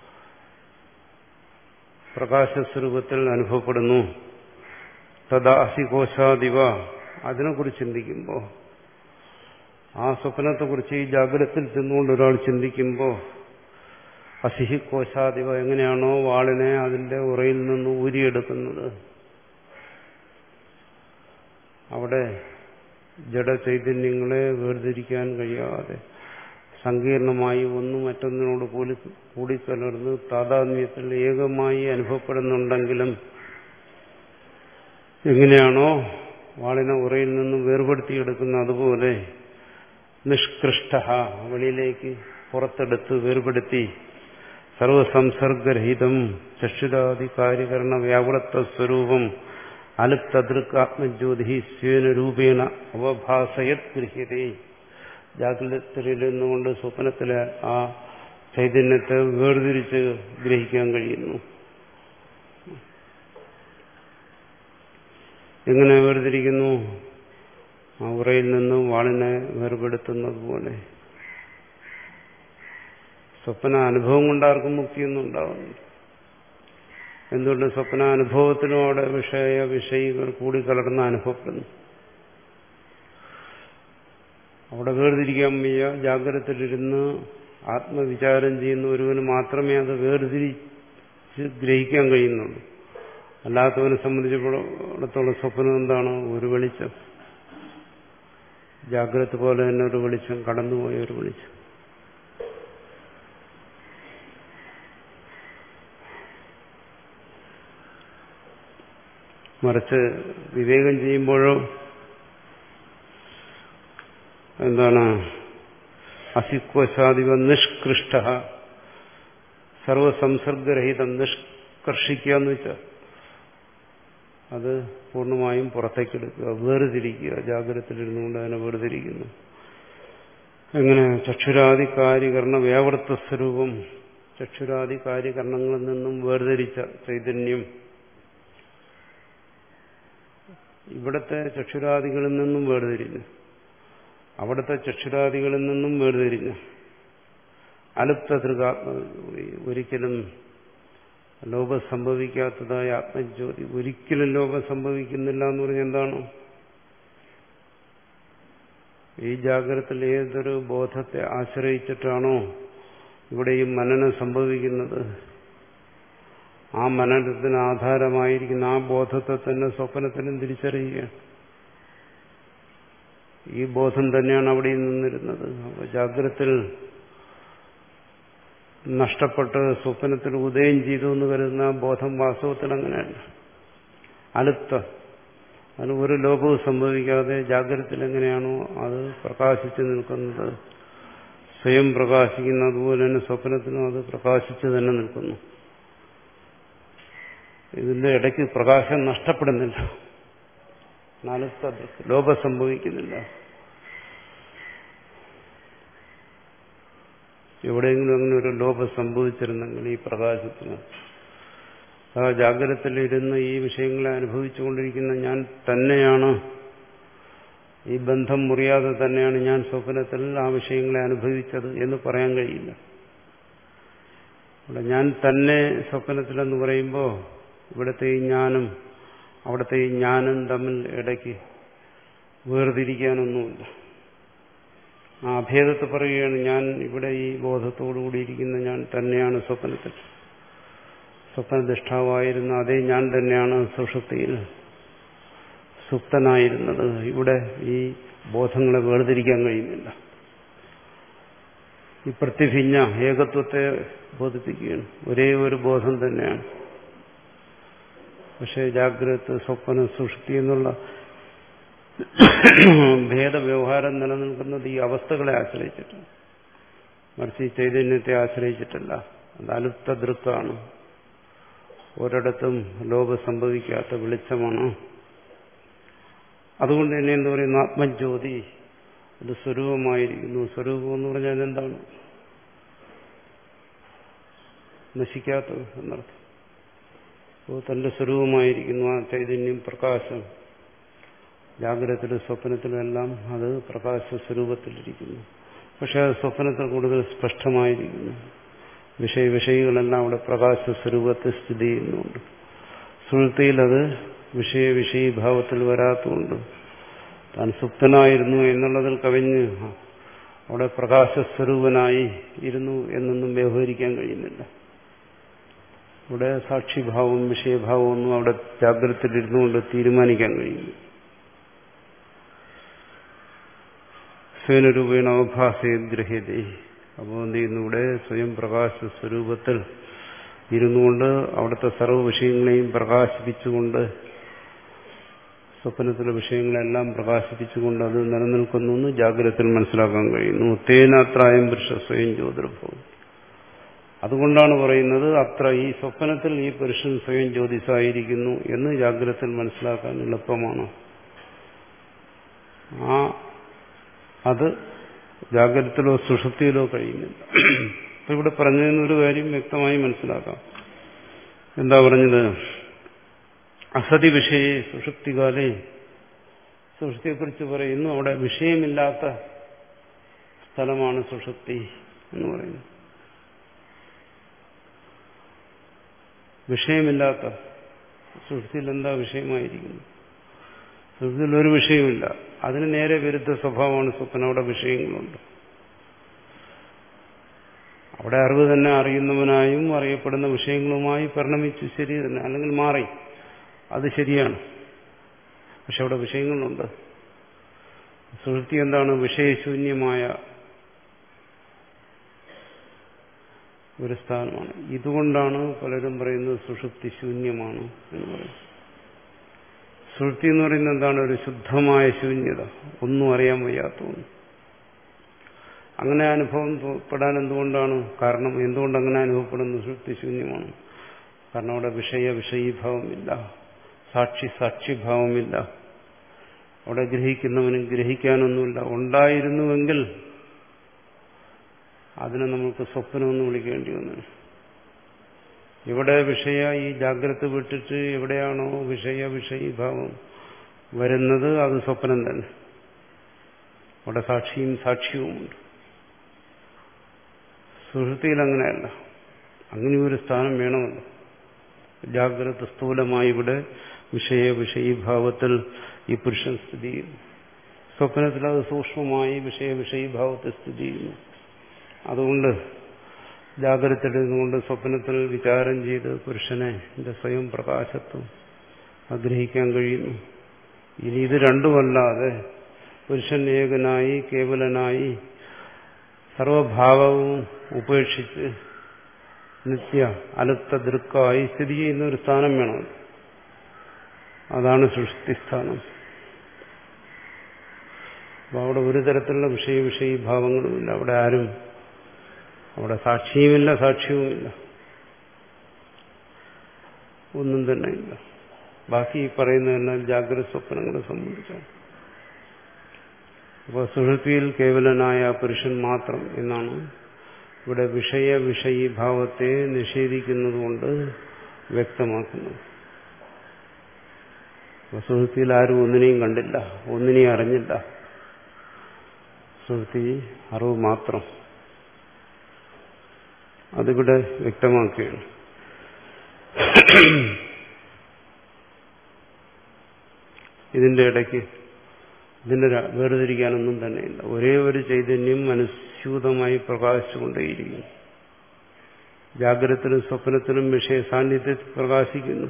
പ്രകാശസ്വരൂപത്തിൽ അനുഭവപ്പെടുന്നു. തഥാ അസികോശാദിവ. അതിനെക്കുറിച്ച് ചിന്തിക്കുമ്പോൾ, ആ സ്വപ്നത്തെക്കുറിച്ച് ഈ ജാഗ്രതത്തിൽ ചെന്നുകൊണ്ട് ഒരാൾ ചിന്തിക്കുമ്പോൾ, അസിഹി കോശാദിവ, എങ്ങനെയാണോ വാളിനെ അതിന്റെ ഉറയിൽ നിന്ന് ഊരിയെടുക്കുന്നത്, അവിടെ ജഡചൈതന്യങ്ങളെ വേർതിരിക്കാൻ കഴിയാതെ സങ്കീർണമായി ഒന്ന് മറ്റൊന്നിനോട് കൂടി കൂടിക്കലർന്ന് താതാത്മ്യത്തിൽ ഏകമായി അനുഭവപ്പെടുന്നുണ്ടെങ്കിലും എങ്ങനെയാണോ വാളിനെ ഉറയിൽ നിന്നും വേർപെടുത്തിയെടുക്കുന്ന അതുപോലെ നിഷ്കൃഷ്ട, വെളിയിലേക്ക് പുറത്തെടുത്ത് വേർപെടുത്തി സർവസംസർഗരഹിതം ചക്ഷുരാദി കാര്യകരണ വ്യാവൃത്ത സ്വരൂപം അലുപ്തദൃക്കാത്മജ്യോതി സ്വേന രൂപേണ അവഭാസയത് ഗൃഹ്യതേ. ജാഗ്രതത്തിൽ നിന്നുകൊണ്ട് സ്വപ്നത്തിലെ ആ ചൈതന്യത്തെ വേർതിരിച്ച് ഗ്രഹിക്കാൻ കഴിയുന്നു. എങ്ങനെ വേർതിരിക്കുന്നു? ആ ഉറയിൽ നിന്നും വാളിനെ വേർപെടുത്തുന്നത് പോലെ. സ്വപ്ന അനുഭവം കൊണ്ടാർക്കും മുക്തിയൊന്നും ഉണ്ടാവുന്നില്ല. എന്തുകൊണ്ട്? സ്വപ്നാനുഭവത്തിനും അവിടെ വിഷയ വിഷയികൾ കൂടിക്കലർന്ന് അനുഭവപ്പെടുന്നു. അവിടെ വേർതിരിക്കാൻ വയ്യ. ജാഗ്രതത്തിലിരുന്ന് ആത്മവിചാരം ചെയ്യുന്ന ഒരുവന് മാത്രമേ അത് വേർതിരിച്ച് ഗ്രഹിക്കാൻ കഴിയുന്നുള്ളൂ. അല്ലാത്തവനെ സംബന്ധിച്ചിടത്തോളം സ്വപ്നം എന്താണ്? ഒരു വെളിച്ചം. ജാഗ്രത പോലെ തന്നെ ഒരു വെളിച്ചം, കടന്നുപോയ ഒരു വെളിച്ചം. മറിച്ച് വിവേകം ചെയ്യുമ്പോഴോ എന്താണ്? അസിക്വശാദിവ നിഷ്കൃഷ്ട, സർവസംസർഗരഹിതം. നിഷ്കർഷിക്കുക എന്ന് വെച്ചാൽ അത് പൂർണ്ണമായും പുറത്തേക്കെടുക്കുക, വേർതിരിക്കുക. ജാഗ്രതത്തിലിരുന്നുകൊണ്ട് അതിനെ വേർതിരിക്കുന്നു. എങ്ങനെ? ചക്ഷുരാദി കാര്യകരണ വ്യാവൃത്ത സ്വരൂപം. ചക്ഷുരാദി കാര്യകരണങ്ങളിൽ നിന്നും വേർതിരിച്ച ചൈതന്യം ഇവിടത്തെ ചക്ഷുരാദികളിൽ നിന്നും വേർതിരിഞ്ഞു, അവിടുത്തെ ചക്ഷുരാദികളിൽ നിന്നും വേർതിരിഞ്ഞു. അലുപ്ത തൃകാത്മ, ഒരിക്കലും ലോപം സംഭവിക്കാത്തതായ ആത്മജ്യോതി ഒരിക്കലും ലോപം സംഭവിക്കുന്നില്ല എന്ന് പറഞ്ഞാൽ എന്താണ്? ഈ ജാഗ്രതത്തിൽ ഏതൊരു ബോധത്തെ ആശ്രയിച്ചിട്ടാണോ ഇവിടെ ഈ മനനം സംഭവിക്കുന്നത്, ആ മനനത്തിന് ആധാരമായിരിക്കുന്ന ആ ബോധത്തെ തന്നെ സ്വപ്നത്തിനും തിരിച്ചറിയുകയാണ്. ഈ ബോധം തന്നെയാണ് അവിടെ നിന്നിരുന്നത്. അപ്പോൾ ജാഗ്രതത്തിൽ നഷ്ടപ്പെട്ട് സ്വപ്നത്തിൽ ഉദയം ചെയ്തു എന്ന് കരുതുന്ന ബോധം വാസ്തവത്തിൽ അങ്ങനെയല്ല. അലുപ്ത, അതിന് ഒരു ലോപവും സംഭവിക്കാതെ ജാഗ്രതത്തിൽ എങ്ങനെയാണോ അത് പ്രകാശിച്ചു നിൽക്കുന്നത്, സ്വയം പ്രകാശിക്കുന്ന അതുപോലെ തന്നെ സ്വപ്നത്തിനും അത് പ്രകാശിച്ചു തന്നെ നിൽക്കുന്നു. ഇതിന്റെ ഇടയ്ക്ക് പ്രകാശം നഷ്ടപ്പെടുന്നില്ല, അലുപ്ത, ലോപം സംഭവിക്കുന്നില്ല. എവിടെയെങ്കിലും അങ്ങനെ ഒരു ലോപം സംഭവിച്ചിരുന്നെങ്കിൽ ഈ പ്രകാശത്തിന്, ആ ജാഗ്രതത്തിലിരുന്ന് ഈ വിഷയങ്ങളെ അനുഭവിച്ചുകൊണ്ടിരിക്കുന്ന ഞാൻ തന്നെയാണ്, ഈ ബന്ധം മുറിയാതെ തന്നെയാണ് ഞാൻ സ്വപ്നത്തിൽ ആ വിഷയങ്ങളെ അനുഭവിച്ചത് എന്ന് പറയാൻ കഴിയില്ല. ഇവിടെ ഞാൻ തന്നെ സ്വപ്നത്തിലെന്ന് പറയുമ്പോൾ ഇവിടുത്തെ ഈ ഞാനും അവിടുത്തെ ഈ ഞാനും തമ്മിൽ ഇടയ്ക്ക് വേർതിരിക്കാനൊന്നുമില്ല. ആ അഭേദത്തെ പറയുകയാണ്, ഞാൻ ഇവിടെ ഈ ബോധത്തോടുകൂടിയിരിക്കുന്ന ഞാൻ തന്നെയാണ് സ്വപ്നത്തിൽ, സ്വപ്നനിഷ്ഠാവായിരുന്ന അതേ ഞാൻ തന്നെയാണ് സുഷുപ്തിയിൽ സുപ്തനായിരുന്നത്. ഇവിടെ ഈ ബോധങ്ങളെ വേർതിരിക്കാൻ കഴിയുന്നില്ല. ഈ പ്രതിഭിഞ്ഞ ഏകത്വത്തെ ബോധിപ്പിക്കുകയാണ്. ഒരേ ഒരു ബോധം തന്നെയാണ്. പക്ഷേ ജാഗ്രത, സ്വപ്നം, സുഷുപ്തി എന്നുള്ള ഭേദവ്യവഹാരം നിലനിൽക്കുന്നത് ഈ അവസ്ഥകളെ ആശ്രയിച്ചിട്ടാണ്, മറിച്ച് ഈ ചൈതന്യത്തെ ആശ്രയിച്ചിട്ടല്ല. അത് അലുപ്ത ദൃക്കാണ്, ഒരിടത്തും ലോപം സംഭവിക്കാത്ത വെളിച്ചമാണ്. അതുകൊണ്ട് തന്നെ എന്താ പറയുന്നു, ആത്മജ്യോതി അത് സ്വരൂപമായിരിക്കുന്നു. സ്വരൂപം എന്ന് പറഞ്ഞാൽ എന്താണ്? നശിക്കാത്തത് എന്നർത്ഥം. അപ്പോൾ തന്റെ സ്വരൂപമായിരിക്കുന്നു ആ ചൈതന്യം, പ്രകാശം. ജാഗ്രതത്തിലും സ്വപ്നത്തിലും എല്ലാം അത് പ്രകാശ സ്വരൂപത്തിലിരിക്കുന്നു. പക്ഷെ അത് സ്വപ്നത്തിൽ കൂടുതൽ സ്പഷ്ടമായിരിക്കുന്നു. വിഷയ വിഷയികളെല്ലാം അവിടെ പ്രകാശ സ്വരൂപത്തിൽ സ്ഥിതി ചെയ്യുന്നുണ്ട്. സുഷുപ്തിയിൽ അത് വിഷയ വിഷയീഭാവത്തിൽ വരാത്തതുകൊണ്ട് താൻ സുപ്തനായിരുന്നു എന്നുള്ളതിൽ കവിഞ്ഞ് അവിടെ പ്രകാശസ്വരൂപനായി ഇരുന്നു എന്നൊന്നും വ്യവഹരിക്കാൻ കഴിയുന്നില്ല. ഇവിടെ സാക്ഷിഭാവം വിഷയഭാവം ഒന്നും അവിടെ ജാഗ്രതത്തിലിരുന്നുകൊണ്ട് തീരുമാനിക്കാൻ കഴിയുന്നു. സ്വയനരൂപേണ അവഭാസയഗ്രഹ്യതേ. അപ്പോൾ എന്ത് ചെയ്യുന്നു, ഇവിടെ സ്വയം പ്രകാശ സ്വരൂപത്തിൽ ഇരുന്നുകൊണ്ട് അവിടുത്തെ സർവ്വ വിഷയങ്ങളെയും പ്രകാശിപ്പിച്ചുകൊണ്ട്, സ്വപ്നത്തിലെ വിഷയങ്ങളെല്ലാം പ്രകാശിപ്പിച്ചുകൊണ്ട് അത് നിലനിൽക്കുന്നു എന്ന് ജാഗ്രതത്തിൽ മനസ്സിലാക്കാൻ കഴിയുന്നു. തേനാത്രായം പുരുഷ സ്വയം ജ്യോതിർഭവം. അതുകൊണ്ടാണ് പറയുന്നത് അത്ര ഈ സ്വപ്നത്തിൽ ഈ പുരുഷൻ സ്വയം ജ്യോതിസായിരിക്കുന്നു എന്ന് ജാഗ്രതത്തിൽ മനസ്സിലാക്കാൻ എളുപ്പമാണ്. ആ അത് ജാഗ്രതത്തിലോ സുഷുപ്തിയിലോ കഴിയുന്നില്ല. അപ്പൊ ഇവിടെ പറഞ്ഞതിനൊരു കാര്യം വ്യക്തമായി മനസ്സിലാക്കാം. എന്താ പറഞ്ഞത്? അസതി വിഷയെ സുഷുപ്തികാലേ, സുഷുപ്തിയെക്കുറിച്ച് പറയുന്നു അവിടെ വിഷയമില്ലാത്ത സ്ഥലമാണ് സുഷുപ്തി എന്ന് പറയുന്നു. വിഷയമില്ലാത്ത സുഷുപ്തിയിൽ എന്താ വിഷയമായിരിക്കുന്നു? സുഷുപ്തിയിൽ ഒരു വിഷയമില്ല. അതിന് നേരെ വിരുദ്ധ സ്വഭാവമാണ് സ്വപ്നം. അവിടെ വിഷയങ്ങളുണ്ട്. അവിടെ അറിവ് തന്നെ അറിയുന്നവനായും അറിയപ്പെടുന്ന വിഷയങ്ങളുമായി പരിണമിച്ചു, ശരി തന്നെ, അല്ലെങ്കിൽ മാറി, അത് ശരിയാണ്. പക്ഷെ അവിടെ വിഷയങ്ങളുണ്ട്. സുഷുപ്തി എന്താണ്? വിഷയശൂന്യമായ ഒരു സ്ഥാനമാണ്. ഇതുകൊണ്ടാണ് പലരും പറയുന്നത് സുഷുപ്തി ശൂന്യമാണ് എന്ന് പറയുന്നത്. സുഷുപ്തി എന്ന് പറയുന്നത് എന്താണ്? ഒരു ശുദ്ധമായ ശൂന്യത, ഒന്നും അറിയാൻ വയ്യാത്ത ഒന്ന്. അങ്ങനെ അനുഭവം പെടാൻ എന്തുകൊണ്ടാണ് കാരണം? എന്തുകൊണ്ട് അങ്ങനെ അനുഭവപ്പെടുന്നു? സുഷുപ്തി ശൂന്യമാണ്. കാരണം അവിടെ വിഷയ വിഷയീഭാവമില്ല, സാക്ഷി സാക്ഷിഭാവമില്ല. അവിടെ ഗ്രഹിക്കുന്നവനും ഗ്രഹിക്കാനൊന്നുമില്ല. ഉണ്ടായിരുന്നുവെങ്കിൽ അതിനെ നമുക്ക് സ്വപ്നമെന്ന് വിളിക്കേണ്ടി വന്നു. ഇവിടെ വിഷയ ഈ ജാഗ്രത വിട്ടിട്ട് എവിടെയാണോ വിഷയ വിഷയീഭാവം വരുന്നത് അത് സ്വപ്നം തന്നെ. അവിടെ സാക്ഷിയും സാക്ഷ്യവുമുണ്ട്. സുഷുപ്തിയിൽ അങ്ങനെയല്ല. അങ്ങനെ ഒരു സ്ഥാനം വേണമല്ലോ. ജാഗ്രത സ്ഥൂലമായി ഇവിടെ വിഷയ വിഷയീഭാവത്തിൽ ഈ പുരുഷൻ സ്ഥിതി ചെയ്യുന്നു. സ്വപ്നത്തിൽ അത് സൂക്ഷ്മമായി വിഷയ വിഷയീഭാവത്തിൽ സ്ഥിതി ചെയ്യുന്നു. അതുകൊണ്ട് ജാഗ്രതയിലിരുന്നുകൊണ്ട് സ്വപ്നത്തിൽ വിചാരം ചെയ്ത് പുരുഷനെ സ്വയം പ്രകാശത്വം ആഗ്രഹിക്കാൻ കഴിയുന്നു. ഇനി ഇത് രണ്ടുമല്ലാതെ പുരുഷൻ ഏകനായി കേവലനായി സർവഭാവവും ഉപേക്ഷിച്ച് നിത്യ അലുപ്ത ദൃക്കായി സ്ഥിതി ചെയ്യുന്ന ഒരു സ്ഥാനം വേണം. അതാണ് സുഷുപ്തിസ്ഥാനം. അപ്പോൾ അവിടെ ഒരു തരത്തിലുള്ള വിഷയ വിഷയീഭാവങ്ങളുമില്ല. അവിടെ ആരും, അവിടെ സാക്ഷിയുമില്ല സാക്ഷ്യവുമില്ല, ഒന്നും തന്നെ ഇല്ല. ബാക്കി ഈ പറയുന്നതെല്ലാം ജാഗ്രത സ്വപ്നങ്ങളെ സംബന്ധിച്ചാണ്. അപ്പോൾ സുഷുപ്തിയിൽ കേവലനായ പുരുഷൻ മാത്രം എന്നാണ് ഇവിടെ വിഷയ വിഷയീഭാവത്തെ നിഷേധിക്കുന്നതുകൊണ്ട് വ്യക്തമാക്കുന്നത്. സുഷുപ്തിയിൽ ആരും ഒന്നിനെയും കണ്ടില്ല, ഒന്നിനെയും അറിഞ്ഞില്ല. സുഷുപ്തി അറിവ് മാത്രം, അതിവിടെ വ്യക്തമാക്കുകയാണ്. ഇതിന്റെ ഇടയ്ക്ക് ഇതിന്റെ വേർതിരിക്കാനൊന്നും തന്നെയില്ല. ഒരേ ഒരു ചൈതന്യം അനുസ്യൂതമായി പ്രകാശിച്ചുകൊണ്ടേയിരിക്കുന്നു. ജാഗ്രതത്തിലും സ്വപ്നത്തിലും വിഷയ സാന്നിധ്യത്തിൽ പ്രകാശിക്കുന്നു.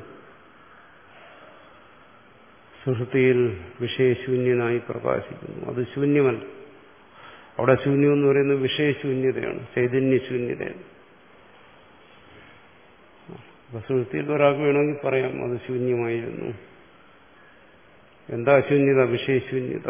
സുഷുപ്തിയിൽ വിഷയശൂന്യനായി പ്രകാശിക്കുന്നു. അത് ശൂന്യമല്ല. അവിടെ ശൂന്യം എന്ന് പറയുന്നത് വിഷയശൂന്യതയാണ്, ചൈതന്യശൂന്യതയാണ്. അപ്പൊ സുഷുപ്തിയിൽ ഒരാൾക്ക് വേണമെങ്കിൽ പറയാം അത് ശൂന്യമായിരുന്നു. എന്താ ശൂന്യത? വിഷയശൂന്യത.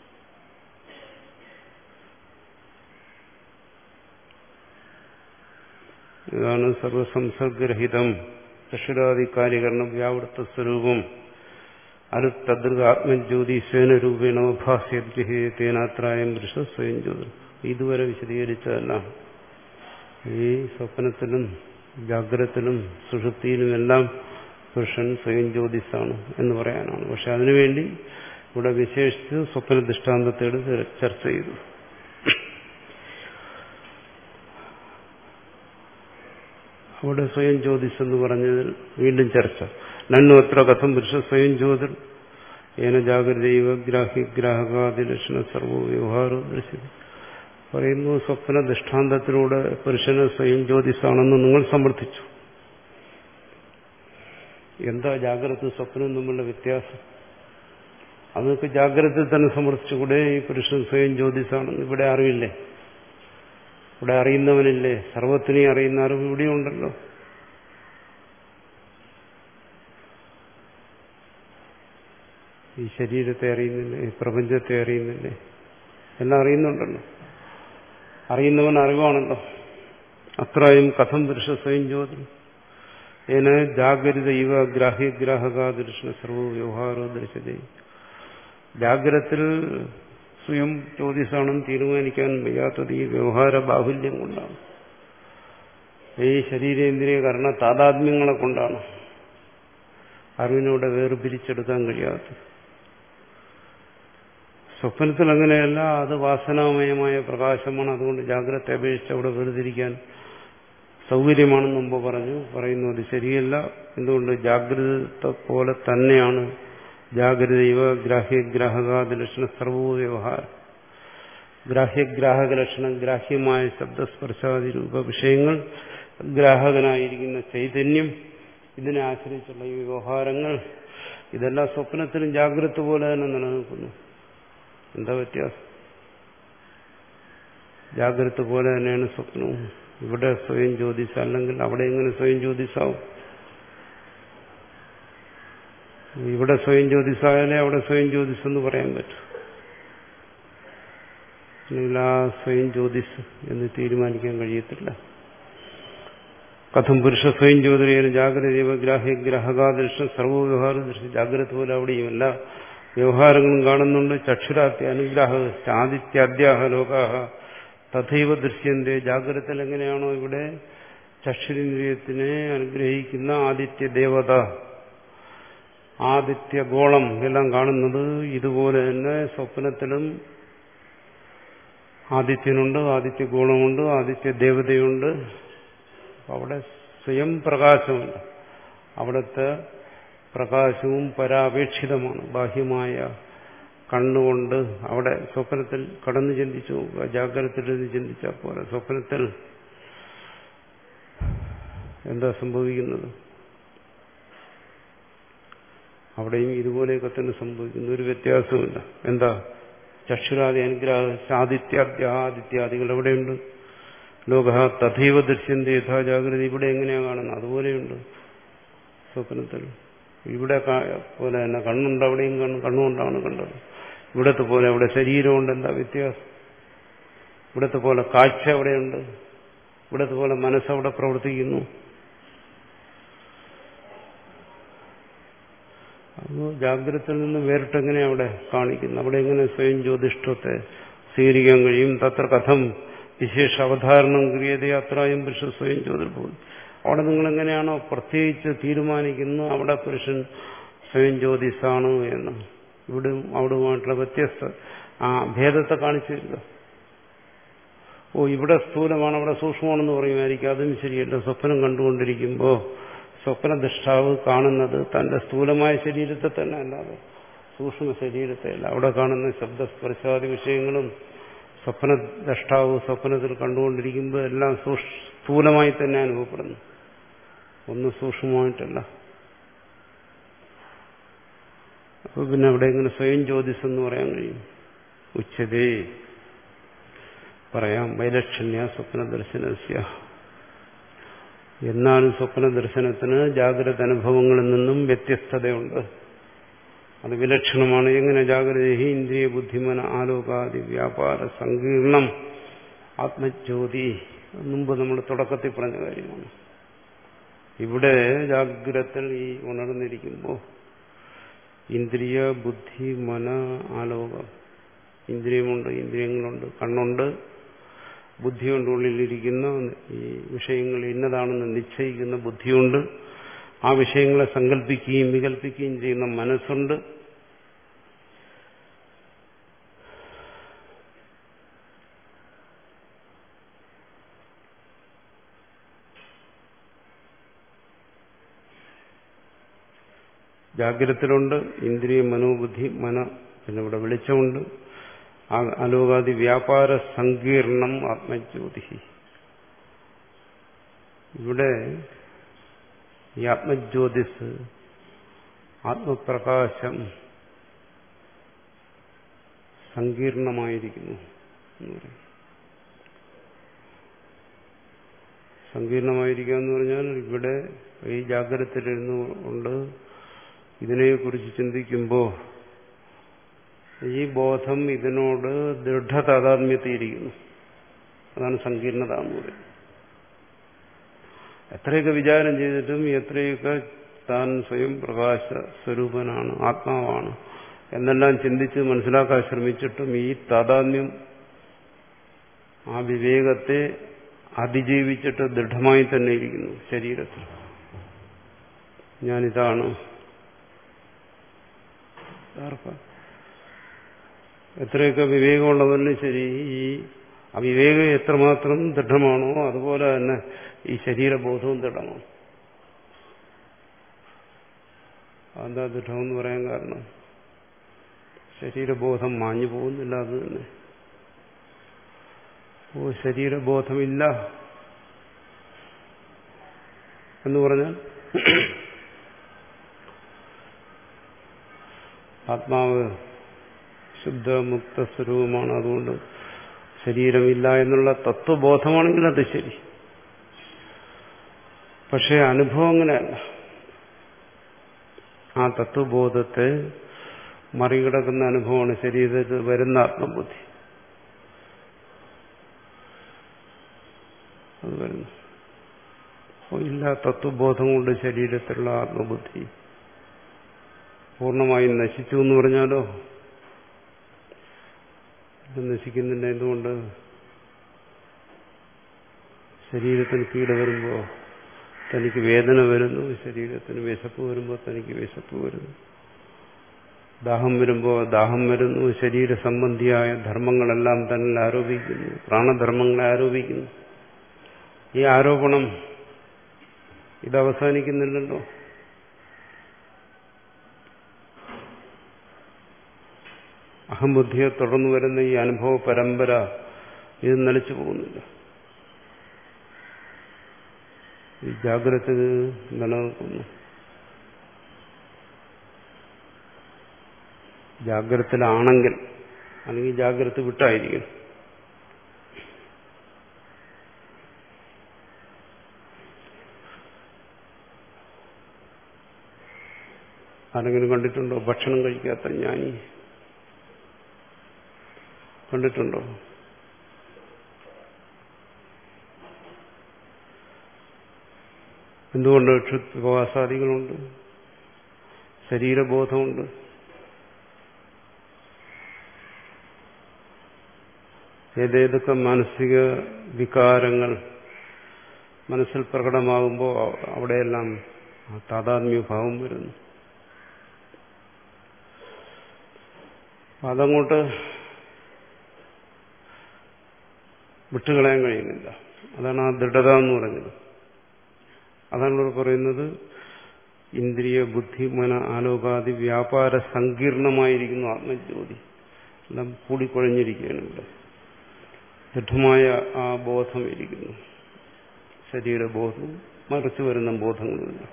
ഇതാണ് സർവസംസർഗരഹിതം ചക്ഷുരാദികാര്യകരണം വ്യാവൃത്ത സ്വരൂപം അരുത്തദൃഗ ആത്മജ്യോതി സ്വേനരൂപേണ ഭാസ്യേനാത്രായം ദൃശ സ്വയം ജ്യോതി. ഇതുവരെ വിശദീകരിച്ചതല്ല. ഈ സ്വപ്നത്തിലും ജാഗ്രതത്തിലും സുഷുപ്തിയിലുമെല്ലാം പുരുഷൻ സ്വയം ജ്യോതിസാണ് എന്ന് പറയാനാണ്. പക്ഷെ അതിനുവേണ്ടി ഇവിടെ വിശേഷിച്ച് സ്വപ്ന ദൃഷ്ടാന്തത്തോട് ചർച്ച ചെയ്തു. അവിടെ സ്വയം ജ്യോതിസ് എന്ന് പറഞ്ഞതിൽ വീണ്ടും ചർച്ച. നന്നു അത്ര കഥം പുരുഷ സ്വയം ജ്യോതിർ ഏന ജാഗ്രതൈവ ഗ്രാഹ്യഗ്രാഹകാദി ലക്ഷണ സർവ്വ വ്യവഹാരോ ദൃശ്യത. പറയുന്നു സ്വപ്ന ദൃഷ്ടാന്തത്തിലൂടെ പുരുഷന് സ്വയം ജ്യോതിസാണെന്ന് നിങ്ങൾ സമർത്ഥിച്ചു. എന്താ ജാഗ്രത സ്വപ്നം തമ്മിലുള്ള വ്യത്യാസം? അതൊക്കെ ജാഗ്രതയിൽ തന്നെ സമർത്ഥിച്ചുകൂടെ? ഈ പുരുഷൻ സ്വയം ജ്യോതിസാണെന്ന് ഇവിടെ അറിവില്ലേ? ഇവിടെ അറിയുന്നവനില്ലേ? സർവത്തിനെയും അറിയുന്ന അറിവ് ഇവിടെയുണ്ടല്ലോ. ഈ ശരീരത്തെ അറിയുന്നില്ലേ? ഈ പ്രപഞ്ചത്തെ അറിയുന്നില്ലേ? എല്ലാം അറിയുന്നുണ്ടല്ലോ. അറിയുന്നവൻ അറിവാണല്ലോ. അത്രയും കഥം പുരുഷ സ്വയം ജ്യോതി ഏന ജാഗ്രത ഇവ ഗ്രാഹ്യഗ്രാഹകാദൃഷ്ണ സർവ്വ വ്യവഹാരോ ദൃശ്യത. ജാഗ്രതത്തിൽ സ്വയം ജ്യോതിസാണെന്ന് തീരുമാനിക്കാൻ വയ്യാത്തത് ഈ വ്യവഹാര ബാഹുല്യം കൊണ്ടാണ്. ഈ ശരീരേന്ദ്രിയ കർണ താതാത്മ്യങ്ങളെ കൊണ്ടാണ് അറിവിനോടെ വേർപിരിച്ചെടുക്കാൻ കഴിയാത്തത്. സ്വപ്നത്തിൽ അങ്ങനെയല്ല, അത് വാസനാമയമായ പ്രകാശമാണ്. അതുകൊണ്ട് ജാഗ്രത അപേക്ഷിച്ച് അവിടെ വേർതിരിക്കാൻ സൗകര്യമാണെന്ന് മുമ്പ് പറഞ്ഞു. പറയുന്നു അത് ശരിയല്ല. എന്തുകൊണ്ട്? ജാഗ്രത പോലെ തന്നെയാണ് ജാഗ്രതൈവ ഗ്രാഹ്യഗ്രാഹകാദി ലക്ഷണ സർവ്വ വ്യവഹാരം. ഗ്രാഹ്യഗ്രാഹക ലക്ഷണം, ഗ്രാഹ്യമായ ശബ്ദസ്പർശാദി രൂപ വിഷയങ്ങൾ, ഗ്രാഹകനായിരിക്കുന്ന ചൈതന്യം, ഇതിനെ ആശ്രയിച്ചുള്ള ഈ വ്യവഹാരങ്ങൾ, ഇതെല്ലാം സ്വപ്നത്തിലും ജാഗ്രത പോലെ തന്നെ നിലനിൽക്കുന്നു. എന്താ വ്യത്യാസം? ജാഗ്രത പോലെ തന്നെയാണ് സ്വപ്നവും. ഇവിടെ സ്വയം ജ്യോതിസ്, അല്ലെങ്കിൽ അവിടെ എങ്ങനെ സ്വയം ജ്യോതിസാവും? ഇവിടെ സ്വയം ജ്യോതിസായാലേ അവിടെ സ്വയം ജ്യോതിസ് എന്ന് പറയാൻ പറ്റും. അല്ലെങ്കിൽ ആ സ്വയം ജ്യോതിസ് എന്ന് തീരുമാനിക്കാൻ കഴിയത്തില്ല. കഥം പുരുഷ സ്വയം ജ്യോതിരേന ജാഗ്രത ഗ്രാഹ്യഗ്രാഹകാദൃഷ്ട സർവ്വ വ്യവഹാര ദൃഷ്ടി. ജാഗ്രത പോലെ അവിടെയും എല്ലാ വ്യവഹാരങ്ങളും കാണുന്നുണ്ട്. ചക്ഷുരാത്യ അനുഗ്രാഹ ആദിത്യാദ്യാഹ ലോകാഹ തഥൈവ ദൃശ്യന്റെ. ജാഗ്രതത്തിൽ എങ്ങനെയാണോ ഇവിടെ ചക്ഷുരേന്ദ്രിയത്തിനെ അനുഗ്രഹിക്കുന്ന ആദിത്യ ദേവത, ആദിത്യഗോളം എല്ലാം കാണുന്നത്, ഇതുപോലെ തന്നെ സ്വപ്നത്തിലും ആദിത്യനുണ്ട്, ആദിത്യഗോളമുണ്ട്, ആദിത്യ ദേവതയുണ്ട്. അവിടെ സ്വയം പ്രകാശമുണ്ട്. അവിടുത്തെ പ്രകാശവും പരാപേക്ഷിതമാണ്. ബാഹ്യമായ കണ്ണുകൊണ്ട് അവിടെ സ്വപ്നത്തിൽ കടന്നു ചിന്തിച്ചു നോക്കുക. ജാഗ്രതയിൽ ചിന്തിച്ചാൽ പോലെ സ്വപ്നത്തിൽ എന്താ സംഭവിക്കുന്നത്? അവിടെയും ഇതുപോലെയൊക്കെ തന്നെ സംഭവിക്കുന്നു. ഒരു വ്യത്യാസമില്ല. എന്താ? ചക്ഷുരാദി അനുഗ്രഹ ആദിത്യാദിത്യാദികൾ എവിടെയുണ്ട്? ലോക തഥൈവ ദൃശ്യന്തി യഥാ ജാഗ്രത. ഇവിടെ എങ്ങനെയാണ് കാണുന്നത്? അതുപോലെയുണ്ട് സ്വപ്നത്തിൽ. ഇവിടെ പോലെ തന്നെ കണ്ണുണ്ട്, അവിടെയും കണ്ണു കണ്ണുകൊണ്ടാണ് കണ്ടത്. ഇവിടത്തെ പോലെ അവിടെ ശരീരമുണ്ട്. എന്താ വ്യത്യാസം? ഇവിടത്തെ പോലെ കാഴ്ച അവിടെയുണ്ട്, ഇവിടത്തെ പോലെ മനസ്സവിടെ പ്രവർത്തിക്കുന്നു. അപ്പോൾ ജാഗ്രതയിൽ നിന്ന് വേറിട്ടെങ്ങനെ അവിടെ കാണിക്കുന്നു? അവിടെ എങ്ങനെ സ്വയം ജ്യോതിഷ്ഠത്തെ സ്വീകരിക്കാൻ കഴിയും? തത്ര കഥം വിശേഷ അവധാരണം ക്രിയതേ അത്രയും പുരുഷൻ സ്വയം ജ്യോതിർഭൂതി. അവിടെ നിങ്ങളെങ്ങനെയാണോ പ്രത്യേകിച്ച് തീരുമാനിക്കുന്നു അവിടെ പുരുഷൻ സ്വയം ജ്യോതിസാണ് എന്ന്, ഇവിടെ അവിടുമായിട്ടുള്ള വ്യത്യസ്ത ആ ഭേദത്തെ കാണിച്ചു തരിക. ഓ, ഇവിടെ സ്ഥൂലമാണ് അവിടെ സൂക്ഷ്മമാണെന്ന് പറയുമായിരിക്കും. അതും ശരിയല്ല. സ്വപ്നം കണ്ടുകൊണ്ടിരിക്കുമ്പോൾ സ്വപ്നദൃഷ്ടാവ് കാണുന്നത് തന്റെ സ്ഥൂലമായ ശരീരത്തെ തന്നെ അല്ലാതെ സൂക്ഷ്മ ശരീരത്തെ അല്ല. അവിടെ കാണുന്ന ശബ്ദസ്പർശാദി വിഷയങ്ങളും സ്വപ്നദൃഷ്ടാവ് സ്വപ്നത്തിൽ കണ്ടുകൊണ്ടിരിക്കുമ്പോൾ എല്ലാം സ്ഥൂലമായി തന്നെ അനുഭവപ്പെടുന്നു, ഒന്നും സൂക്ഷ്മമായിട്ടല്ല. അപ്പൊ പിന്നെ അവിടെ എങ്ങനെ സ്വയം ജ്യോതിസ് എന്ന് പറയാൻ കഴിയും? ഉച്ചതേ പറയാം. വൈലക്ഷണ്യ സ്വപ്ന ദർശനസ്യ. എന്നാലും സ്വപ്ന ദർശനത്തിന് ജാഗ്രത അനുഭവങ്ങളിൽ നിന്നും വ്യത്യസ്തതയുണ്ട്. അത് വിലക്ഷണമാണ്. എങ്ങനെ ജാഗ്രത? ഇന്ദ്രിയ ബുദ്ധിമന ആലോകാദി വ്യാപാര സങ്കീർണം ആത്മജ്യോതി. മുമ്പ് നമ്മൾ തുടക്കത്തിൽ പറഞ്ഞ കാര്യമാണ്. ഇവിടെ ജാഗ്രതയിൽ ഈ ഉണർന്നിരിക്കുമ്പോൾ ഇന്ദ്രിയ ബുദ്ധി മന ആലോകം, ഇന്ദ്രിയമുണ്ട്, ഇന്ദ്രിയങ്ങളുണ്ട്, കണ്ണുണ്ട്, ബുദ്ധിയുണ്ട്, ഉള്ളിലിരിക്കുന്ന ഈ വിഷയങ്ങൾ ഇന്നതാണെന്ന് നിശ്ചയിക്കുന്ന ബുദ്ധിയുണ്ട്, ആ വിഷയങ്ങളെ സങ്കല്പിക്കുകയും വികല്പിക്കുകയും ചെയ്യുന്ന മനസ്സുണ്ട്. ജാഗ്രതത്തിലുണ്ട് ഇന്ദ്രിയ മനോബുദ്ധി മന, പിന്നെ ഇവിടെ വെളിച്ചമുണ്ട്, അലോകാദി വ്യാപാര സങ്കീർണം ആത്മജ്യോതി. ഇവിടെ ഈ ആത്മജ്യോതിസ്, ആത്മപ്രകാശം സങ്കീർണമായിരിക്കുന്നു എന്ന് പറയും. സങ്കീർണമായിരിക്കുക എന്ന് പറഞ്ഞാൽ ഇവിടെ ഈ ജാഗ്രതയിലിരുന്നു കൊണ്ട് ഇതിനെക്കുറിച്ച് ചിന്തിക്കുമ്പോൾ ഈ ബോധം ഇതിനോട് ദൃഢതാതാത്മ്യത്തിയിരിക്കുന്നു. അതാണ് സങ്കീർണത എന്ന് പറയുന്നത്. എത്രയൊക്കെ വിചാരം ചെയ്തിട്ടും എത്രയൊക്കെ താൻ സ്വയം പ്രകാശ സ്വരൂപനാണ്, ആത്മാവാണ് എന്നെല്ലാം ചിന്തിച്ച് മനസ്സിലാക്കാൻ ശ്രമിച്ചിട്ടും ഈ താതാത്മ്യം ആ വിവേകത്തെ അതിജീവിച്ചിട്ട് ദൃഢമായി തന്നെ ഇരിക്കുന്നു ശരീരത്തിൽ. ഞാനിതാണ്. എത്രയൊക്കെ വിവേകമുള്ളവരിലും ശരി, ഈ അവിവേകം എത്രമാത്രം ദൃഢമാണോ അതുപോലെ തന്നെ ഈ ശരീരബോധവും ദൃഢമാണ്. എന്താ ദൃഢമെന്ന് പറയാൻ കാരണം? ശരീരബോധം മാഞ്ഞു പോകുന്നില്ല. അത് തന്നെ. ഓ, ശരീരബോധമില്ല എന്ന് പറഞ്ഞാൽ ആത്മാവ് ശുദ്ധമുക്ത സ്വരൂപമാണ്, അതുകൊണ്ട് ശരീരമില്ല എന്നുള്ള തത്വബോധമാണെങ്കിൽ അത് ശരി. പക്ഷെ അനുഭവം അങ്ങനെയല്ല. ആ തത്വബോധത്തെ മറികടക്കുന്ന അനുഭവമാണ് ശരീരത്തിൽ വരുന്ന ആത്മബുദ്ധി. അത് വരുന്നു. ഇല്ല, തത്വബോധം കൊണ്ട് ശരീരത്തിലുള്ള ആത്മബുദ്ധി പൂർണ്ണമായും നശിച്ചു എന്ന് പറഞ്ഞാലോ? ഇത് നശിക്കുന്നില്ല. എന്തുകൊണ്ട്? ശരീരത്തിന് പീഡ വരുമ്പോൾ തനിക്ക് വേദന വരുന്നു, ശരീരത്തിന് വിശപ്പ് വരുമ്പോൾ തനിക്ക് വിശപ്പ് വരുന്നു, ദാഹം വരുമ്പോൾ ദാഹം വരുന്നു. ശരീര സംബന്ധിയായ ധർമ്മങ്ങളെല്ലാം തന്നിൽ ആരോപിക്കുന്നു, പ്രാണധർമ്മങ്ങളെ ആരോപിക്കുന്നു. ഈ ആരോപണം ഇത് അവസാനിക്കുന്നില്ലല്ലോ. അഹംബുദ്ധിയെ തുടർന്നു വരുന്ന ഈ അനുഭവ പരമ്പര ഇത് നിലച്ചു പോകുന്നില്ല. ഈ ജാഗ്രത നിലനിൽക്കുന്നു. ജാഗ്രതയിലാണെങ്കിൽ, അല്ലെങ്കിൽ ജാഗ്രത വിട്ടായിരിക്കും. ആരെങ്കിലും കണ്ടിട്ടുണ്ടോ ഭക്ഷണം കഴിക്കാത്ത ജ്ഞാനി? കണ്ടിട്ടുണ്ടോ? എന്തുകൊണ്ട്? ക്ഷുദ്വാസാദികളുണ്ട്, ശരീരബോധമുണ്ട്. ഏതേതൊക്കെ മാനസിക വികാരങ്ങൾ മനസ്സിൽ പ്രകടമാകുമ്പോൾ അവിടെയെല്ലാം താതാത്മ്യഭാവം വരുന്നു. അതങ്ങോട്ട് വിട്ടുകളയാൻ കഴിയുന്നില്ല. അതാണ് ആ ദൃഢത എന്ന് പറഞ്ഞത്. അതാണ് ഇവിടെ പറയുന്നത്, ഇന്ദ്രിയ ബുദ്ധി മന ആലോകാദി വ്യാപാര സങ്കീർണമായിരിക്കുന്നു ആത്മജ്യോതി. എല്ലാം കൂടിക്കുഴഞ്ഞിരിക്കുകയാണ് ഇവിടെ. ദൃഢമായ ആ ബോധം ഇരിക്കുന്നു. ശരീരബോധവും മറിച്ചു വരുന്ന ബോധങ്ങളുമില്ല.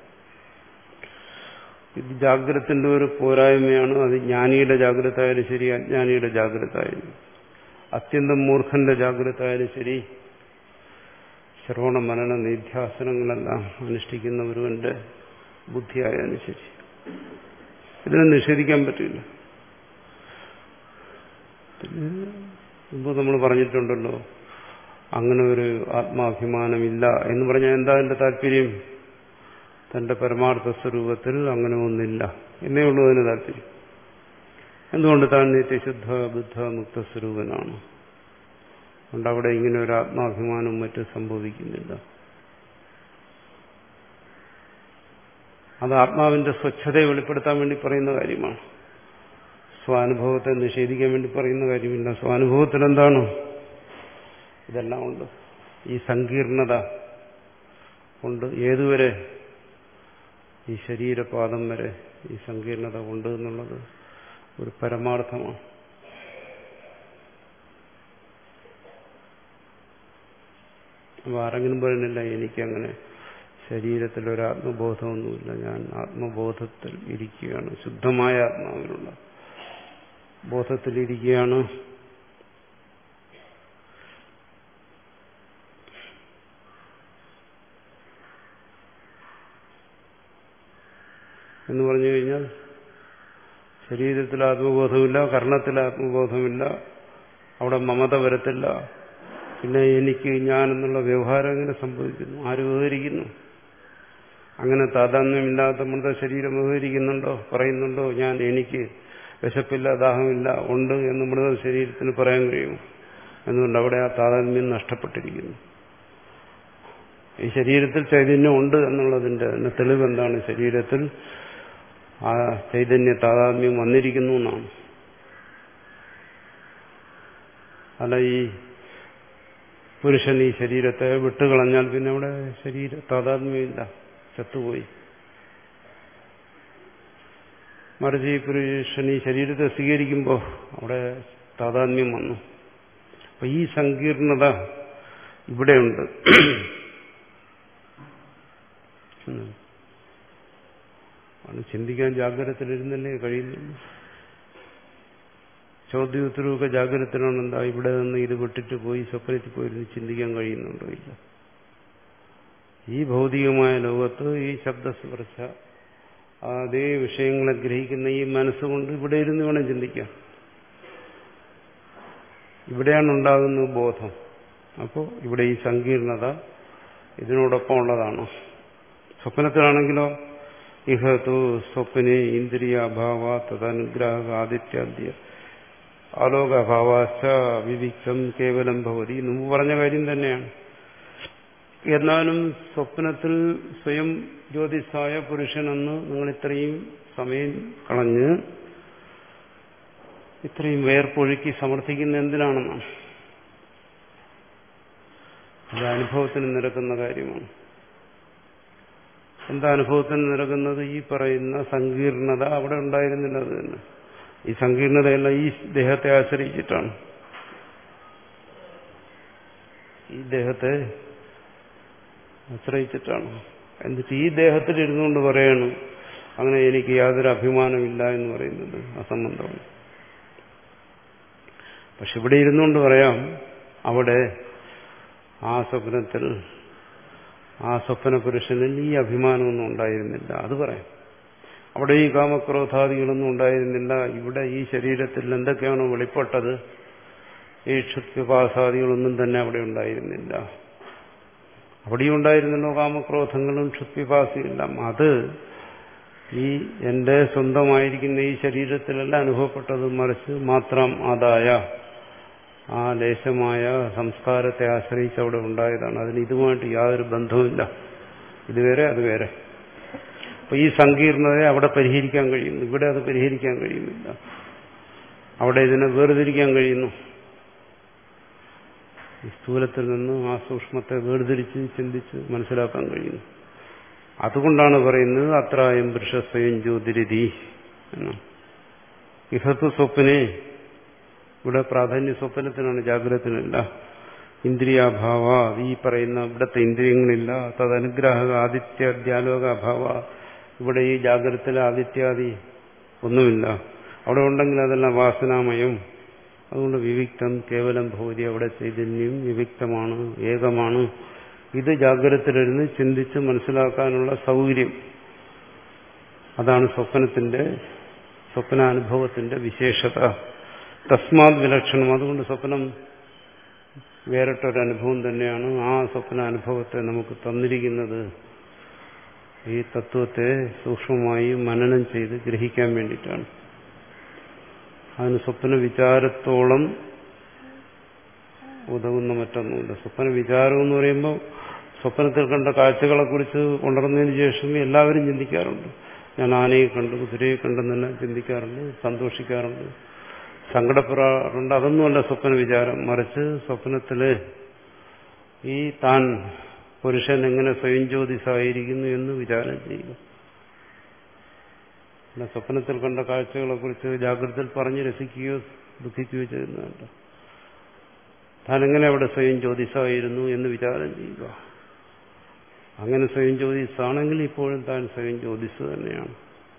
ഇത് ജാഗ്രതത്തിന്റെ ഒരു പോരായ്മയാണ്. അത് ജ്ഞാനിയുടെ ജാഗ്രത ആയാലും ശരി, അജ്ഞാനിയുടെ ജാഗ്രത ആയാലും, അത്യന്തം മൂർഖന്റെ ജാഗ്രത ആയാലും ശരി, ശ്രവണ മനന നിധ്യാസനങ്ങളെല്ലാം അനുഷ്ഠിക്കുന്ന ഒരുവന്റെ ബുദ്ധിയായാലും ശരി, ഇതിനെ നിഷേധിക്കാൻ പറ്റില്ല. മുമ്പ് നമ്മൾ പറഞ്ഞിട്ടുണ്ടല്ലോ, അങ്ങനെ ഒരു ആത്മാഭിമാനമില്ല എന്ന് പറഞ്ഞാൽ എന്താ എന്റെ താല്പര്യം? തന്റെ പരമാർത്ഥ സ്വരൂപത്തിൽ അങ്ങനെ ഒന്നില്ല എന്നേ ഉള്ളൂ അതിന് താല്പര്യം. എന്തുകൊണ്ട്? താൻ നിത്യശുദ്ധ ബുദ്ധ മുക്തസ്വരൂപനാണ്. അതുകൊണ്ട് അവിടെ ഇങ്ങനെ ഒരു ആത്മാഭിമാനം മറ്റും സംഭവിക്കുന്നില്ല. അത് ആത്മാവിന്റെ സ്വച്ഛതയെ വെളിപ്പെടുത്താൻ വേണ്ടി പറയുന്ന കാര്യമാണ്. സ്വാനുഭവത്തെ നിഷേധിക്കാൻ വേണ്ടി പറയുന്ന കാര്യമില്ല. സ്വാനുഭവത്തിൽ എന്താണ്? ഇതെല്ലാം ഉണ്ട്. ഈ സങ്കീർണത കൊണ്ട് ഏതുവരെ? ഈ ശരീരപാദം വരെ ഈ സങ്കീർണത ഉണ്ട് എന്നുള്ളത് ഒരു പരമാർത്ഥമാണ്. അപ്പൊ ആരെങ്കിലും പറയുന്നില്ല എനിക്കങ്ങനെ ശരീരത്തിലൊരു ആത്മബോധമൊന്നുമില്ല, ഞാൻ ആത്മബോധത്തിൽ ഇരിക്കുകയാണ്, ശുദ്ധമായ ആത്മാവിലുള്ള ബോധത്തിലിരിക്കുകയാണ്, എന്ന് പറഞ്ഞു കഴിഞ്ഞാൽ ശരീരത്തിൽ ആത്മബോധമില്ല, കർണത്തിൽ ആത്മബോധമില്ല, അവിടെ മമത വരത്തില്ല. പിന്നെ എനിക്ക് ഞാൻ എന്നുള്ള വ്യവഹാരം എങ്ങനെ സംഭവിക്കുന്നു? ആര് വ്യവഹരിക്കുന്നു? അങ്ങനെ താതാത്മ്യമില്ലാത്ത മൃത ശരീരം വ്യവഹരിക്കുന്നുണ്ടോ? പറയുന്നുണ്ടോ ഞാൻ എനിക്ക് വിശപ്പില്ല, ദാഹമില്ല, ഉണ്ട് എന്ന് മൃത ശരീരത്തിന് പറയാൻ കഴിയും? എന്നുകൊണ്ട് അവിടെ ആ താതാത്മ്യം നഷ്ടപ്പെട്ടിരിക്കുന്നു. ഈ ശരീരത്തിൽ ചൈതന്യം ഉണ്ട് എന്നുള്ളതിന്റെ തെളിവ് എന്താണ്? ശരീരത്തിൽ ആ ചൈതന്യ താതാത്മ്യം വന്നിരിക്കുന്നു എന്നാണ്. അല്ല ഈ പുരുഷൻ ഈ ശരീരത്തെ വിട്ടുകളഞ്ഞാൽ പിന്നെ അവിടെ ശരീര താതാത്മ്യമില്ല, ചത്തുപോയി. മറിച്ച് ഈ പുരുഷൻ ഈ ശരീരത്തെ സ്വീകരിക്കുമ്പോൾ അവിടെ താതാത്മ്യം വന്നു. അപ്പൊ ഈ സങ്കീർണത ഇവിടെയുണ്ട്. അത് ചിന്തിക്കാൻ ജാഗ്രതത്തിലിരുന്നല്ലേ കഴിയുന്നുള്ളൂ. ചോദ്യോത്തരവൊക്കെ ജാഗ്രതത്തിലാണ്. എന്താ ഇവിടെ നിന്ന് ഇത് വിട്ടിട്ട് പോയി സ്വപ്നത്തിൽ പോയിരുന്ന് ചിന്തിക്കാൻ കഴിയുന്നുണ്ടോ? ഇല്ല. ഈ ഭൗതികമായ ലോകത്ത് ഈ ശബ്ദസ്പർശ അതേ വിഷയങ്ങളെ ഗ്രഹിക്കുന്ന ഈ മനസ്സുകൊണ്ട് ഇവിടെ ഇരുന്ന് വേണം ചിന്തിക്കാം. ഇവിടെയാണ് ഉണ്ടാകുന്ന ബോധം. അപ്പോൾ ഇവിടെ ഈ സങ്കീർണത ഇതിനോടൊപ്പം ഉള്ളതാണ്. സ്വപ്നത്തിലാണെങ്കിലോ ഇഹതു സ്വപ്നെ ഇന്ദ്രിയ അഭാവ തദനുഗ്രാഹ ആദിത്യാദ്യ ആലോകാഭാവാശ്ച വിവിക്തം കേവലം ഭവതി. മുമ്പ് പറഞ്ഞ കാര്യം തന്നെയാണ്. എന്നാലും സ്വപ്നത്തിൽ സ്വയം ജ്യോതിസായ പുരുഷനെന്ന് നിങ്ങൾ ഇത്രയും സമയം കളഞ്ഞ് ഇത്രയും വേർപ്പൊഴുക്കി സമർത്ഥിക്കുന്ന എന്തിനാണെന്നാണ്. അത് അനുഭവത്തിന് നിരക്കുന്ന കാര്യമാണ്. എന്താ അനുഭവത്തിന് നിരക്കുന്നത്? ഈ പറയുന്ന സങ്കീർണത അവിടെ ഉണ്ടായിരുന്നില്ല. അത് തന്നെ ഈ സങ്കീർണതയെല്ലാം ഈ ദേഹത്തെ ആശ്രയിച്ചിട്ടാണ്. ഈ ദേഹത്തെ ആശ്രയിച്ചിട്ടാണ്. എന്നിട്ട് ഈ ദേഹത്തിൽ ഇരുന്നുകൊണ്ട് പറയാണ് അങ്ങനെ എനിക്ക് യാതൊരു അഭിമാനമില്ല എന്ന് പറയുന്നത് അസംബന്ധമാണ്. പക്ഷെ ഇവിടെ ഇരുന്നുകൊണ്ട് പറയാം അവിടെ ആ സ്വപ്നത്തിൽ ആ സ്വപ്ന പുരുഷനിൽ ഈ അഭിമാനമൊന്നും ഉണ്ടായിരുന്നില്ല, അത് പറയാം. അവിടെ ഈ കാമക്രോധാദികളൊന്നും ഉണ്ടായിരുന്നില്ല. ഇവിടെ ഈ ശരീരത്തിൽ എന്തൊക്കെയാണോ വെളിപ്പെട്ടത്, ഈ ക്ഷുത്പിപാസാദികളൊന്നും തന്നെ അവിടെ ഉണ്ടായിരുന്നില്ല. അവിടെയും ഉണ്ടായിരുന്നല്ലോ കാമക്രോധങ്ങളും ക്ഷുത്പിപാസിയെല്ലാം. അത് ഈ എന്റെ സ്വന്തമായിരിക്കുന്ന ഈ ശരീരത്തിലല്ല അനുഭവപ്പെട്ടത്, മറിച്ച് മാത്രം ആദായ ആ ലേശമായ സംസ്കാരത്തെ ആശ്രയിച്ച് അവിടെ ഉണ്ടായതാണ്. അതിന് ഇതുമായിട്ട് യാതൊരു ബന്ധവുമില്ല. ഇത് വേറെ അത് വേറെ. അപ്പൊ ഈ സങ്കീർണതയെ അവിടെ പരിഹരിക്കാൻ കഴിയുന്നു, ഇവിടെ അത് പരിഹരിക്കാൻ കഴിയുന്നില്ല. അവിടെ ഇതിനെ വേർതിരിക്കാൻ കഴിയുന്നു. ഈ സ്ഥൂലത്തിൽ നിന്ന് ആ സൂക്ഷ്മത്തെ വേർതിരിച്ച് ചിന്തിച്ച് മനസ്സിലാക്കാൻ കഴിയുന്നു. അതുകൊണ്ടാണ് പറയുന്നത് അത്രായം പുരുഷ സ്വയം ജ്യോതിരിതി എന്ന്. ഇഹത്തു സ്വപ്നെ, ഇവിടെ പ്രാധാന്യ സ്വപ്നത്തിനാണ്, ജാഗ്രതത്തിനല്ല. ഇന്ദ്രിയാഭാവ, ഈ പറയുന്ന ഇവിടുത്തെ ഇന്ദ്രിയങ്ങളില്ല. തദനുഗ്രഹ ആദിത്യ ധ്യാലോക അഭാവ, ഇവിടെ ഈ ജാഗ്രതത്തിലെ ആദിത്യാദി ഒന്നുമില്ല. അവിടെ ഉണ്ടെങ്കിൽ അതെല്ലാം വാസനാമയം. അതുകൊണ്ട് വിവിക്തം കേവലം ഭൗതി, അവിടെ ചൈതന്യം വിവിക്തമാണ്, ഏകമാണ്. ഇത് ജാഗ്രതത്തിലിരുന്ന് ചിന്തിച്ച് മനസ്സിലാക്കാനുള്ള സൗകര്യം, അതാണ് സ്വപ്നത്തിന്റെ സ്വപ്നാനുഭവത്തിന്റെ വിശേഷത. തസ്മാത് വിലക്ഷണം, അതുകൊണ്ട് സ്വപ്നം വേറിട്ടൊരനുഭവം തന്നെയാണ്. ആ സ്വപ്നാനുഭവത്തെ നമുക്ക് തന്നിരിക്കുന്നത് ഈ തത്വത്തെ സൂക്ഷ്മമായി മനനം ചെയ്ത് ഗ്രഹിക്കാൻ വേണ്ടിയിട്ടാണ്. അതിന് സ്വപ്ന വിചാരത്തോളം ഉതകുന്ന മറ്റൊന്നുമില്ല. സ്വപ്ന വിചാരം എന്ന് പറയുമ്പോൾ സ്വപ്നത്തിൽ കണ്ട കാഴ്ചകളെക്കുറിച്ച് ഉണർന്നതിന് ശേഷം എല്ലാവരും ചിന്തിക്കാറുണ്ട്. ഞാൻ ആനയെ കണ്ടു, കുതിരയെ കണ്ടെന്നെല്ലാം ചിന്തിക്കാറുണ്ട്, സന്തോഷിക്കാറുണ്ട്, സങ്കടപ്പെടാറുണ്ട്. അതൊന്നുമല്ല സ്വപ്ന വിചാരം. മറിച്ച് സ്വപ്നത്തില് ഈ താൻ പുരുഷൻ എങ്ങനെ സ്വയം ജ്യോതിസായിരിക്കുന്നു എന്ന് വിചാരം ചെയ്യുക. സ്വപ്നത്തിൽ കണ്ട കാഴ്ചകളെ കുറിച്ച് ജാഗ്രതയിൽ പറഞ്ഞ് രസിക്കുകയോ ദുഃഖിക്കുകയോ ചെയ്യുന്നുണ്ട്. താൻ എങ്ങനെ അവിടെ സ്വയം ജ്യോതിസായിരുന്നു എന്ന് വിചാരം ചെയ്യുക. അങ്ങനെ സ്വയം ജ്യോതിസാണെങ്കിൽ ഇപ്പോഴും താൻ സ്വയം ജ്യോതിസ് തന്നെയാണ്.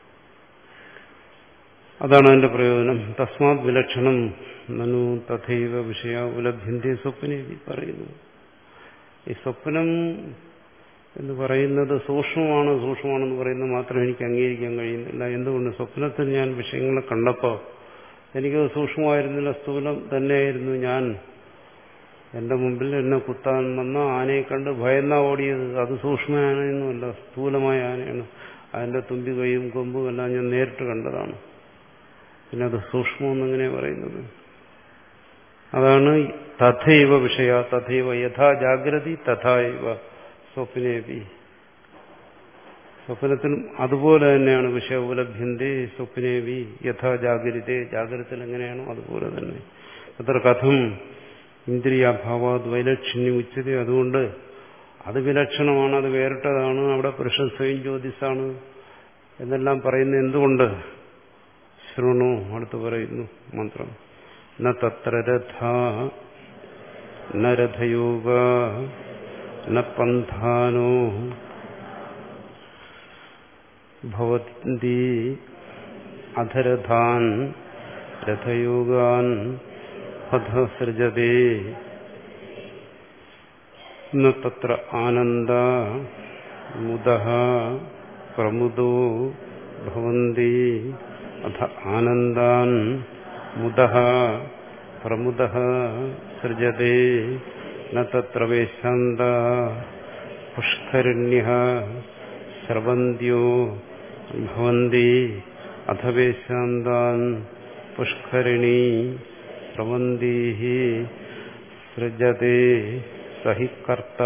അതാണ് അതിന്റെ പ്രയോജനം. തസ്മാത് വിലക്ഷണം നനു തഥൈവ വിഷയ ഉപലഭ്യന്തേ സ്വപ്നെ പറയുന്നു. ഈ സ്വപ്നം എന്ന് പറയുന്നത് സൂക്ഷ്മമാണ്, സൂക്ഷ്മമാണെന്ന് പറയുന്നത് മാത്രം എനിക്ക് അംഗീകരിക്കാൻ കഴിയുന്നില്ല. എന്തുകൊണ്ട്? സ്വപ്നത്തിൽ ഞാൻ വിഷയങ്ങളെ കണ്ടപ്പോൾ എനിക്കത് സൂക്ഷ്മമായിരുന്നില്ല, സ്ഥൂലം തന്നെയായിരുന്നു. ഞാൻ എന്റെ മുമ്പിൽ എന്നെ കുത്താൻ വന്ന ആനയെ കണ്ട് ഭയന്നാ ഓടിയത്. അത് സൂക്ഷ്മയാനയൊന്നുമല്ല, സ്ഥൂലമായ ആനയാണ്. അതിന്റെ തുമ്പി കൈയും കൊമ്പും എല്ലാം ഞാൻ നേരിട്ട് കണ്ടതാണ്. പിന്നെ അത് സൂക്ഷ്മമെന്നെങ്ങനെ പറയുന്നത്? അതാണ് തഥൈവ വിഷയ തഥൈവ യഥാ ജാഗ്രതി തഥൈവ സ്വപ്നേപി. സ്വപ്നത്തിലും അതുപോലെ തന്നെയാണ് വിഷയ ഉപലഭ്യന്തേ സ്വപ്നേപി യഥാ ജാഗ്രതേ. ജാഗ്രതത്തിൽ എങ്ങനെയാണോ അതുപോലെ തന്നെ. അത്ര കഥം ഇന്ദ്രിയാഭാവാത് വൈലക്ഷണ്യം ഉച്ചത. അതുകൊണ്ട് അത് വിലക്ഷണമാണ്, അത് വേറിട്ടതാണ്. അവിടെ പുരുഷൻ സ്വയം ജ്യോതിസാണ് എന്നെല്ലാം പറയുന്നത് എന്തുകൊണ്ട്? ശൃണു, അടുത്ത് പറയുന്നു മന്ത്രം. ന തത്ര രഥ ന രഥയോഗ ന പന്ഥാനോ ഭവന്തി അധരഥാൻ രഥയോഗാൻ പഥ സൃജതേ. ന തത്ര ആനന്ദ മുദഃ പ്രമുദോ ഭവന്തി അഥ ആനന്ദാൻ മുദഃ പ്രമുദഃ സൃജതേ. ന തത്ര വേശാന്ത പുഷ്കരിണ്യഃ സ്രവന്ത്യോ ഭവന്തി അഥ വേശാന്താൻ പുഷ്കരിണീ സ്രവന്തീഃ സൃജതേ സഹി കർത്ത.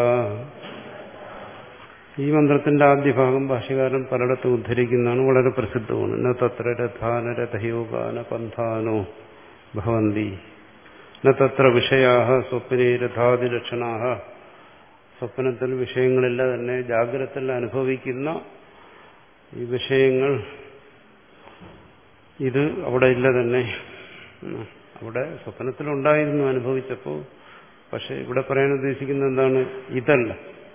ഈ മന്ത്രത്തിന്റെ ആദ്യ ഭാഗം ഭാഷ്യകാരൻ പലയിടത്തും ഉദ്ധരിക്കുന്നതാണ്, വളരെ പ്രസിദ്ധമാണ്. ന തത്ര രഥാന രഥയോഗാന പന്ഥാനോ ഭവന്തി ന തത്ര വിഷയാഃ സ്വപ്നേ രഥാദിലക്ഷണാഃ. സ്വപ്നത്തിൽ വിഷയങ്ങളില്ല തന്നെ, ജാഗ്രതയിൽ അനുഭവിക്കുന്ന ഈ വിഷയങ്ങൾ ഇത് അവിടെ ഇല്ല തന്നെ. അവിടെ സ്വപ്നത്തിലുണ്ടായിരുന്നു അനുഭവിച്ചപ്പോൾ. പക്ഷെ ഇവിടെ പറയാൻ ഉദ്ദേശിക്കുന്നത് എന്താണ്? ഇതല്ല,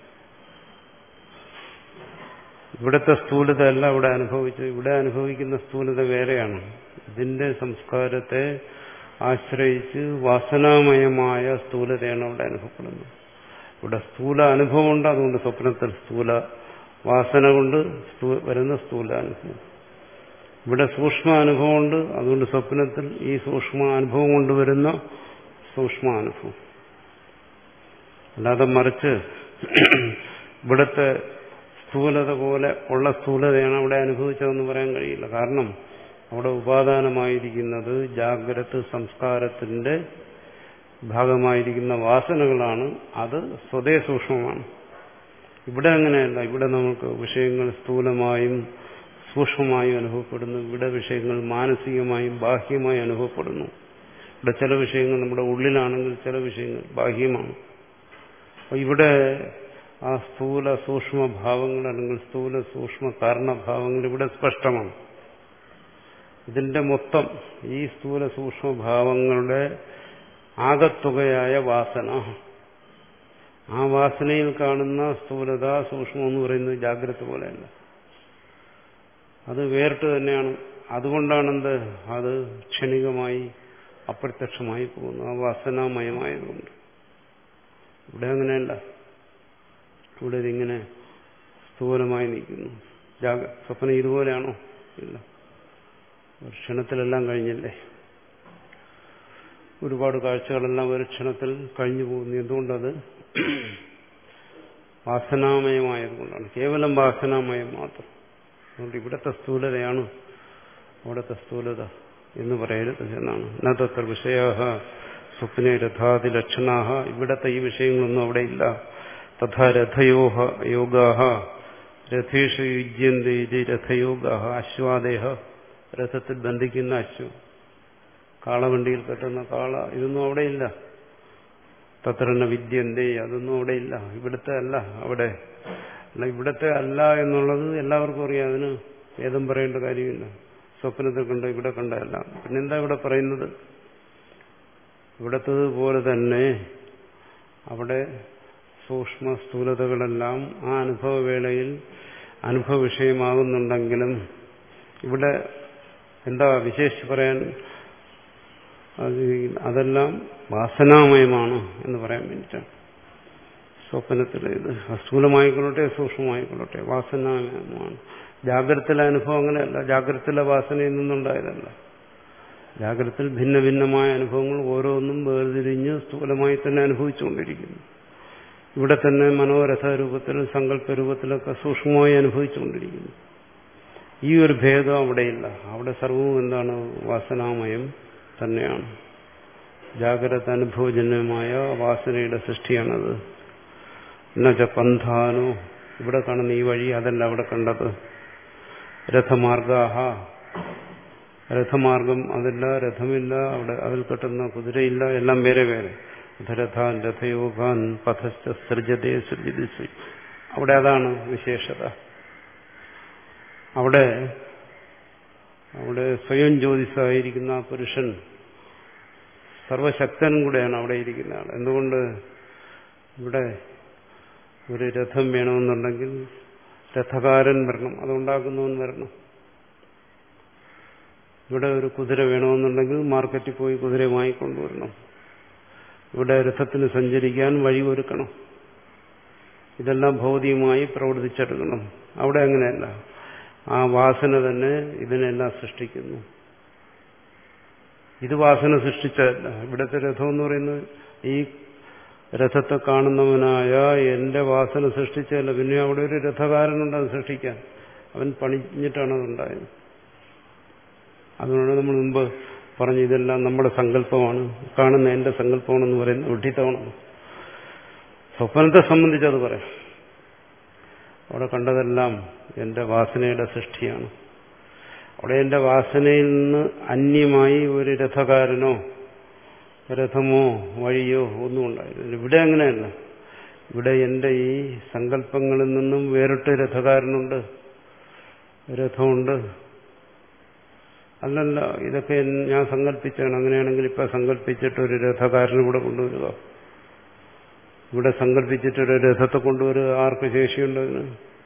ഇവിടുത്തെ സ്ഥൂലത അല്ല ഇവിടെ അനുഭവിച്ചത്. ഇവിടെ അനുഭവിക്കുന്ന സ്ഥൂലത വേറെയാണ്. ഇതിന്റെ സംസ്കാരത്തെ ആശ്രയിച്ച് വാസനാമയമായ സ്ഥൂലതയാണ് അവിടെ അനുഭവപ്പെടുന്നത്. ഇവിടെ സ്ഥൂല അനുഭവമുണ്ട്, അതുകൊണ്ട് സ്വപ്നത്തിൽ സ്ഥൂല വാസന കൊണ്ട് വരുന്ന സ്ഥൂല അനുഭവം. ഇവിടെ സൂക്ഷ്മ അനുഭവമുണ്ട്, അതുകൊണ്ട് സ്വപ്നത്തിൽ ഈ സൂക്ഷ്മ അനുഭവം കൊണ്ടുവരുന്ന സൂക്ഷ്മാനുഭവം. അല്ലാതെ മറിച്ച് ഇവിടുത്തെ സ്ഥൂലത പോലെ ഉള്ള സ്ഥൂലതയാണ് അവിടെ അനുഭവിച്ചതെന്ന് പറയാൻ കഴിയില്ല. കാരണം അവിടെ ഉപാദാനമായിരിക്കുന്നത് ജാഗ്രത സംസ്കാരത്തിന്റെ ഭാഗമായിരിക്കുന്ന വാസനകളാണ്. അത് സ്വതേ സൂക്ഷ്മമാണ്. ഇവിടെ അങ്ങനെയല്ല. ഇവിടെ നമുക്ക് വിഷയങ്ങൾ സ്ഥൂലമായും സൂക്ഷ്മമായും അനുഭവപ്പെടുന്നു. ഇവിടെ വിഷയങ്ങൾ മാനസികമായും ബാഹ്യമായും അനുഭവപ്പെടുന്നു. ഇവിടെ ചില വിഷയങ്ങൾ നമ്മുടെ ഉള്ളിലാണെങ്കിൽ ചില വിഷയങ്ങൾ ബാഹ്യമാണ്. അപ്പോൾ ഇവിടെ ആ സ്ഥൂല സൂക്ഷ്മ ഭാവങ്ങൾ അല്ലെങ്കിൽ സ്ഥൂല സൂക്ഷ്മ കാരണഭാവങ്ങൾ ഇവിടെ സ്പഷ്ടമാണ്. ഇതിന്റെ മൊത്തം ഈ സ്ഥൂല സൂക്ഷ്മഭാവങ്ങളുടെ ആകത്തുകയായ വാസന, ആ വാസനയിൽ കാണുന്ന സ്ഥൂലത സൂക്ഷ്മം എന്ന് പറയുന്നത് ജാഗ്രത പോലെയല്ല, അത് വേറിട്ട് തന്നെയാണ്. അതുകൊണ്ടാണെന്ത്, അത് ക്ഷണികമായി അപ്രത്യക്ഷമായി പോകുന്നു, ആ വാസനാമയമായതുകൊണ്ട്. ഇവിടെ അങ്ങനെയല്ല. ഇവിടെ ഇതിങ്ങനെ സ്ഥൂലമായി നിൽക്കുന്നു. സ്വപ്നം ഇതുപോലെയാണോ? ഇല്ല. ക്ഷണത്തിലെല്ലാം കഴിഞ്ഞില്ലേ? ഒരുപാട് കാഴ്ചകളെല്ലാം ഒരു ക്ഷണത്തിൽ കഴിഞ്ഞു പോകുന്നു. എന്തുകൊണ്ടത് വാസനാമയമായതുകൊണ്ടാണ്. കേവലം വാസനാമയം മാത്രം. അതുകൊണ്ട് ഇവിടുത്തെ സ്ഥൂലതയാണ് അവിടുത്തെ സ്ഥൂലത എന്ന് പറയരുത് എന്നാണ്. ന തത്ര വിഷയാഹ സ്വപ്നെ രഥാതി ലക്ഷണാഹ. ഇവിടത്തെ ഈ വിഷയങ്ങളൊന്നും അവിടെ ഇല്ല. തഥാ രഥയോഹ യോഗാഹ രഥേഷു യുജ്യന്തി രഥയോഗാഹ. അശ്വാദേഹ, രഥത്തിൽ ബന്ധിക്കുന്ന അശ്വം, കാളവണ്ടിയിൽ കെട്ടുന്ന കാള, ഇതൊന്നും അവിടെയില്ല. തത്രന്ന വിദ്യന്തേ, അതൊന്നും അവിടെയില്ല. ഇവിടുത്തെ അല്ല അവിടെ. അല്ല, ഇവിടുത്തെ അല്ല എന്നുള്ളത് എല്ലാവർക്കും അറിയാം. അതിന് വേദം പറയേണ്ട കാര്യമില്ല. സ്വപ്നത്തിൽ കണ്ട ഇവിടെ കണ്ടല്ല. പിന്നെന്താ ഇവിടെ പറയുന്നത്? ഇവിടത്തതുപോലെ തന്നെ അവിടെ സൂക്ഷ്മ സ്ഥൂലതകളെല്ലാം ആ അനുഭവവേളയിൽ അനുഭവ വിഷയമാകുന്നുണ്ടെങ്കിലും ഇവിടെ എന്താ വിശേഷിച്ച് പറയാൻ? അതെല്ലാം വാസനാമയമാണ് എന്ന് പറയാൻ വേണ്ടിയിട്ടാണ്. സ്വപ്നത്തിലെ ഇത് സ്ഥൂലമായിക്കൊള്ളട്ടെ സൂക്ഷ്മമായിക്കൊള്ളട്ടെ വാസനാമയമാണ്. ജാഗ്രതയിലെ അനുഭവം അങ്ങനെയല്ല. ജാഗ്രതയിലെ വാസനയിൽ നിന്നുണ്ടായതല്ല. ജാഗ്രതയിൽ ഭിന്ന ഭിന്നമായ അനുഭവങ്ങൾ ഓരോന്നും വേർതിരിഞ്ഞ് സ്ഥൂലമായി തന്നെ അനുഭവിച്ചുകൊണ്ടിരിക്കുന്നു. ഇവിടെ തന്നെ മനോരഥ രൂപത്തിലും സങ്കല്പ രൂപത്തിലൊക്കെ സൂക്ഷ്മമായി അനുഭവിച്ചുകൊണ്ടിരിക്കുന്നു. ഈ ഒരു ഭേദം അവിടെയില്ല. അവിടെ സർവവും എന്താണ്? വാസനാമയം തന്നെയാണ്. ജാഗ്രത അനുഭവജന്യമായ വാസനയുടെ സൃഷ്ടിയാണത്. എന്നുവെച്ചാൽ പന്ഥാനോ, ഇവിടെ കാണുന്ന ഈ വഴി അതല്ല അവിടെ കണ്ടത്. രഥമാർഗാഹ, രഥമാർഗം അതല്ല, രഥമില്ല അവിടെ, അതിൽ കെട്ടുന്ന കുതിരയില്ല, എല്ലാം വേറെ വേറെ. രഥാൻ രഥയോഗാൻ പഥസ്ഥ സൃജതേ സൃജിതി. അവിടെ അതാണ് വിശേഷത. അവിടെ അവിടെ സ്വയം ജ്യോതിസായിരിക്കുന്ന ആ പുരുഷൻ സർവശക്തനും കൂടെയാണ് അവിടെ ഇരിക്കുന്ന ആൾ. എന്തുകൊണ്ട്? ഇവിടെ ഒരു രഥം വേണമെന്നുണ്ടെങ്കിൽ രഥകാരൻ വരണം, അതുണ്ടാക്കുന്നവൻ വരണം. ഇവിടെ ഒരു കുതിര വേണമെന്നുണ്ടെങ്കിൽ മാർക്കറ്റിൽ പോയി കുതിര വാങ്ങിക്കൊണ്ടുവരണം. ഇവിടെ രഥത്തിന് സഞ്ചരിക്കാൻ വഴി ഒരുക്കണം. ഇതെല്ലാം ഭൗതികമായി പ്രവർത്തിച്ചെടുക്കണം. അവിടെ അങ്ങനെയല്ല. ആ വാസന തന്നെ ഇതിനെല്ലാം സൃഷ്ടിക്കുന്നു. ഇത് വാസന സൃഷ്ടിച്ചതല്ല. ഇവിടുത്തെ രഥം എന്ന് പറയുന്നത് ഈ രഥത്തെ കാണുന്നവനായ എന്റെ വാസന സൃഷ്ടിച്ചതല്ല. പിന്നെ അവിടെ ഒരു രഥകാരനുണ്ട് അത് സൃഷ്ടിക്കാൻ. അവൻ പണിഞ്ഞിട്ടാണ് അതുണ്ടായത്. അതുകൊണ്ട് നമ്മൾ മുമ്പ് പറഞ്ഞു ഇതെല്ലാം നമ്മുടെ സങ്കല്പമാണ്, കാണുന്ന എന്റെ സങ്കല്പമാണെന്ന് പറയുന്ന വിഡ്ഢിത്തമാണ്. സ്വപ്നത്തെ സംബന്ധിച്ച് അത് പറയാം. അവിടെ കണ്ടതെല്ലാം എന്റെ വാസനയുടെ സൃഷ്ടിയാണ്. അവിടെ എന്റെ വാസനയിൽ നിന്ന് അന്യമായി ഒരു രഥകാരനോ രഥമോ വഴിയോ ഒന്നും ഉണ്ടായിരുന്നു. ഇവിടെ അങ്ങനെയല്ല. ഇവിടെ എന്റെ ഈ സങ്കല്പങ്ങളിൽ നിന്നും വേറിട്ട് രഥകാരനുണ്ട്, രഥമുണ്ട്. അല്ലല്ല, ഇതൊക്കെ ഞാൻ സങ്കല്പിച്ചാണ്. അങ്ങനെയാണെങ്കിൽ ഇപ്പൊ സങ്കല്പിച്ചിട്ട് ഒരു രഥകാരനെ ഇവിടെ കൊണ്ടുവരിക, ഇവിടെ സങ്കല്പിച്ചിട്ടൊരു രഥത്തെ കൊണ്ടുവരിക, ആർക്ക് ശേഷിയുണ്ടതിന്?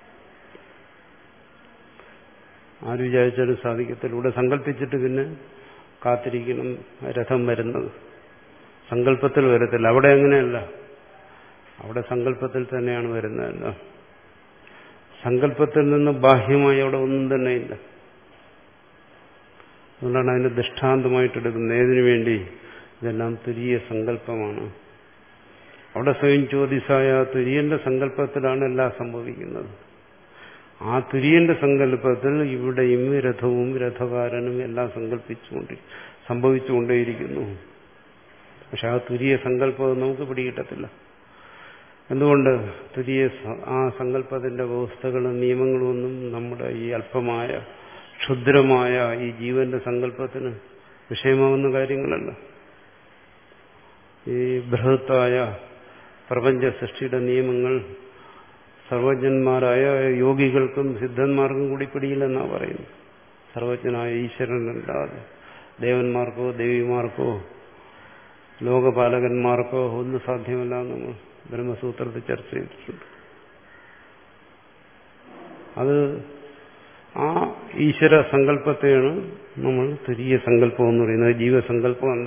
ആര് വിചാരിച്ചാലും സാധിക്കത്തില്ല. ഇവിടെ സങ്കല്പിച്ചിട്ട് പിന്നെ കാത്തിരിക്കണം രഥം വരുന്നത്. സങ്കല്പത്തിൽ വരത്തില്ല. അവിടെ അങ്ങനെയല്ല, അവിടെ സങ്കല്പത്തിൽ തന്നെയാണ് വരുന്നതല്ല. സങ്കല്പത്തിൽ നിന്ന് ബാഹ്യമായി അവിടെ ഒന്നും തന്നെയില്ല. അതുകൊണ്ടാണ് അതിന് ദൃഷ്ടാന്തമായിട്ടെടുക്കുന്നത്. ഏതിനു വേണ്ടി? ഇതെല്ലാം തുരീയ സങ്കല്പമാണ്. അവിടെ സ്വയം ജ്യോതിസായ തുര്യന്റെ സങ്കല്പത്തിലാണ് എല്ലാം സംഭവിക്കുന്നത്. ആ തുര്യന്റെ സങ്കല്പത്തിൽ ഇവിടെയും രഥവും രഥകാരനും എല്ലാം സങ്കല്പിച്ചുകൊണ്ട് സംഭവിച്ചുകൊണ്ടേയിരിക്കുന്നു. പക്ഷെ ആ തുര്യ സങ്കല്പം നമുക്ക് പിടികിട്ടത്തില്ല. എന്തുകൊണ്ട്? തുര്യ ആ സങ്കല്പത്തിന്റെ വ്യവസ്ഥകളും നിയമങ്ങളും ഒന്നും നമ്മുടെ ഈ അല്പമായ ക്ഷുദ്രമായ ഈ ജീവന്റെ സങ്കല്പത്തിന് വിഷയമാവുന്ന കാര്യങ്ങളല്ല. ഈ ബൃഹത്തായ പ്രപഞ്ച സൃഷ്ടിയുടെ നിയമങ്ങൾ സർവജ്ഞന്മാരായ യോഗികൾക്കും സിദ്ധന്മാർക്കും കൂടി പിടിയില്ലെന്നാണ് പറയുന്നത്. സർവജ്ഞനായ ഈശ്വരനല്ലാതെ ദേവന്മാർക്കോ ദേവിമാർക്കോ ലോകപാലകന്മാർക്കോ ഒന്നും സാധ്യമല്ല എന്ന് നമ്മൾ ബ്രഹ്മസൂത്രത്തിൽ ചർച്ച ചെയ്തിട്ടുണ്ട്. അത് ആ ഈശ്വര സങ്കല്പത്തെയാണ് നമ്മൾ തുരീയ സങ്കല്പം എന്ന് പറയുന്നത്, ജീവസങ്കല്പമല്ല.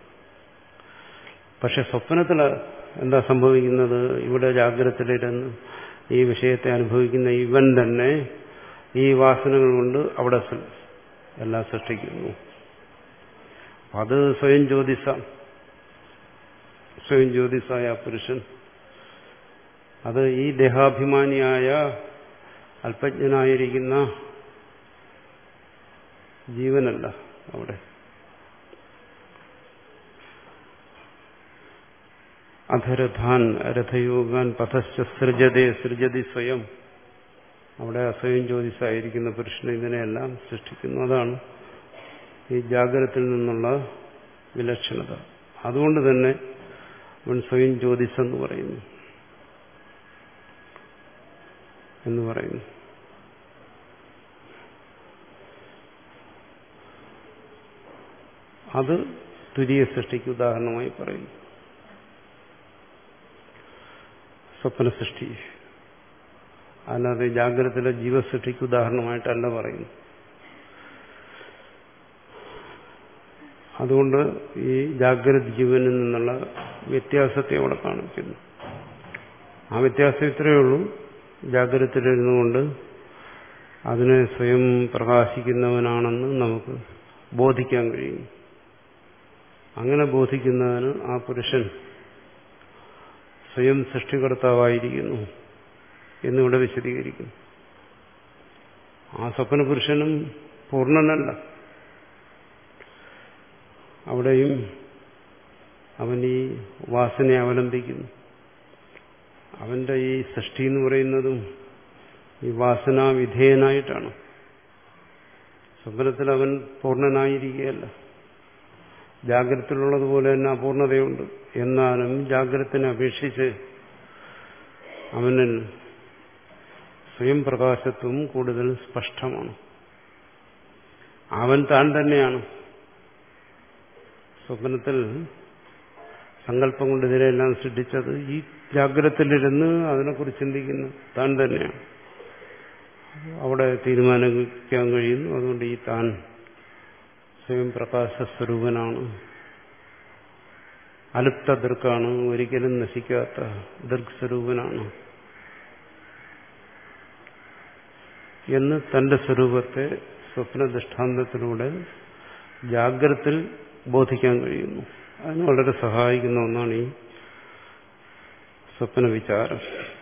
പക്ഷെ സ്വപ്നത്തിൽ എന്താ സംഭവിക്കുന്നത്? ഇവിടെ ജാഗ്രതയിലിരുന്ന് ഈ വിഷയത്തെ അനുഭവിക്കുന്ന ഇവൻ തന്നെ ഈ വാസനകൾ കൊണ്ട് അവിടെ എല്ലാം സൃഷ്ടിക്കുന്നു. അത് സ്വയം ജ്യോതിസ സ്വയം ജ്യോതിസായ പുരുഷൻ, അത് ഈ ദേഹാഭിമാനിയായ അല്പജ്ഞനായിരിക്കുന്ന ജീവനല്ല. അവിടെ അധരഥാൻ രഥയോഗാൻ പഥശ്ച സൃജതേ സൃജതി സ്വയം. അവിടെ സ്വയം ജ്യോതിസായിരിക്കുന്ന പുരുഷന് ഇതിനെല്ലാം സൃഷ്ടിക്കുന്നു. അതാണ് ഈ ജാഗ്രതയിൽ നിന്നുള്ള വിലക്ഷണത. അതുകൊണ്ട് തന്നെ അവൻ സ്വയം ജ്യോതിസെന്ന് പറയുന്നു എന്ന് പറയുന്നു. അത് തുരീയ സൃഷ്ടിക്ക് ഉദാഹരണമായി പറയുന്നു. സ്വപ്ന സൃഷ്ടി, അല്ലാതെ ജാഗ്രതയിലെ ജീവസൃഷ്ടിക്ക് ഉദാഹരണമായിട്ടല്ല പറയുന്നു. അതുകൊണ്ട് ഈ ജാഗ്രത ജീവനിൽ നിന്നുള്ള വ്യത്യാസത്തെ അവിടെ കാണിക്കുന്നു. ആ വ്യത്യാസം ഇത്രയേ ഉള്ളൂ. ജാഗ്രതയിലിരുന്നുകൊണ്ട് അതിനെ സ്വയം പ്രകാശിക്കുന്നവനാണെന്ന് നമുക്ക് ബോധിക്കാൻ കഴിയും. അങ്ങനെ ബോധിക്കുന്നതിന് ആ പുരുഷൻ സ്വയം സൃഷ്ടികർത്താവായിരിക്കുന്നു എന്നിവിടെ വിശദീകരിക്കുന്നു. ആ സ്വപ്ന പുരുഷനും പൂർണ്ണനല്ല. അവിടെയും അവൻ ഈ വാസനയെ അവലംബിക്കുന്നു. അവന്റെ ഈ സൃഷ്ടി എന്ന് പറയുന്നതും ഈ വാസനാ വിധേയനായിട്ടാണ്. സ്വപ്നത്തിൽ അവൻ പൂർണ്ണനായിരിക്കുകയല്ല. ജാഗ്രതയിലുള്ളതുപോലെ തന്നെ അപൂർണതയുണ്ട്. എന്നാലും ജാഗ്രതത്തിനെ അപേക്ഷിച്ച് അവനിൽ സ്വയം പ്രകാശത്വം കൂടുതൽ സ്പഷ്ടമാണ്. അവൻ താൻ തന്നെയാണ്. സ്വപ്നത്തിൽ സങ്കല്പം കൊണ്ട് ഇതിനെല്ലാം സൃഷ്ടിച്ചത് ഈ ജാഗ്രതയിലിരുന്ന് അതിനെക്കുറിച്ച് ചിന്തിക്കുന്ന താൻ തന്നെയാണ്. അവിടെ തീരുമാനിക്കാൻ കഴിയുന്നു. അതുകൊണ്ട് ഈ താൻ സ്വയം പ്രകാശ സ്വരൂപനാണ്, അലുപ്ത ദൃക്കാണ്, ഒരിക്കലും നശിക്കാത്ത ദൃക് സ്വരൂപനാണ് എന്ന് തന്റെ സ്വരൂപത്തെ സ്വപ്ന ദൃഷ്ടാന്തത്തിലൂടെ ജാഗ്രതയിൽ ബോധിക്കാൻ കഴിയുന്നു. അതിന് വളരെ സഹായിക്കുന്ന ഒന്നാണ് ഈ സ്വപ്ന വിചാരം.